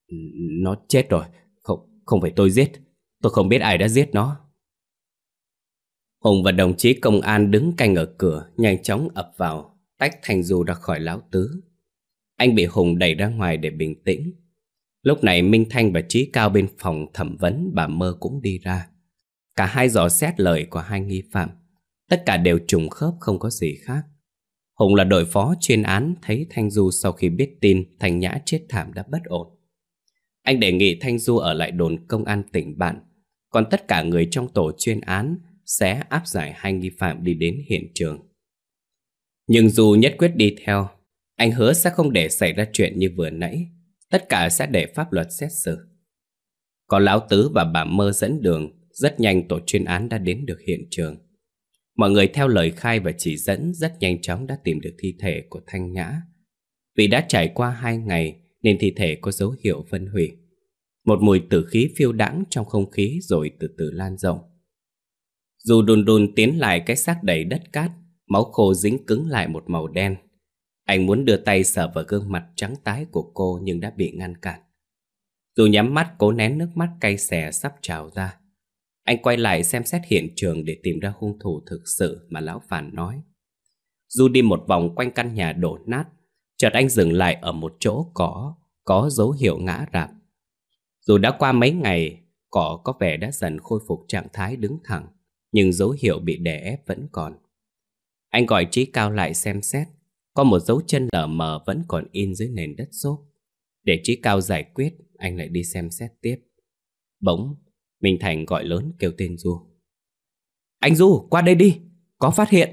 S1: Nó chết rồi. Không, không phải tôi giết. Tôi không biết ai đã giết nó. Hùng và đồng chí công an đứng canh ở cửa nhanh chóng ập vào, tách Thanh Du ra khỏi Lão Tứ. Anh bị Hùng đẩy ra ngoài để bình tĩnh. Lúc này Minh Thanh và Chí Cao bên phòng thẩm vấn bà Mơ cũng đi ra. Cả hai dò xét lời của hai nghi phạm. Tất cả đều trùng khớp, không có gì khác. Hùng là đội phó chuyên án, thấy Thanh Du sau khi biết tin Thanh Nhã chết thảm đã bất ổn. Anh đề nghị Thanh Du ở lại đồn công an tỉnh bạn, còn tất cả người trong tổ chuyên án sẽ áp giải hai nghi phạm đi đến hiện trường. Nhưng Du nhất quyết đi theo. Anh hứa sẽ không để xảy ra chuyện như vừa nãy. Tất cả sẽ để pháp luật xét xử. Có Lão Tứ và bà Mơ dẫn đường, rất nhanh tổ chuyên án đã đến được hiện trường. Mọi người theo lời khai và chỉ dẫn rất nhanh chóng đã tìm được thi thể của Thanh Nhã. Vì đã trải qua hai ngày nên thi thể có dấu hiệu phân hủy. Một mùi tử khí phiêu đãng trong không khí rồi từ từ lan rộng. Dù đùn đùn tiến lại cái xác đầy đất cát, máu khô dính cứng lại một màu đen. Anh muốn đưa tay sờ vào gương mặt trắng tái của cô nhưng đã bị ngăn cản. Dù nhắm mắt cố nén nước mắt cay xè sắp trào ra. Anh quay lại xem xét hiện trường để tìm ra hung thủ thực sự mà lão Phàn nói. Du đi một vòng quanh căn nhà đổ nát, chợt anh dừng lại ở một chỗ cỏ có dấu hiệu ngã rạp. Dù đã qua mấy ngày, cỏ có vẻ đã dần khôi phục trạng thái đứng thẳng, nhưng dấu hiệu bị đè ép vẫn còn. Anh gọi Chí Cao lại xem xét. Có một dấu chân lờ mờ vẫn còn in dưới nền đất xốp. Để Chí Cao giải quyết, anh lại đi xem xét tiếp. Bỗng Minh Thành gọi lớn kêu tên Du. Anh Du, qua đây đi, có phát hiện.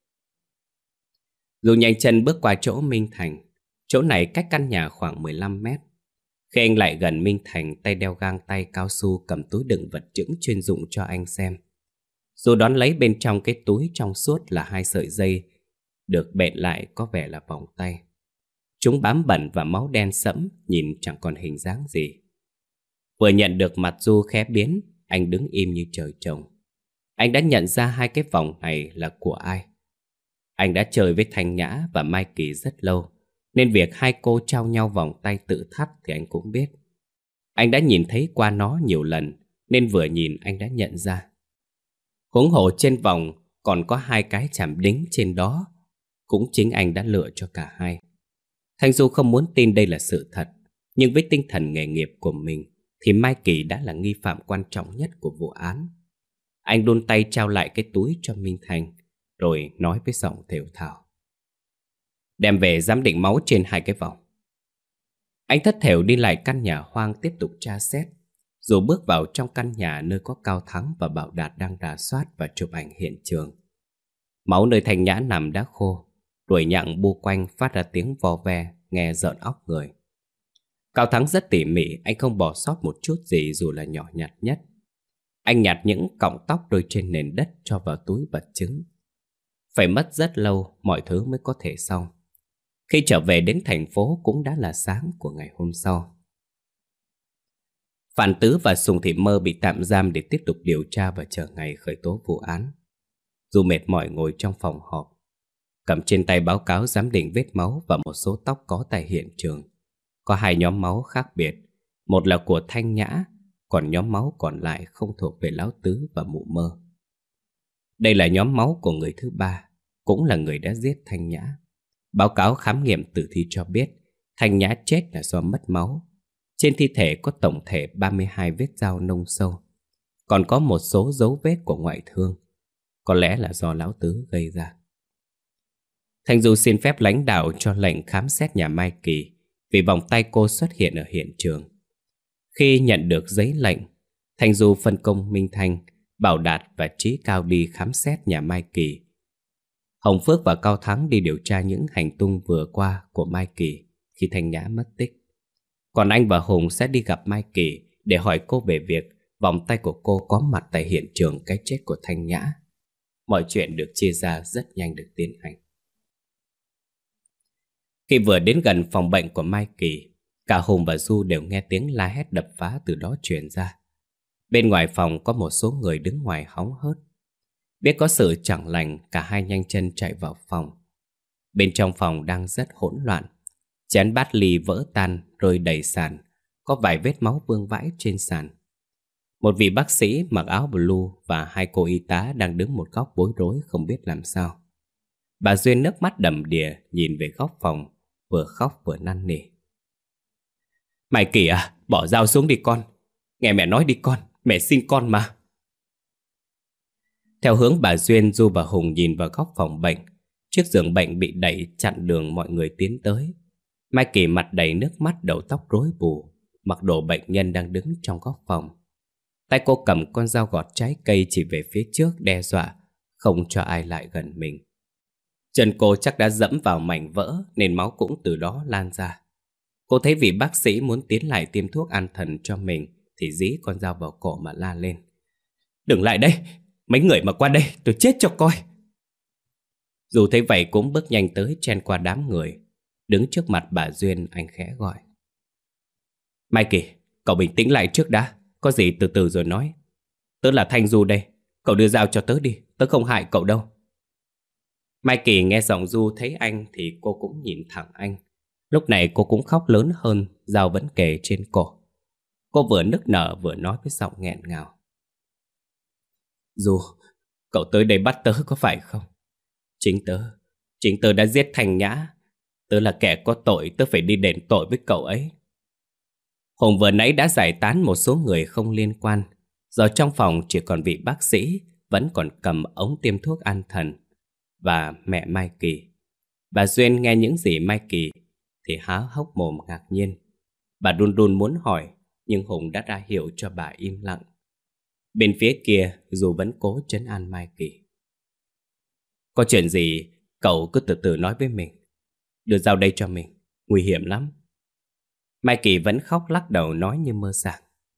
S1: Du nhanh chân bước qua chỗ Minh Thành. Chỗ này cách căn nhà khoảng mười lăm mét. Khi anh lại gần Minh Thành, tay đeo găng tay cao su cầm túi đựng vật chững chuyên dụng cho anh xem. Du đón lấy bên trong cái túi trong suốt là hai sợi dây được bện lại có vẻ là vòng tay. Chúng bám bẩn và máu đen sẫm, nhìn chẳng còn hình dáng gì. Vừa nhận được mặt Du khẽ biến, anh đứng im như trời trồng. Anh đã nhận ra hai cái vòng này là của ai. Anh đã chơi với Thanh Nhã và Mai Kỳ rất lâu, nên việc hai cô trao nhau vòng tay tự thắt thì anh cũng biết. Anh đã nhìn thấy qua nó nhiều lần, nên vừa nhìn anh đã nhận ra. Huống hồ trên vòng còn có hai cái chạm đính trên đó, cũng chính anh đã lựa cho cả hai. Thanh Du không muốn tin đây là sự thật, nhưng với tinh thần nghề nghiệp của mình thì Mai Kỳ đã là nghi phạm quan trọng nhất của vụ án. Anh đôn tay trao lại cái túi cho Minh Thành, rồi nói với giọng thều thào. Đem về giám định máu trên hai cái vòng. Anh thất thểu đi lại căn nhà hoang tiếp tục tra xét. Dù bước vào trong căn nhà nơi có Cao Thắng và Bảo Đạt đang rà soát và chụp ảnh hiện trường. Máu nơi Thanh Nhã nằm đã khô, ruồi nhặng bu quanh phát ra tiếng vo ve, nghe rợn óc người. Cao Thắng rất tỉ mỉ, anh không bỏ sót một chút gì dù là nhỏ nhặt nhất. Anh nhặt những cọng tóc rơi trên nền đất cho vào túi vật chứng. Phải mất rất lâu mọi thứ mới có thể xong. Khi trở về đến thành phố cũng đã là sáng của ngày hôm sau. Phan Tứ và Sùng Thị Mơ bị tạm giam để tiếp tục điều tra và chờ ngày khởi tố vụ án. Dù mệt mỏi ngồi trong phòng họp, cầm trên tay báo cáo giám định vết máu và một số tóc có tại hiện trường. Có hai nhóm máu khác biệt, một là của Thanh Nhã, còn nhóm máu còn lại không thuộc về Lão Tứ và Mụ Mơ. Đây là nhóm máu của người thứ ba, cũng là người đã giết Thanh Nhã. Báo cáo khám nghiệm tử thi cho biết Thanh Nhã chết là do mất máu. Trên thi thể có tổng thể ba mươi hai vết dao nông sâu, còn có một số dấu vết của ngoại thương, có lẽ là do Lão Tứ gây ra. Thanh Du xin phép lãnh đạo cho lệnh khám xét nhà Mai Kỳ vì vòng tay cô xuất hiện ở hiện trường. Khi nhận được giấy lệnh, Thanh Du phân công Minh Thanh, Bảo Đạt và Chí Cao đi khám xét nhà Mai Kỳ. Hồng Phước và Cao Thắng đi điều tra những hành tung vừa qua của Mai Kỳ khi Thanh Nhã mất tích. Còn anh và Hùng sẽ đi gặp Mai Kỳ để hỏi cô về việc vòng tay của cô có mặt tại hiện trường cái chết của Thanh Nhã. Mọi chuyện được chia ra rất nhanh được tiến hành. Khi vừa đến gần phòng bệnh của Mai Kỳ, cả Hùng và Du đều nghe tiếng la hét đập phá từ đó truyền ra. Bên ngoài phòng có một số người đứng ngoài hóng hớt. Biết có sự chẳng lành, cả hai nhanh chân chạy vào phòng. Bên trong phòng đang rất hỗn loạn. Chén bát ly vỡ tan rơi đầy sàn, có vài vết máu vương vãi trên sàn. Một vị bác sĩ mặc áo blue và hai cô y tá đang đứng một góc bối rối không biết làm sao. Bà Duyên nước mắt đầm đìa nhìn về góc phòng, vừa khóc vừa năn nỉ. Mai Kỳ à, bỏ dao xuống đi con. Nghe mẹ nói đi con, mẹ xin con mà. Theo hướng bà Duyên, Du và Hùng nhìn vào góc phòng bệnh. Chiếc giường bệnh bị đẩy chặn đường mọi người tiến tới. Mai Kỳ mặt đầy nước mắt, đầu tóc rối bù, mặc đồ bệnh nhân đang đứng trong góc phòng. Tay cô cầm con dao gọt trái cây chỉ về phía trước đe dọa, không cho ai lại gần mình. Chân cô chắc đã dẫm vào mảnh vỡ nên máu cũng từ đó lan ra. Cô thấy vị bác sĩ muốn tiến lại tiêm thuốc an thần cho mình thì dí con dao vào cổ mà la lên. Đừng lại đây, mấy người mà qua đây tôi chết cho coi. Dù thấy vậy cũng bước nhanh tới chen qua đám người. Đứng trước mặt bà Duyên, anh khẽ gọi. Mai Kỳ, cậu bình tĩnh lại trước đã. Có gì từ từ rồi nói. Tớ là Thanh Du đây. Cậu đưa dao cho tớ đi, tớ không hại cậu đâu. Mai Kỳ nghe giọng Du thấy anh thì cô cũng nhìn thẳng anh. Lúc này cô cũng khóc lớn hơn, dao vẫn kề trên cổ. Cô vừa nức nở vừa nói với giọng nghẹn ngào. Du, cậu tới đây bắt tớ có phải không? Chính tớ, chính tớ đã giết Thanh Nhã. Tớ là kẻ có tội, tớ phải đi đền tội với cậu ấy. Hùng vừa nãy đã giải tán một số người không liên quan. Giờ trong phòng chỉ còn vị bác sĩ vẫn còn cầm ống tiêm thuốc an thần và mẹ Mai Kỳ. Bà Duyên nghe những gì Mai Kỳ thì há hốc mồm ngạc nhiên. Bà đun đun muốn hỏi, nhưng Hùng đã ra hiệu cho bà im lặng. Bên phía kia, dù vẫn cố trấn an Mai Kỳ. Có chuyện gì cậu cứ từ từ nói với mình. Đưa dao đây cho mình, nguy hiểm lắm. Mai Kỳ vẫn khóc lắc đầu nói như mơ sảng.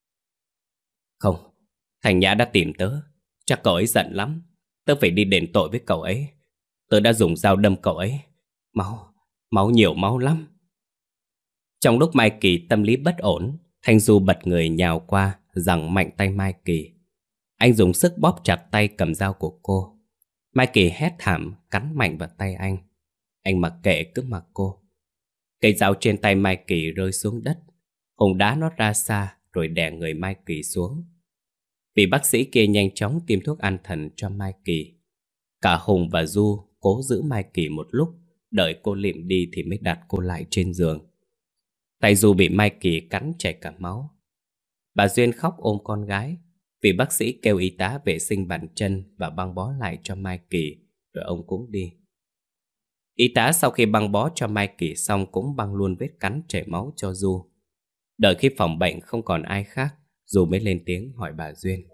S1: Không, Thành Nhã đã tìm tớ. Chắc cậu ấy giận lắm. Tớ phải đi đền tội với cậu ấy. Tớ đã dùng dao đâm cậu ấy. Máu, máu nhiều máu lắm. Trong lúc Mai Kỳ tâm lý bất ổn, Thanh Du bật người nhào qua, giằng mạnh tay Mai Kỳ. Anh dùng sức bóp chặt tay cầm dao của cô. Mai Kỳ hét thảm, cắn mạnh vào tay anh. Anh mặc kệ cứ mặc cô. Cây dao trên tay Mai Kỳ rơi xuống đất. Hùng đá nó ra xa rồi đè người Mai Kỳ xuống. Vị bác sĩ kia nhanh chóng tiêm thuốc an thần cho Mai Kỳ. Cả Hùng và Du cố giữ Mai Kỳ một lúc, đợi cô lịm đi thì mới đặt cô lại trên giường. Tay Du bị Mai Kỳ cắn chảy cả máu. Bà Duyên khóc ôm con gái. Vị bác sĩ kêu y tá vệ sinh bàn chân và băng bó lại cho Mai Kỳ, rồi ông cũng đi. Y tá sau khi băng bó cho Mai Kỳ xong cũng băng luôn vết cắn chảy máu cho Du. Đợi khi phòng bệnh không còn ai khác, Du mới lên tiếng hỏi bà Duyên.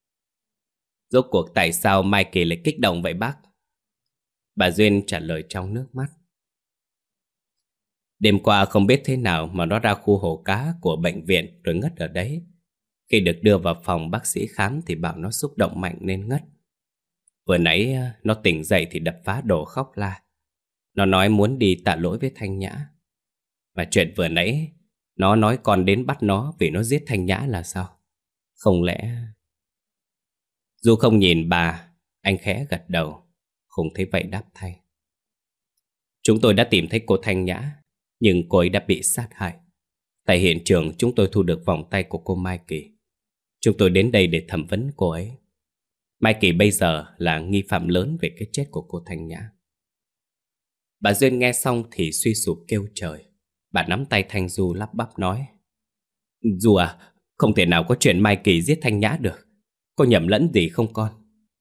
S1: Rốt cuộc tại sao Mai Kỳ lại kích động vậy bác? Bà Duyên trả lời trong nước mắt. Đêm qua không biết thế nào mà nó ra khu hồ cá của bệnh viện rồi ngất ở đấy. Khi được đưa vào phòng bác sĩ khám thì bảo nó xúc động mạnh nên ngất. Vừa nãy nó tỉnh dậy thì đập phá đồ khóc la. Nó nói muốn đi tạ lỗi với Thanh Nhã. Mà chuyện vừa nãy nó nói con đến bắt nó vì nó giết Thanh Nhã là sao? Không lẽ... Du không nhìn bà, anh khẽ gật đầu. Hùng thấy vậy đáp thay. Chúng tôi đã tìm thấy cô Thanh Nhã, nhưng cô ấy đã bị sát hại. Tại hiện trường chúng tôi thu được vòng tay của cô Mai Kỳ. Chúng tôi đến đây để thẩm vấn cô ấy. Mai Kỳ bây giờ là nghi phạm lớn về cái chết của cô Thanh Nhã. Bà Duyên nghe xong thì suy sụp kêu trời. Bà nắm tay Thanh Du lắp bắp nói. Du à, không thể nào có chuyện Mai Kỳ giết Thanh Nhã được. Có nhầm lẫn gì không con?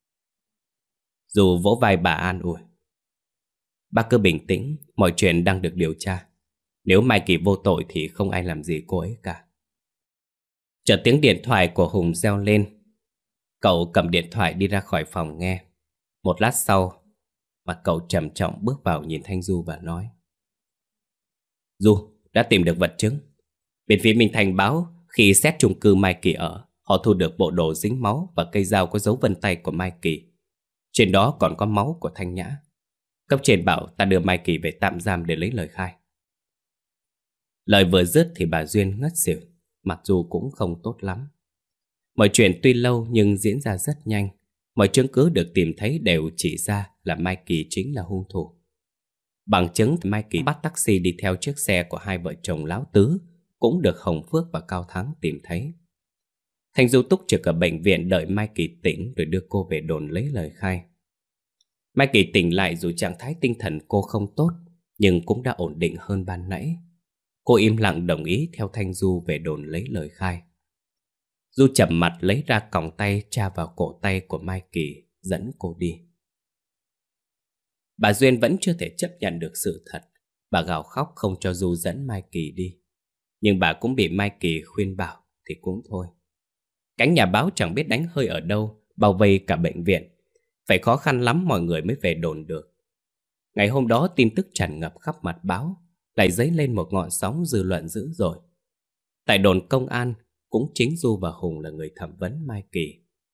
S1: Du vỗ vai bà an ủi. Bác cứ bình tĩnh, mọi chuyện đang được điều tra. Nếu Mai Kỳ vô tội thì không ai làm gì cô ấy cả. Chợt tiếng điện thoại của Hùng reo lên. Cậu cầm điện thoại đi ra khỏi phòng nghe. Một lát sau, mặt cậu trầm trọng bước vào nhìn Thanh Du và nói. Du, đã tìm được vật chứng. Bên phía Minh Thành báo khi xét chung cư Mai Kỳ ở, họ thu được bộ đồ dính máu và cây dao có dấu vân tay của Mai Kỳ. Trên đó còn có máu của Thanh Nhã. Cấp trên bảo ta đưa Mai Kỳ về tạm giam để lấy lời khai. Lời vừa dứt thì bà Duyên ngất xỉu. Mặc dù cũng không tốt lắm. Mọi chuyện tuy lâu nhưng diễn ra rất nhanh. Mọi chứng cứ được tìm thấy đều chỉ ra là Mai Kỳ chính là hung thủ. Bằng chứng thì Mai Kỳ bắt taxi đi theo chiếc xe của hai vợ chồng Láo Tứ cũng được Hồng Phước và Cao Thắng tìm thấy. Thanh Du túc trực ở bệnh viện đợi Mai Kỳ tỉnh rồi đưa cô về đồn lấy lời khai. Mai Kỳ tỉnh lại dù trạng thái tinh thần cô không tốt, nhưng cũng đã ổn định hơn ban nãy. Cô im lặng đồng ý theo Thanh Du về đồn lấy lời khai. Du chậm mặt lấy ra còng tay tra vào cổ tay của Mai Kỳ, dẫn cô đi. Bà Duyên vẫn chưa thể chấp nhận được sự thật. Bà gào khóc không cho Du dẫn Mai Kỳ đi. Nhưng bà cũng bị Mai Kỳ khuyên bảo thì cũng thôi. Cánh nhà báo chẳng biết đánh hơi ở đâu, bao vây cả bệnh viện. Phải khó khăn lắm mọi người mới về đồn được. Ngày hôm đó tin tức tràn ngập khắp mặt báo, lại dấy lên một ngọn sóng dư luận dữ dội. Tại đồn công an, cũng chính Du và Hùng là người thẩm vấn Mai Kỳ.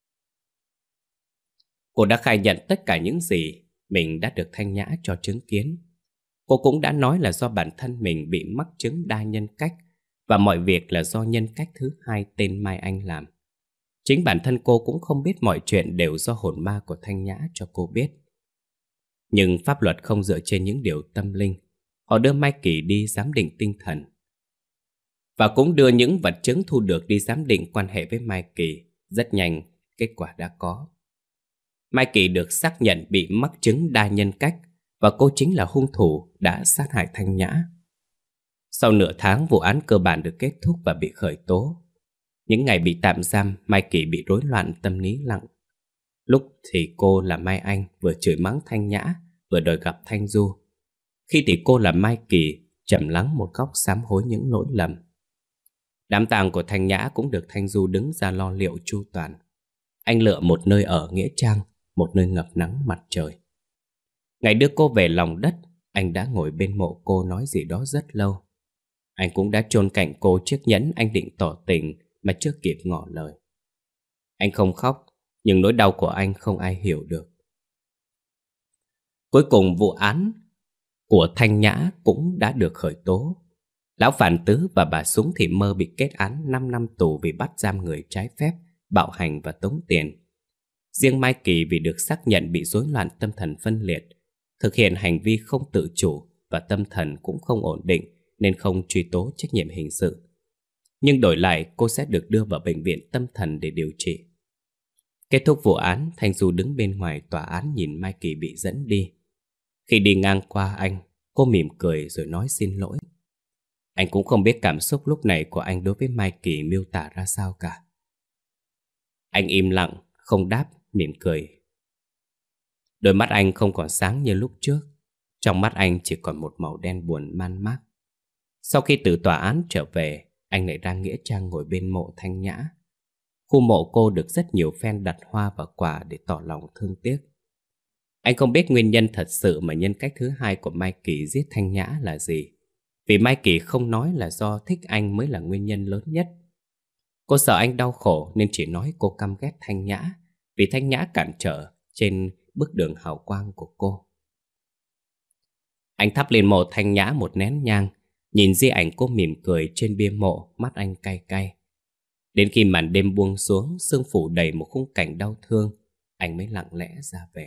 S1: Cô đã khai nhận tất cả những gì mình đã được Thanh Nhã cho chứng kiến. Cô cũng đã nói là do bản thân mình bị mắc chứng đa nhân cách, và mọi việc là do nhân cách thứ hai tên Mai Anh làm. Chính bản thân cô cũng không biết mọi chuyện đều do hồn ma của Thanh Nhã cho cô biết. Nhưng pháp luật không dựa trên những điều tâm linh. Họ đưa Mai Kỳ đi giám định tinh thần, và cũng đưa những vật chứng thu được đi giám định quan hệ với Mai Kỳ. Rất nhanh, kết quả đã có. Mai Kỳ được xác nhận bị mắc chứng đa nhân cách, và cô chính là hung thủ đã sát hại Thanh Nhã. Sau nửa tháng, vụ án cơ bản được kết thúc và bị khởi tố. Những ngày bị tạm giam, Mai Kỳ bị rối loạn tâm lý nặng. Lúc thì cô là Mai Anh, vừa chửi mắng Thanh Nhã, vừa đòi gặp Thanh Du. Khi thì cô là Mai Kỳ, trầm lắng một góc sám hối những lỗi lầm. Đám tang của Thanh Nhã cũng được Thanh Du đứng ra lo liệu chu toàn. Anh lựa một nơi ở nghĩa trang, một nơi ngập nắng mặt trời. Ngày đưa cô về lòng đất, anh đã ngồi bên mộ cô nói gì đó rất lâu. Anh cũng đã chôn cạnh cô chiếc nhẫn anh định tỏ tình mà chưa kịp ngỏ lời. Anh không khóc, nhưng nỗi đau của anh không ai hiểu được. Cuối cùng vụ án của Thanh Nhã cũng đã được khởi tố. Lão Phản Tứ và bà Súng Thị Mơ bị kết án năm năm tù vì bắt giam người trái phép, bạo hành và tống tiền. Riêng Mai Kỳ vì được xác nhận bị rối loạn tâm thần phân liệt, thực hiện hành vi không tự chủ và tâm thần cũng không ổn định nên không truy tố trách nhiệm hình sự. Nhưng đổi lại cô sẽ được đưa vào bệnh viện tâm thần để điều trị. Kết thúc vụ án, Thanh Du đứng bên ngoài tòa án nhìn Mai Kỳ bị dẫn đi. Khi đi ngang qua anh, cô mỉm cười rồi nói xin lỗi. Anh cũng không biết cảm xúc lúc này của anh đối với Mai Kỳ miêu tả ra sao cả. Anh im lặng, không đáp, mỉm cười. Đôi mắt anh không còn sáng như lúc trước. Trong mắt anh chỉ còn một màu đen buồn man mác. Sau khi từ tòa án trở về, anh lại ra nghĩa trang ngồi bên mộ Thanh Nhã. Khu mộ cô được rất nhiều fan đặt hoa và quà để tỏ lòng thương tiếc. Anh không biết nguyên nhân thật sự mà nhân cách thứ hai của Mai Kỳ giết Thanh Nhã là gì. Vì Mai Kỳ không nói là do thích anh mới là nguyên nhân lớn nhất. Cô sợ anh đau khổ nên chỉ nói cô căm ghét Thanh Nhã, vì Thanh Nhã cản trở trên bước đường hào quang của cô. Anh thắp lên mộ Thanh Nhã một nén nhang, nhìn di ảnh cô mỉm cười trên bia mộ, mắt anh cay cay. Đến khi màn đêm buông xuống, sương phủ đầy một khung cảnh đau thương, anh mới lặng lẽ ra về.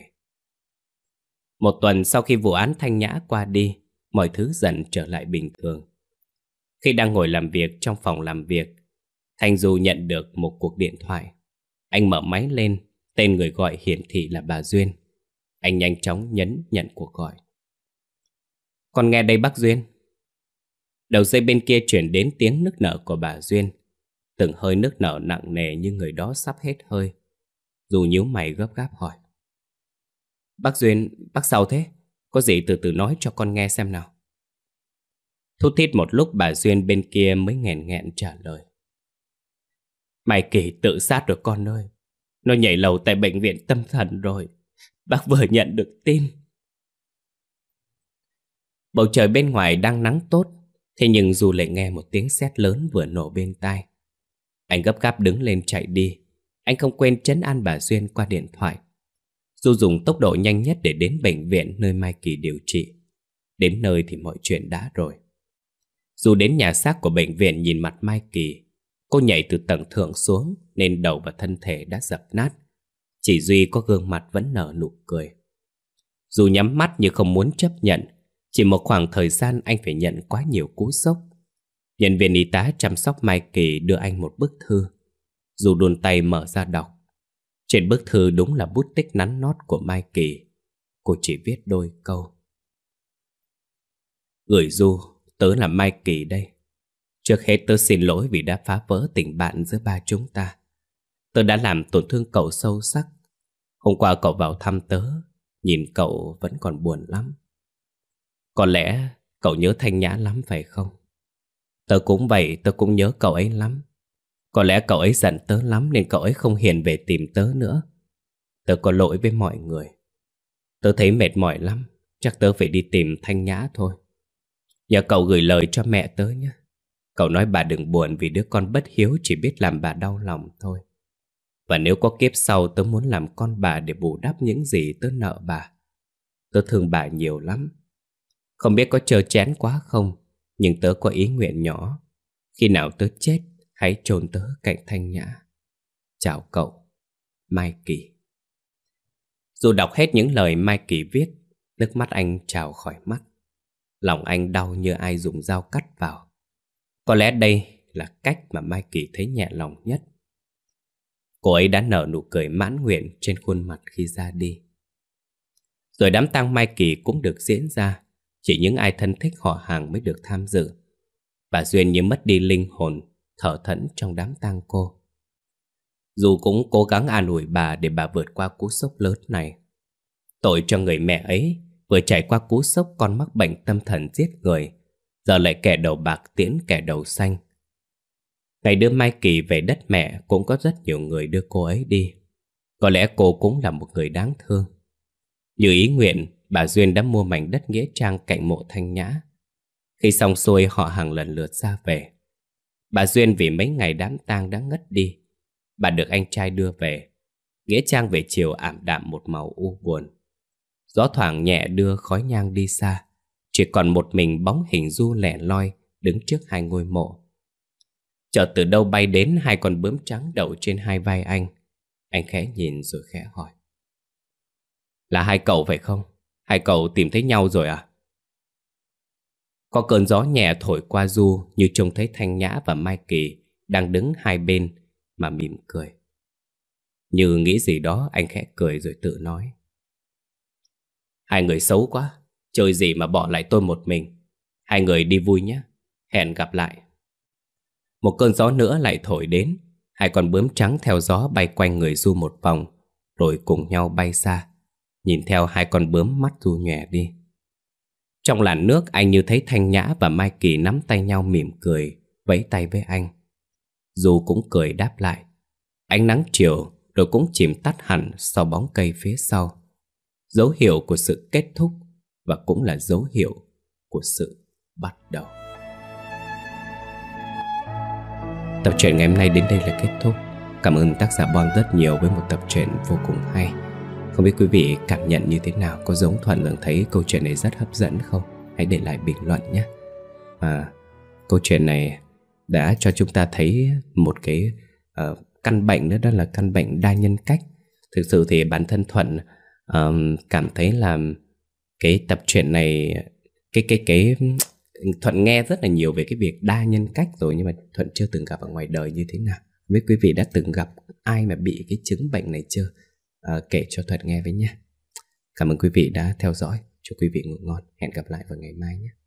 S1: Một tuần sau khi vụ án Thanh Nhã qua đi, mọi thứ dần trở lại bình thường. Khi đang ngồi làm việc trong phòng làm việc, Thanh Du nhận được một cuộc điện thoại. Anh mở máy lên, tên người gọi hiển thị là bà Duyên. Anh nhanh chóng nhấn nhận cuộc gọi. Con nghe đây bác Duyên. Đầu dây bên kia chuyển đến tiếng nức nở của bà Duyên. Từng hơi nức nở nặng nề như người đó sắp hết hơi. Du nhíu mày gấp gáp hỏi. Bác Duyên, bác sao thế? Có gì từ từ nói cho con nghe xem nào. Thút thít một lúc bà Duyên bên kia mới nghẹn nghẹn trả lời. Mai Kỳ tự sát rồi con ơi. Nó nhảy lầu tại bệnh viện tâm thần rồi. Bác vừa nhận được tin. Bầu trời bên ngoài đang nắng tốt, thế nhưng Du lại nghe một tiếng sét lớn vừa nổ bên tai. Anh gấp gáp đứng lên chạy đi. Anh không quên trấn an bà Duyên qua điện thoại. Du dùng tốc độ nhanh nhất để đến bệnh viện nơi Mai Kỳ điều trị. Đến nơi thì mọi chuyện đã rồi. Du đến nhà xác của bệnh viện nhìn mặt Mai Kỳ. Cô nhảy từ tầng thượng xuống nên đầu và thân thể đã dập nát. Chỉ duy có gương mặt vẫn nở nụ cười. Du nhắm mắt như không muốn chấp nhận. Chỉ một khoảng thời gian anh phải nhận quá nhiều cú sốc. Nhân viên y tá chăm sóc Mai Kỳ đưa anh một bức thư. Du đùn tay mở ra đọc. Trên bức thư đúng là bút tích nắn nót của Mai Kỳ. Cô chỉ viết đôi câu. Gửi Du, tớ là Mai Kỳ đây. Trước hết tớ xin lỗi vì đã phá vỡ tình bạn giữa ba chúng ta. Tớ đã làm tổn thương cậu sâu sắc. Hôm qua cậu vào thăm tớ, nhìn cậu vẫn còn buồn lắm. Có lẽ cậu nhớ Thanh Nhã lắm phải không? Tớ cũng vậy, tớ cũng nhớ cậu ấy lắm. Có lẽ cậu ấy giận tớ lắm nên cậu ấy không hiền về tìm tớ nữa. Tớ có lỗi với mọi người. Tớ thấy mệt mỏi lắm, chắc tớ phải đi tìm Thanh Nhã thôi. Nhờ cậu gửi lời cho mẹ tớ nhé. Cậu nói bà đừng buồn vì đứa con bất hiếu chỉ biết làm bà đau lòng thôi. Và nếu có kiếp sau tớ muốn làm con bà để bù đắp những gì tớ nợ bà. Tớ thương bà nhiều lắm. Không biết có trơ chén quá không, nhưng tớ có ý nguyện nhỏ. Khi nào tớ chết, hãy chôn tớ cạnh Thanh Nhã. Chào cậu, Mai Kỳ. Dù đọc hết những lời Mai Kỳ viết, nước mắt anh trào khỏi mắt. Lòng anh đau như ai dùng dao cắt vào. Có lẽ đây là cách mà Mai Kỳ thấy nhẹ lòng nhất. Cô ấy đã nở nụ cười mãn nguyện trên khuôn mặt khi ra đi. Rồi đám tang Mai Kỳ cũng được diễn ra. Chỉ những ai thân thích họ hàng mới được tham dự. Bà Duyên như mất đi linh hồn, thở thẫn trong đám tang cô. Dù cũng cố gắng an ủi bà để bà vượt qua cú sốc lớn này. Tội cho người mẹ ấy, vừa trải qua cú sốc con mắc bệnh tâm thần giết người, giờ lại kẻ đầu bạc tiễn kẻ đầu xanh. Ngày đưa Mai Kỳ về đất mẹ cũng có rất nhiều người đưa cô ấy đi. Có lẽ cô cũng là một người đáng thương. Như ý nguyện, bà Duyên đã mua mảnh đất nghĩa trang cạnh mộ Thanh Nhã. Khi xong xuôi họ hàng lần lượt ra về. Bà Duyên vì mấy ngày đám tang đã ngất đi. Bà được anh trai đưa về. Nghĩa trang về chiều ảm đạm một màu u buồn. Gió thoảng nhẹ đưa khói nhang đi xa. Chỉ còn một mình bóng hình Du lẻ loi đứng trước hai ngôi mộ. Chợt từ đâu bay đến hai con bướm trắng đậu trên hai vai anh. Anh khẽ nhìn rồi khẽ hỏi. Là hai cậu phải không? Hai cậu tìm thấy nhau rồi à? Có cơn gió nhẹ thổi qua Du như trông thấy Thanh Nhã và Mai Kỳ đang đứng hai bên mà mỉm cười. Như nghĩ gì đó anh khẽ cười rồi tự nói. Hai người xấu quá, chơi gì mà bỏ lại tôi một mình. Hai người đi vui nhé, hẹn gặp lại. Một cơn gió nữa lại thổi đến. Hai con bướm trắng theo gió bay quanh người Du một vòng, rồi cùng nhau bay xa. Nhìn theo hai con bướm mắt Du nhòe đi. Trong làn nước anh như thấy Thanh Nhã và Mai Kỳ nắm tay nhau mỉm cười, vẫy tay với anh. Du cũng cười đáp lại. Ánh nắng chiều rồi cũng chìm tắt hẳn sau bóng cây phía sau. Dấu hiệu của sự kết thúc và cũng là dấu hiệu của sự bắt đầu. Tập truyện ngày hôm nay đến đây là kết thúc. Cảm ơn tác giả Bon rất nhiều với một tập truyện vô cùng hay. Không biết quý vị cảm nhận như thế nào, có giống Thuận Lượng thấy câu chuyện này rất hấp dẫn không? Hãy để lại bình luận nhé. À, câu chuyện này đã cho chúng ta thấy một cái uh, căn bệnh nữa, đó là căn bệnh đa nhân cách. Thực sự thì bản thân Thuận uh, cảm thấy là cái tập truyện này, cái cái cái Thuận nghe rất là nhiều về cái việc đa nhân cách rồi, nhưng mà Thuận chưa từng gặp ở ngoài đời như thế nào. Không biết quý vị đã từng gặp ai mà bị cái chứng bệnh này chưa? À, kể cho Thuận nghe với nhé. Cảm ơn quý vị đã theo dõi. Chúc quý vị ngủ ngon. Hẹn gặp lại vào ngày mai nhé.